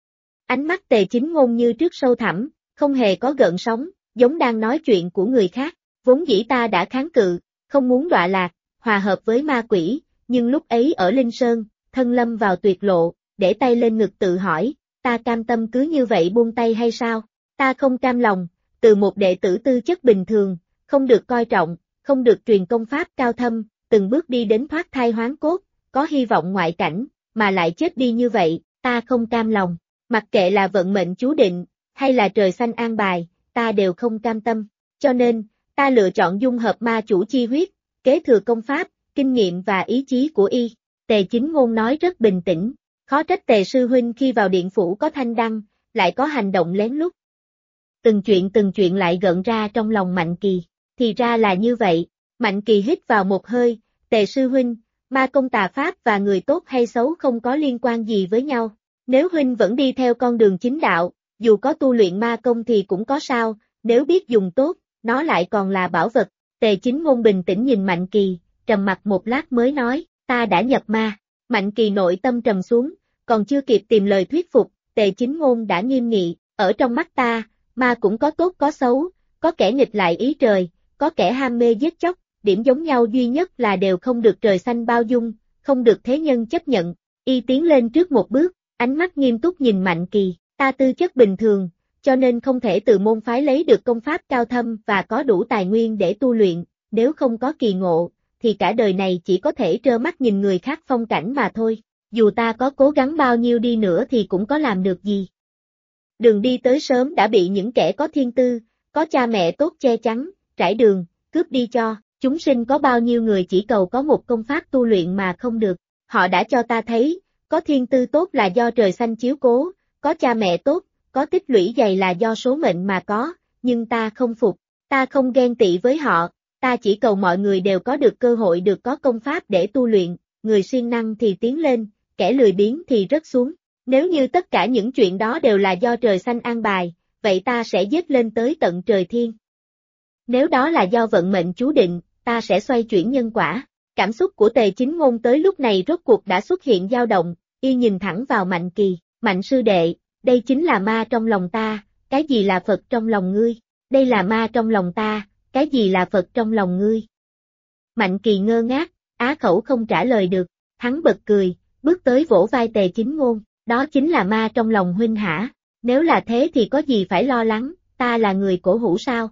Ánh mắt Tề Chính Ngôn như trước sâu thẳm, không hề có gợn sóng, giống đang nói chuyện của người khác. Vốn dĩ ta đã kháng cự, không muốn đọa lạc, hòa hợp với ma quỷ, nhưng lúc ấy ở Linh Sơn, thân lâm vào tuyệt lộ, để tay lên ngực tự hỏi, ta cam tâm cứ như vậy buông tay hay sao? Ta không cam lòng, từ một đệ tử tư chất bình thường, không được coi trọng, không được truyền công pháp cao thâm, từng bước đi đến thoát thai hoán cốt, có hy vọng ngoại cảnh, mà lại chết đi như vậy, ta không cam lòng. Mặc kệ là vận mệnh chú định, hay là trời xanh an bài, ta đều không cam tâm. Cho nên, ta lựa chọn dung hợp ma chủ chi huyết, kế thừa công pháp, kinh nghiệm và ý chí của y. Tề Chính Ngôn nói rất bình tĩnh, khó trách Tề sư huynh khi vào điện phủ có thanh đăng, lại có hành động lén lút. Từng chuyện lại gợn ra trong lòng Mạnh Kỳ, thì ra là như vậy. Mạnh Kỳ hít vào một hơi, Tề sư huynh, ma công tà pháp và người tốt hay xấu không có liên quan gì với nhau. Nếu huynh vẫn đi theo con đường chính đạo, dù có tu luyện ma công thì cũng có sao, nếu biết dùng tốt, nó lại còn là bảo vật. Tề Chính Ngôn bình tĩnh nhìn Mạnh Kỳ, trầm mặc một lát mới nói, ta đã nhập ma. Mạnh Kỳ nội tâm trầm xuống, còn chưa kịp tìm lời thuyết phục, Tề Chính Ngôn đã nghiêm nghị, ở trong mắt ta, ma cũng có tốt có xấu, có kẻ nghịch lại ý trời, có kẻ ham mê giết chóc, điểm giống nhau duy nhất là đều không được trời xanh bao dung, không được thế nhân chấp nhận. Y tiến lên trước một bước, ánh mắt nghiêm túc nhìn Mạnh Kỳ, ta tư chất bình thường, cho nên không thể từ môn phái lấy được công pháp cao thâm và có đủ tài nguyên để tu luyện, nếu không có kỳ ngộ, thì cả đời này chỉ có thể trơ mắt nhìn người khác phong cảnh mà thôi, dù ta có cố gắng bao nhiêu đi nữa thì cũng có làm được gì. Đường đi tới sớm đã bị những kẻ có thiên tư, có cha mẹ tốt che chắn, trải đường, cướp đi cho, chúng sinh có bao nhiêu người chỉ cầu có một công pháp tu luyện mà không được, họ đã cho ta thấy, có thiên tư tốt là do trời xanh chiếu cố, có cha mẹ tốt, có tích lũy dày là do số mệnh mà có, nhưng ta không phục, ta không ghen tị với họ, ta chỉ cầu mọi người đều có được cơ hội được có công pháp để tu luyện, người siêng năng thì tiến lên, kẻ lười biếng thì rớt xuống. Nếu như tất cả những chuyện đó đều là do trời xanh an bài, vậy ta sẽ giết lên tới tận trời thiên. Nếu đó là do vận mệnh chú định, ta sẽ xoay chuyển nhân quả. Cảm xúc của Tề Chính Ngôn tới lúc này rốt cuộc đã xuất hiện dao động, y nhìn thẳng vào Mạnh Kỳ, Mạnh sư đệ, đây chính là ma trong lòng ta, cái gì là Phật trong lòng ngươi? Đây là ma trong lòng ta, cái gì là Phật trong lòng ngươi? Mạnh Kỳ ngơ ngác, á khẩu không trả lời được, hắn bật cười, bước tới vỗ vai Tề Chính Ngôn, đó chính là ma trong lòng huynh hả? Nếu là thế thì có gì phải lo lắng, ta là người cổ hủ sao?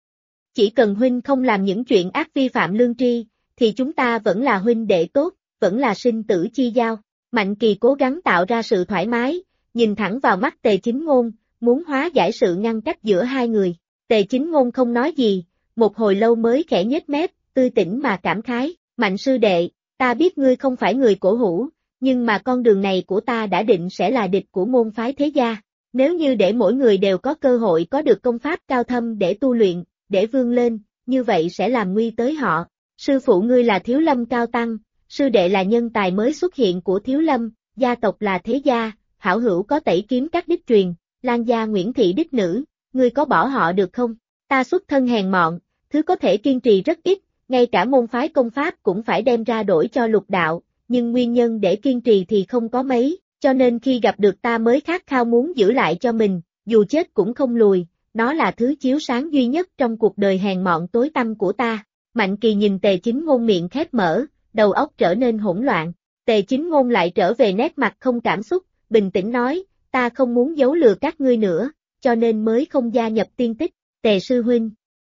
Chỉ cần huynh không làm những chuyện ác vi phạm lương tri, thì chúng ta vẫn là huynh đệ tốt, vẫn là sinh tử chi giao. Mạnh Kỳ cố gắng tạo ra sự thoải mái, nhìn thẳng vào mắt Tề Chính Ngôn, muốn hóa giải sự ngăn cách giữa hai người. Tề Chính Ngôn không nói gì, một hồi lâu mới khẽ nhếch mép, tươi tỉnh mà cảm khái, Mạnh sư đệ, ta biết ngươi không phải người cổ hủ, nhưng mà con đường này của ta đã định sẽ là địch của môn phái thế gia. Nếu như để mỗi người đều có cơ hội có được công pháp cao thâm để tu luyện, để vươn lên, như vậy sẽ làm nguy tới họ. Sư phụ ngươi là Thiếu Lâm Cao Tăng, sư đệ là nhân tài mới xuất hiện của Thiếu Lâm, gia tộc là thế gia, hảo hữu có Tẩy Kiếm Các đích truyền, Lan gia Nguyễn Thị đích nữ, ngươi có bỏ họ được không? Ta xuất thân hèn mọn, thứ có thể kiên trì rất ít, ngay cả môn phái công pháp cũng phải đem ra đổi cho lục đạo, nhưng nguyên nhân để kiên trì thì không có mấy, cho nên khi gặp được ta mới khát khao muốn giữ lại cho mình, dù chết cũng không lùi, nó là thứ chiếu sáng duy nhất trong cuộc đời hèn mọn tối tăm của ta. Mạnh Kỳ nhìn Tề Chính Ngôn miệng khép mở, đầu óc trở nên hỗn loạn, Tề Chính Ngôn lại trở về nét mặt không cảm xúc, bình tĩnh nói, ta không muốn giấu lừa các ngươi nữa, cho nên mới không gia nhập tiên tích, Tề sư huynh.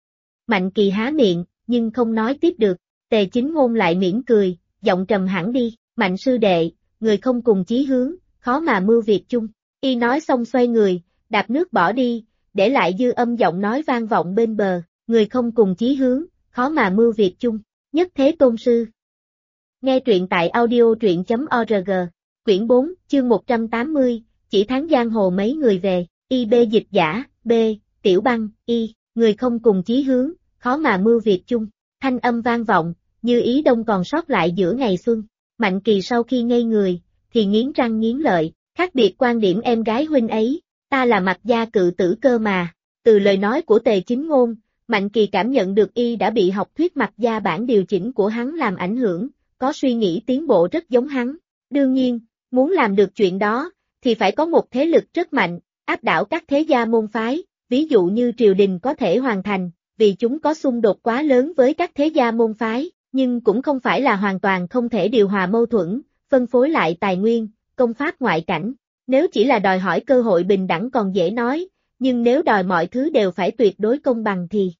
Mạnh Kỳ há miệng, nhưng không nói tiếp được, Tề Chính Ngôn lại mỉm cười, giọng trầm hẳn đi, Mạnh sư đệ, người không cùng chí hướng, khó mà mưu việc chung. Y nói xong xoay người, đạp nước bỏ đi, để lại dư âm giọng nói vang vọng bên bờ, người không cùng chí hướng, khó mà mưu việc chung, Nhất Thế Tôn Sư. Nghe truyện tại audio truyện.org, quyển 4, chương 180, chỉ tháng giang hồ mấy người về, IB dịch giả, B, Tiểu Băng, Y, người không cùng chí hướng, khó mà mưu việc chung, thanh âm vang vọng, như ý đông còn sót lại giữa ngày xuân. Mạnh Kỳ sau khi ngây người, thì nghiến răng nghiến lợi, khác biệt quan điểm em gái huynh ấy, ta là Mạc gia cự tử cơ mà. Từ lời nói của Tề Chính Ngôn, Mạnh Kỳ cảm nhận được y đã bị học thuyết Mạc gia bản điều chỉnh của hắn làm ảnh hưởng, có suy nghĩ tiến bộ rất giống hắn. Đương nhiên, muốn làm được chuyện đó, thì phải có một thế lực rất mạnh, áp đảo các thế gia môn phái, ví dụ như triều đình có thể hoàn thành, vì chúng có xung đột quá lớn với các thế gia môn phái, nhưng cũng không phải là hoàn toàn không thể điều hòa mâu thuẫn, phân phối lại tài nguyên, công pháp ngoại cảnh. Nếu chỉ là đòi hỏi cơ hội bình đẳng còn dễ nói, nhưng nếu đòi mọi thứ đều phải tuyệt đối công bằng thì...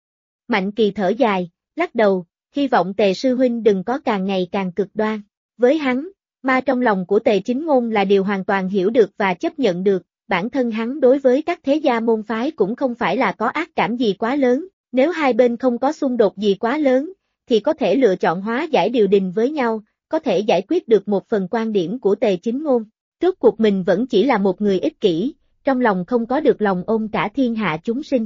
Mạnh Kỳ thở dài, lắc đầu, hy vọng Tề sư huynh đừng có càng ngày càng cực đoan. Với hắn, ma trong lòng của Tề Chính Ngôn là điều hoàn toàn hiểu được và chấp nhận được, bản thân hắn đối với các thế gia môn phái cũng không phải là có ác cảm gì quá lớn, nếu hai bên không có xung đột gì quá lớn, thì có thể lựa chọn hóa giải điều đình với nhau, có thể giải quyết được một phần quan điểm của Tề Chính Ngôn. Rốt cuộc mình vẫn chỉ là một người ích kỷ, trong lòng không có được lòng ôm cả thiên hạ chúng sinh.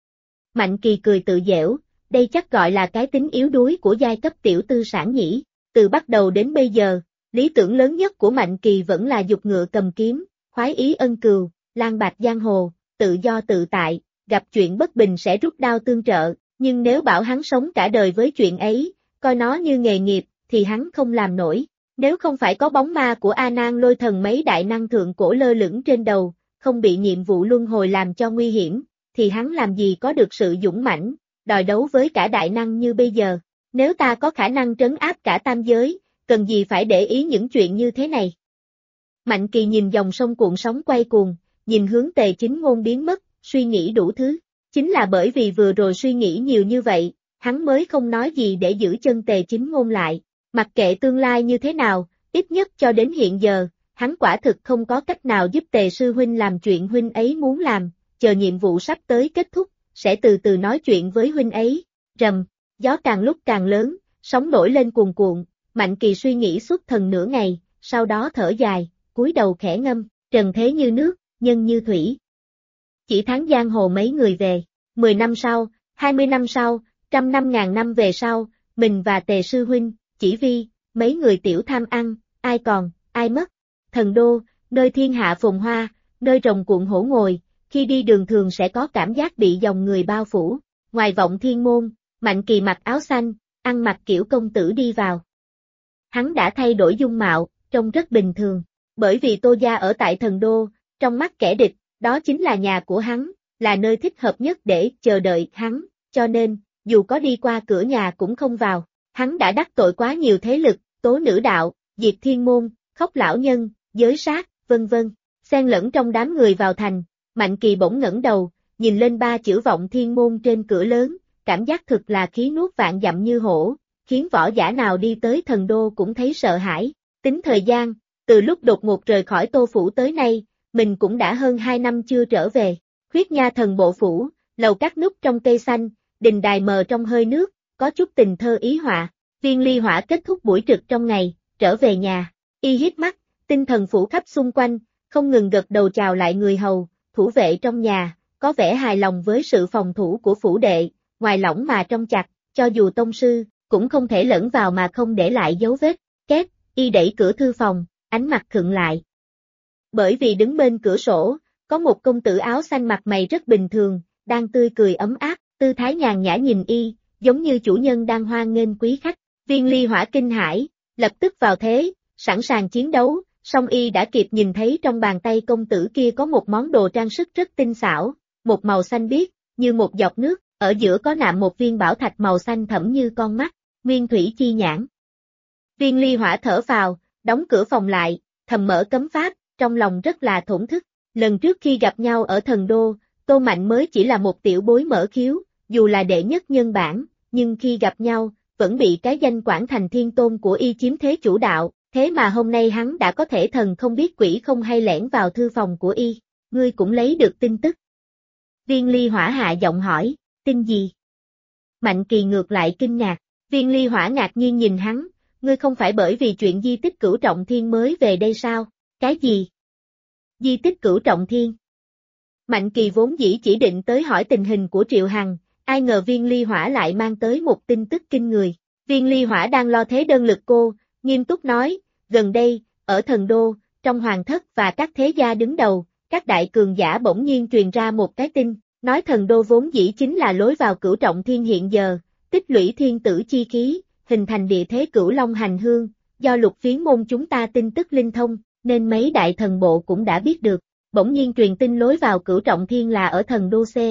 Mạnh Kỳ cười tự giễu, đây chắc gọi là cái tính yếu đuối của giai cấp tiểu tư sản nhỉ. Từ bắt đầu đến bây giờ, lý tưởng lớn nhất của Mạnh Kỳ vẫn là giục ngựa cầm kiếm, khoái ý ân cừu, lang bạt giang hồ, tự do tự tại, gặp chuyện bất bình sẽ rút đao tương trợ, nhưng nếu bảo hắn sống cả đời với chuyện ấy, coi nó như nghề nghiệp, thì hắn không làm nổi. Nếu không phải có bóng ma của A Nan Lôi Thần mấy đại năng thượng cổ lơ lửng trên đầu, không bị nhiệm vụ luân hồi làm cho nguy hiểm, thì hắn làm gì có được sự dũng mãnh, đòi đấu với cả đại năng như bây giờ. Nếu ta có khả năng trấn áp cả tam giới, cần gì phải để ý những chuyện như thế này. Mạnh Kỳ nhìn dòng sông cuộn sóng quay cuồng, nhìn hướng Tề Chính Ngôn biến mất, suy nghĩ đủ thứ. Chính là bởi vì vừa rồi suy nghĩ nhiều như vậy, hắn mới không nói gì để giữ chân Tề Chính Ngôn lại. Mặc kệ tương lai như thế nào, ít nhất cho đến hiện giờ, hắn quả thực không có cách nào giúp Tề sư huynh làm chuyện huynh ấy muốn làm, chờ nhiệm vụ sắp tới kết thúc, sẽ từ từ nói chuyện với huynh ấy. Rầm, gió càng lúc càng lớn, sóng nổi lên cuồn cuộn, Mạnh Kỳ suy nghĩ suốt thần nửa ngày, sau đó thở dài, cúi đầu khẽ ngâm, trần thế như nước, nhân như thủy. Chỉ tháng giang hồ mấy người về, 10 năm sau, 20 năm sau, 100 năm ngàn năm về sau, mình và Tề sư huynh, Chỉ Vi, mấy người tiểu tham ăn, ai còn, ai mất. Thần đô, nơi thiên hạ phồn hoa, nơi rồng cuộn hổ ngồi, khi đi đường thường sẽ có cảm giác bị dòng người bao phủ. Ngoài vọng thiên môn, Mạnh Kỳ mặc áo xanh, ăn mặc kiểu công tử đi vào. Hắn đã thay đổi dung mạo, trông rất bình thường. Bởi vì Tô gia ở tại thần đô, trong mắt kẻ địch, đó chính là nhà của hắn, là nơi thích hợp nhất để chờ đợi hắn, cho nên, dù có đi qua cửa nhà cũng không vào. Hắn đã đắc tội quá nhiều thế lực, Tố Nữ Đạo, Diệt Thiên Môn, Khóc Lão Nhân, Giới Sát, vân vân. Xen lẫn trong đám người vào thành, Mạnh Kỳ bỗng ngẩng đầu, nhìn lên 3 chữ Vọng Thiên Môn trên cửa lớn, cảm giác thực là khí nuốt vạn dặm như hổ, khiến võ giả nào đi tới Thần Đô cũng thấy sợ hãi. Tính thời gian, từ lúc đột ngột rời khỏi Tô Phủ tới nay, mình cũng đã hơn 2 năm chưa trở về. Khuyết Nha Thần Bộ Phủ, lầu các núp trong cây xanh, đình đài mờ trong hơi nước, có chút tình thơ ý họa. Viên Ly Hỏa kết thúc buổi trực trong ngày, trở về nhà, y hít mắt, tinh thần phủ khắp xung quanh, không ngừng gật đầu chào lại người hầu, thủ vệ trong nhà, có vẻ hài lòng với sự phòng thủ của phủ đệ, ngoài lỏng mà trong chặt, cho dù tông sư, cũng không thể lẫn vào mà không để lại dấu vết. Két, y đẩy cửa thư phòng, ánh mặt khựng lại. Bởi vì đứng bên cửa sổ, có một công tử áo xanh mặt mày rất bình thường, đang tươi cười ấm áp, tư thái nhàn nhã nhìn y, giống như chủ nhân đang hoan nghênh quý khách. Viên Ly Hỏa kinh hãi, lập tức vào thế, sẵn sàng chiến đấu, song y đã kịp nhìn thấy trong bàn tay công tử kia có một món đồ trang sức rất tinh xảo, một màu xanh biếc, như một giọt nước, ở giữa có nạm một viên bảo thạch màu xanh thẫm như con mắt, Nguyên Thủy Chi Nhãn. Viên Ly Hỏa thở phào, đóng cửa phòng lại, thầm mở cấm pháp, trong lòng rất là thổn thức. Lần trước khi gặp nhau ở Thần Đô, Tô Mạnh mới chỉ là một tiểu bối mở khiếu, dù là đệ nhất nhân bản, nhưng khi gặp nhau, vẫn bị cái danh Quảng Thành Thiên Tôn của y chiếm thế chủ đạo, thế mà hôm nay hắn đã có thể thần không biết quỷ không hay lẻn vào thư phòng của y. Ngươi cũng lấy được tin tức. Viên Ly Hỏa hạ giọng hỏi, tin gì? Mạnh Kỳ ngược lại kinh ngạc, Viên Ly Hỏa ngạc nhiên nhìn hắn, ngươi không phải bởi vì chuyện di tích Cửu Trọng Thiên mới về đây sao? Cái gì? Di tích Cửu Trọng Thiên? Mạnh Kỳ vốn dĩ chỉ định tới hỏi tình hình của Triệu Hằng, ai ngờ Viên Ly Hỏa lại mang tới một tin tức kinh người. Viên Ly Hỏa đang lo thế đơn lực cô, nghiêm túc nói, gần đây, ở Thần Đô, trong hoàng thất và các thế gia đứng đầu, các đại cường giả bỗng nhiên truyền ra một cái tin, nói Thần Đô vốn dĩ chính là lối vào Cửu Trọng Thiên hiện giờ, tích lũy thiên tử chi khí, hình thành địa thế Cửu Long hành hương, do Lục Phiến môn chúng ta tin tức linh thông, nên mấy đại thần bộ cũng đã biết được, bỗng nhiên truyền tin lối vào Cửu Trọng Thiên là ở Thần Đô C.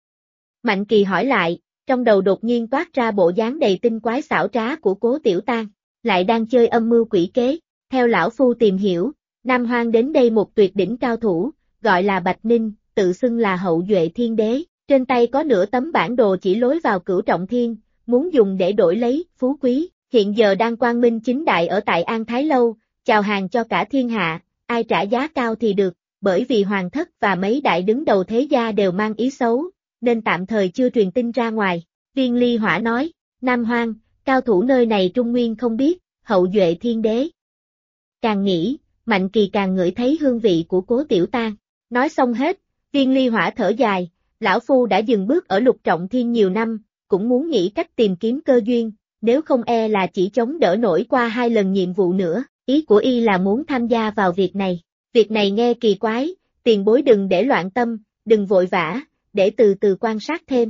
Mạnh Kỳ hỏi lại, trong đầu đột nhiên toát ra bộ dáng đầy tinh quái xảo trá của Cố Tiểu Tang, lại đang chơi âm mưu quỷ kế. Theo lão phu tìm hiểu, Nam Hoang đến đây một tuyệt đỉnh cao thủ, gọi là Bạch Ninh, tự xưng là hậu duệ thiên đế, trên tay có nửa tấm bản đồ chỉ lối vào Cửu Trọng Thiên, muốn dùng để đổi lấy phú quý, hiện giờ đang quang minh chính đại ở tại An Thái Lâu, chào hàng cho cả thiên hạ, ai trả giá cao thì được, bởi vì hoàng thất và mấy đại đứng đầu thế gia đều mang ý xấu, nên tạm thời chưa truyền tin ra ngoài. Viên Ly Hỏa nói, Nam Hoang, cao thủ nơi này Trung Nguyên không biết, hậu duệ thiên đế. Càng nghĩ, Mạnh Kỳ càng ngửi thấy hương vị của Cố Tiểu Tang. Nói xong hết, Viên Ly Hỏa thở dài, lão phu đã dừng bước ở Lục Trọng Thiên nhiều năm, cũng muốn nghĩ cách tìm kiếm cơ duyên, nếu không e là chỉ chống đỡ nổi qua 2 lần nhiệm vụ nữa, ý của y là muốn tham gia vào việc này. Việc này nghe kỳ quái, tiền bối đừng để loạn tâm, đừng vội vã, để từ từ quan sát thêm.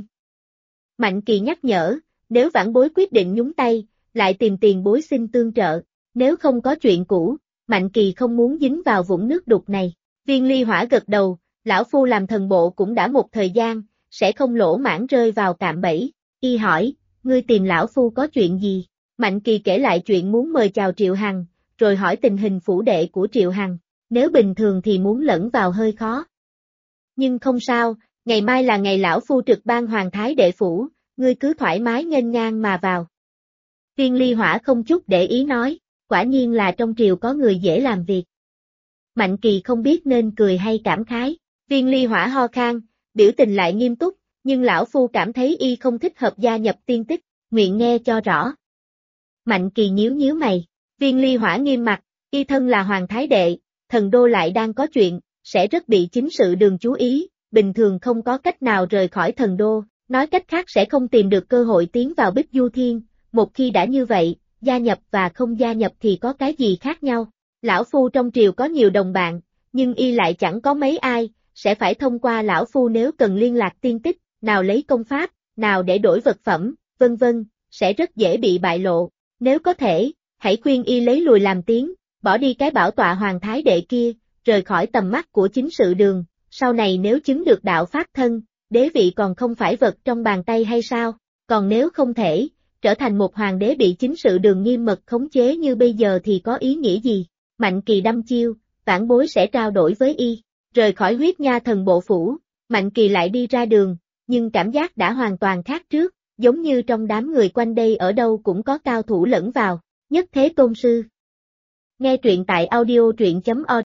Mạnh Kỳ nhắc nhở, nếu vãn bối quyết định nhúng tay, lại tìm tiền bối xin tương trợ, nếu không có chuyện cũ, Mạnh Kỳ không muốn dính vào vũng nước đục này. Viên Ly Hỏa gật đầu, lão phu làm thần bộ cũng đã một thời gian, sẽ không lỗ mãng rơi vào cạm bẫy. Y hỏi, ngươi tìm lão phu có chuyện gì? Mạnh Kỳ kể lại chuyện muốn mời chào Triệu Hằng, rồi hỏi tình hình phủ đệ của Triệu Hằng, nếu bình thường thì muốn lẫn vào hơi khó. Nhưng không sao, ngày mai là ngày lão phu trực ban Hoàng Thái Đệ phủ, ngươi cứ thoải mái nghênh ngang mà vào. Viên Ly Hỏa không chút để ý nói, quả nhiên là trong triều có người dễ làm việc. Mạnh Kỳ không biết nên cười hay cảm khái. Viên Ly Hỏa ho khan, biểu tình lại nghiêm túc, nhưng lão phu cảm thấy y không thích hợp gia nhập tiên tích, nguyện nghe cho rõ. Mạnh Kỳ nhíu nhíu mày, Viên Ly Hỏa nghiêm mặt, y thân là Hoàng Thái Đệ, Thần Đô lại đang có chuyện, sẽ rất bị chính sự đường chú ý, bình thường không có cách nào rời khỏi Thần Đô, nói cách khác sẽ không tìm được cơ hội tiến vào Bích Du Thiên, một khi đã như vậy, gia nhập và không gia nhập thì có cái gì khác nhau. Lão phu trong triều có nhiều đồng bạn, nhưng y lại chẳng có mấy ai, sẽ phải thông qua lão phu nếu cần liên lạc tiên tích, nào lấy công pháp, nào để đổi vật phẩm, vân vân, sẽ rất dễ bị bại lộ. Nếu có thể, hãy khuyên y lấy lùi làm tiếng, bỏ đi cái bảo tọa Hoàng Thái Đệ kia, rời khỏi tầm mắt của chính sự đường, sau này nếu chứng được đạo pháp thân, đế vị còn không phải vật trong bàn tay hay sao, còn nếu không thể, trở thành một hoàng đế bị chính sự đường nghiêm mật khống chế như bây giờ thì có ý nghĩa gì? Mạnh Kỳ đăm chiêu, vãn bối sẽ trao đổi với y, rời khỏi huyết nha thần bộ phủ, Mạnh Kỳ lại đi ra đường, nhưng cảm giác đã hoàn toàn khác trước, giống như trong đám người quanh đây ở đâu cũng có cao thủ lẫn vào, nhất thế tôn sư. Nghe truyện tại audio truyện.org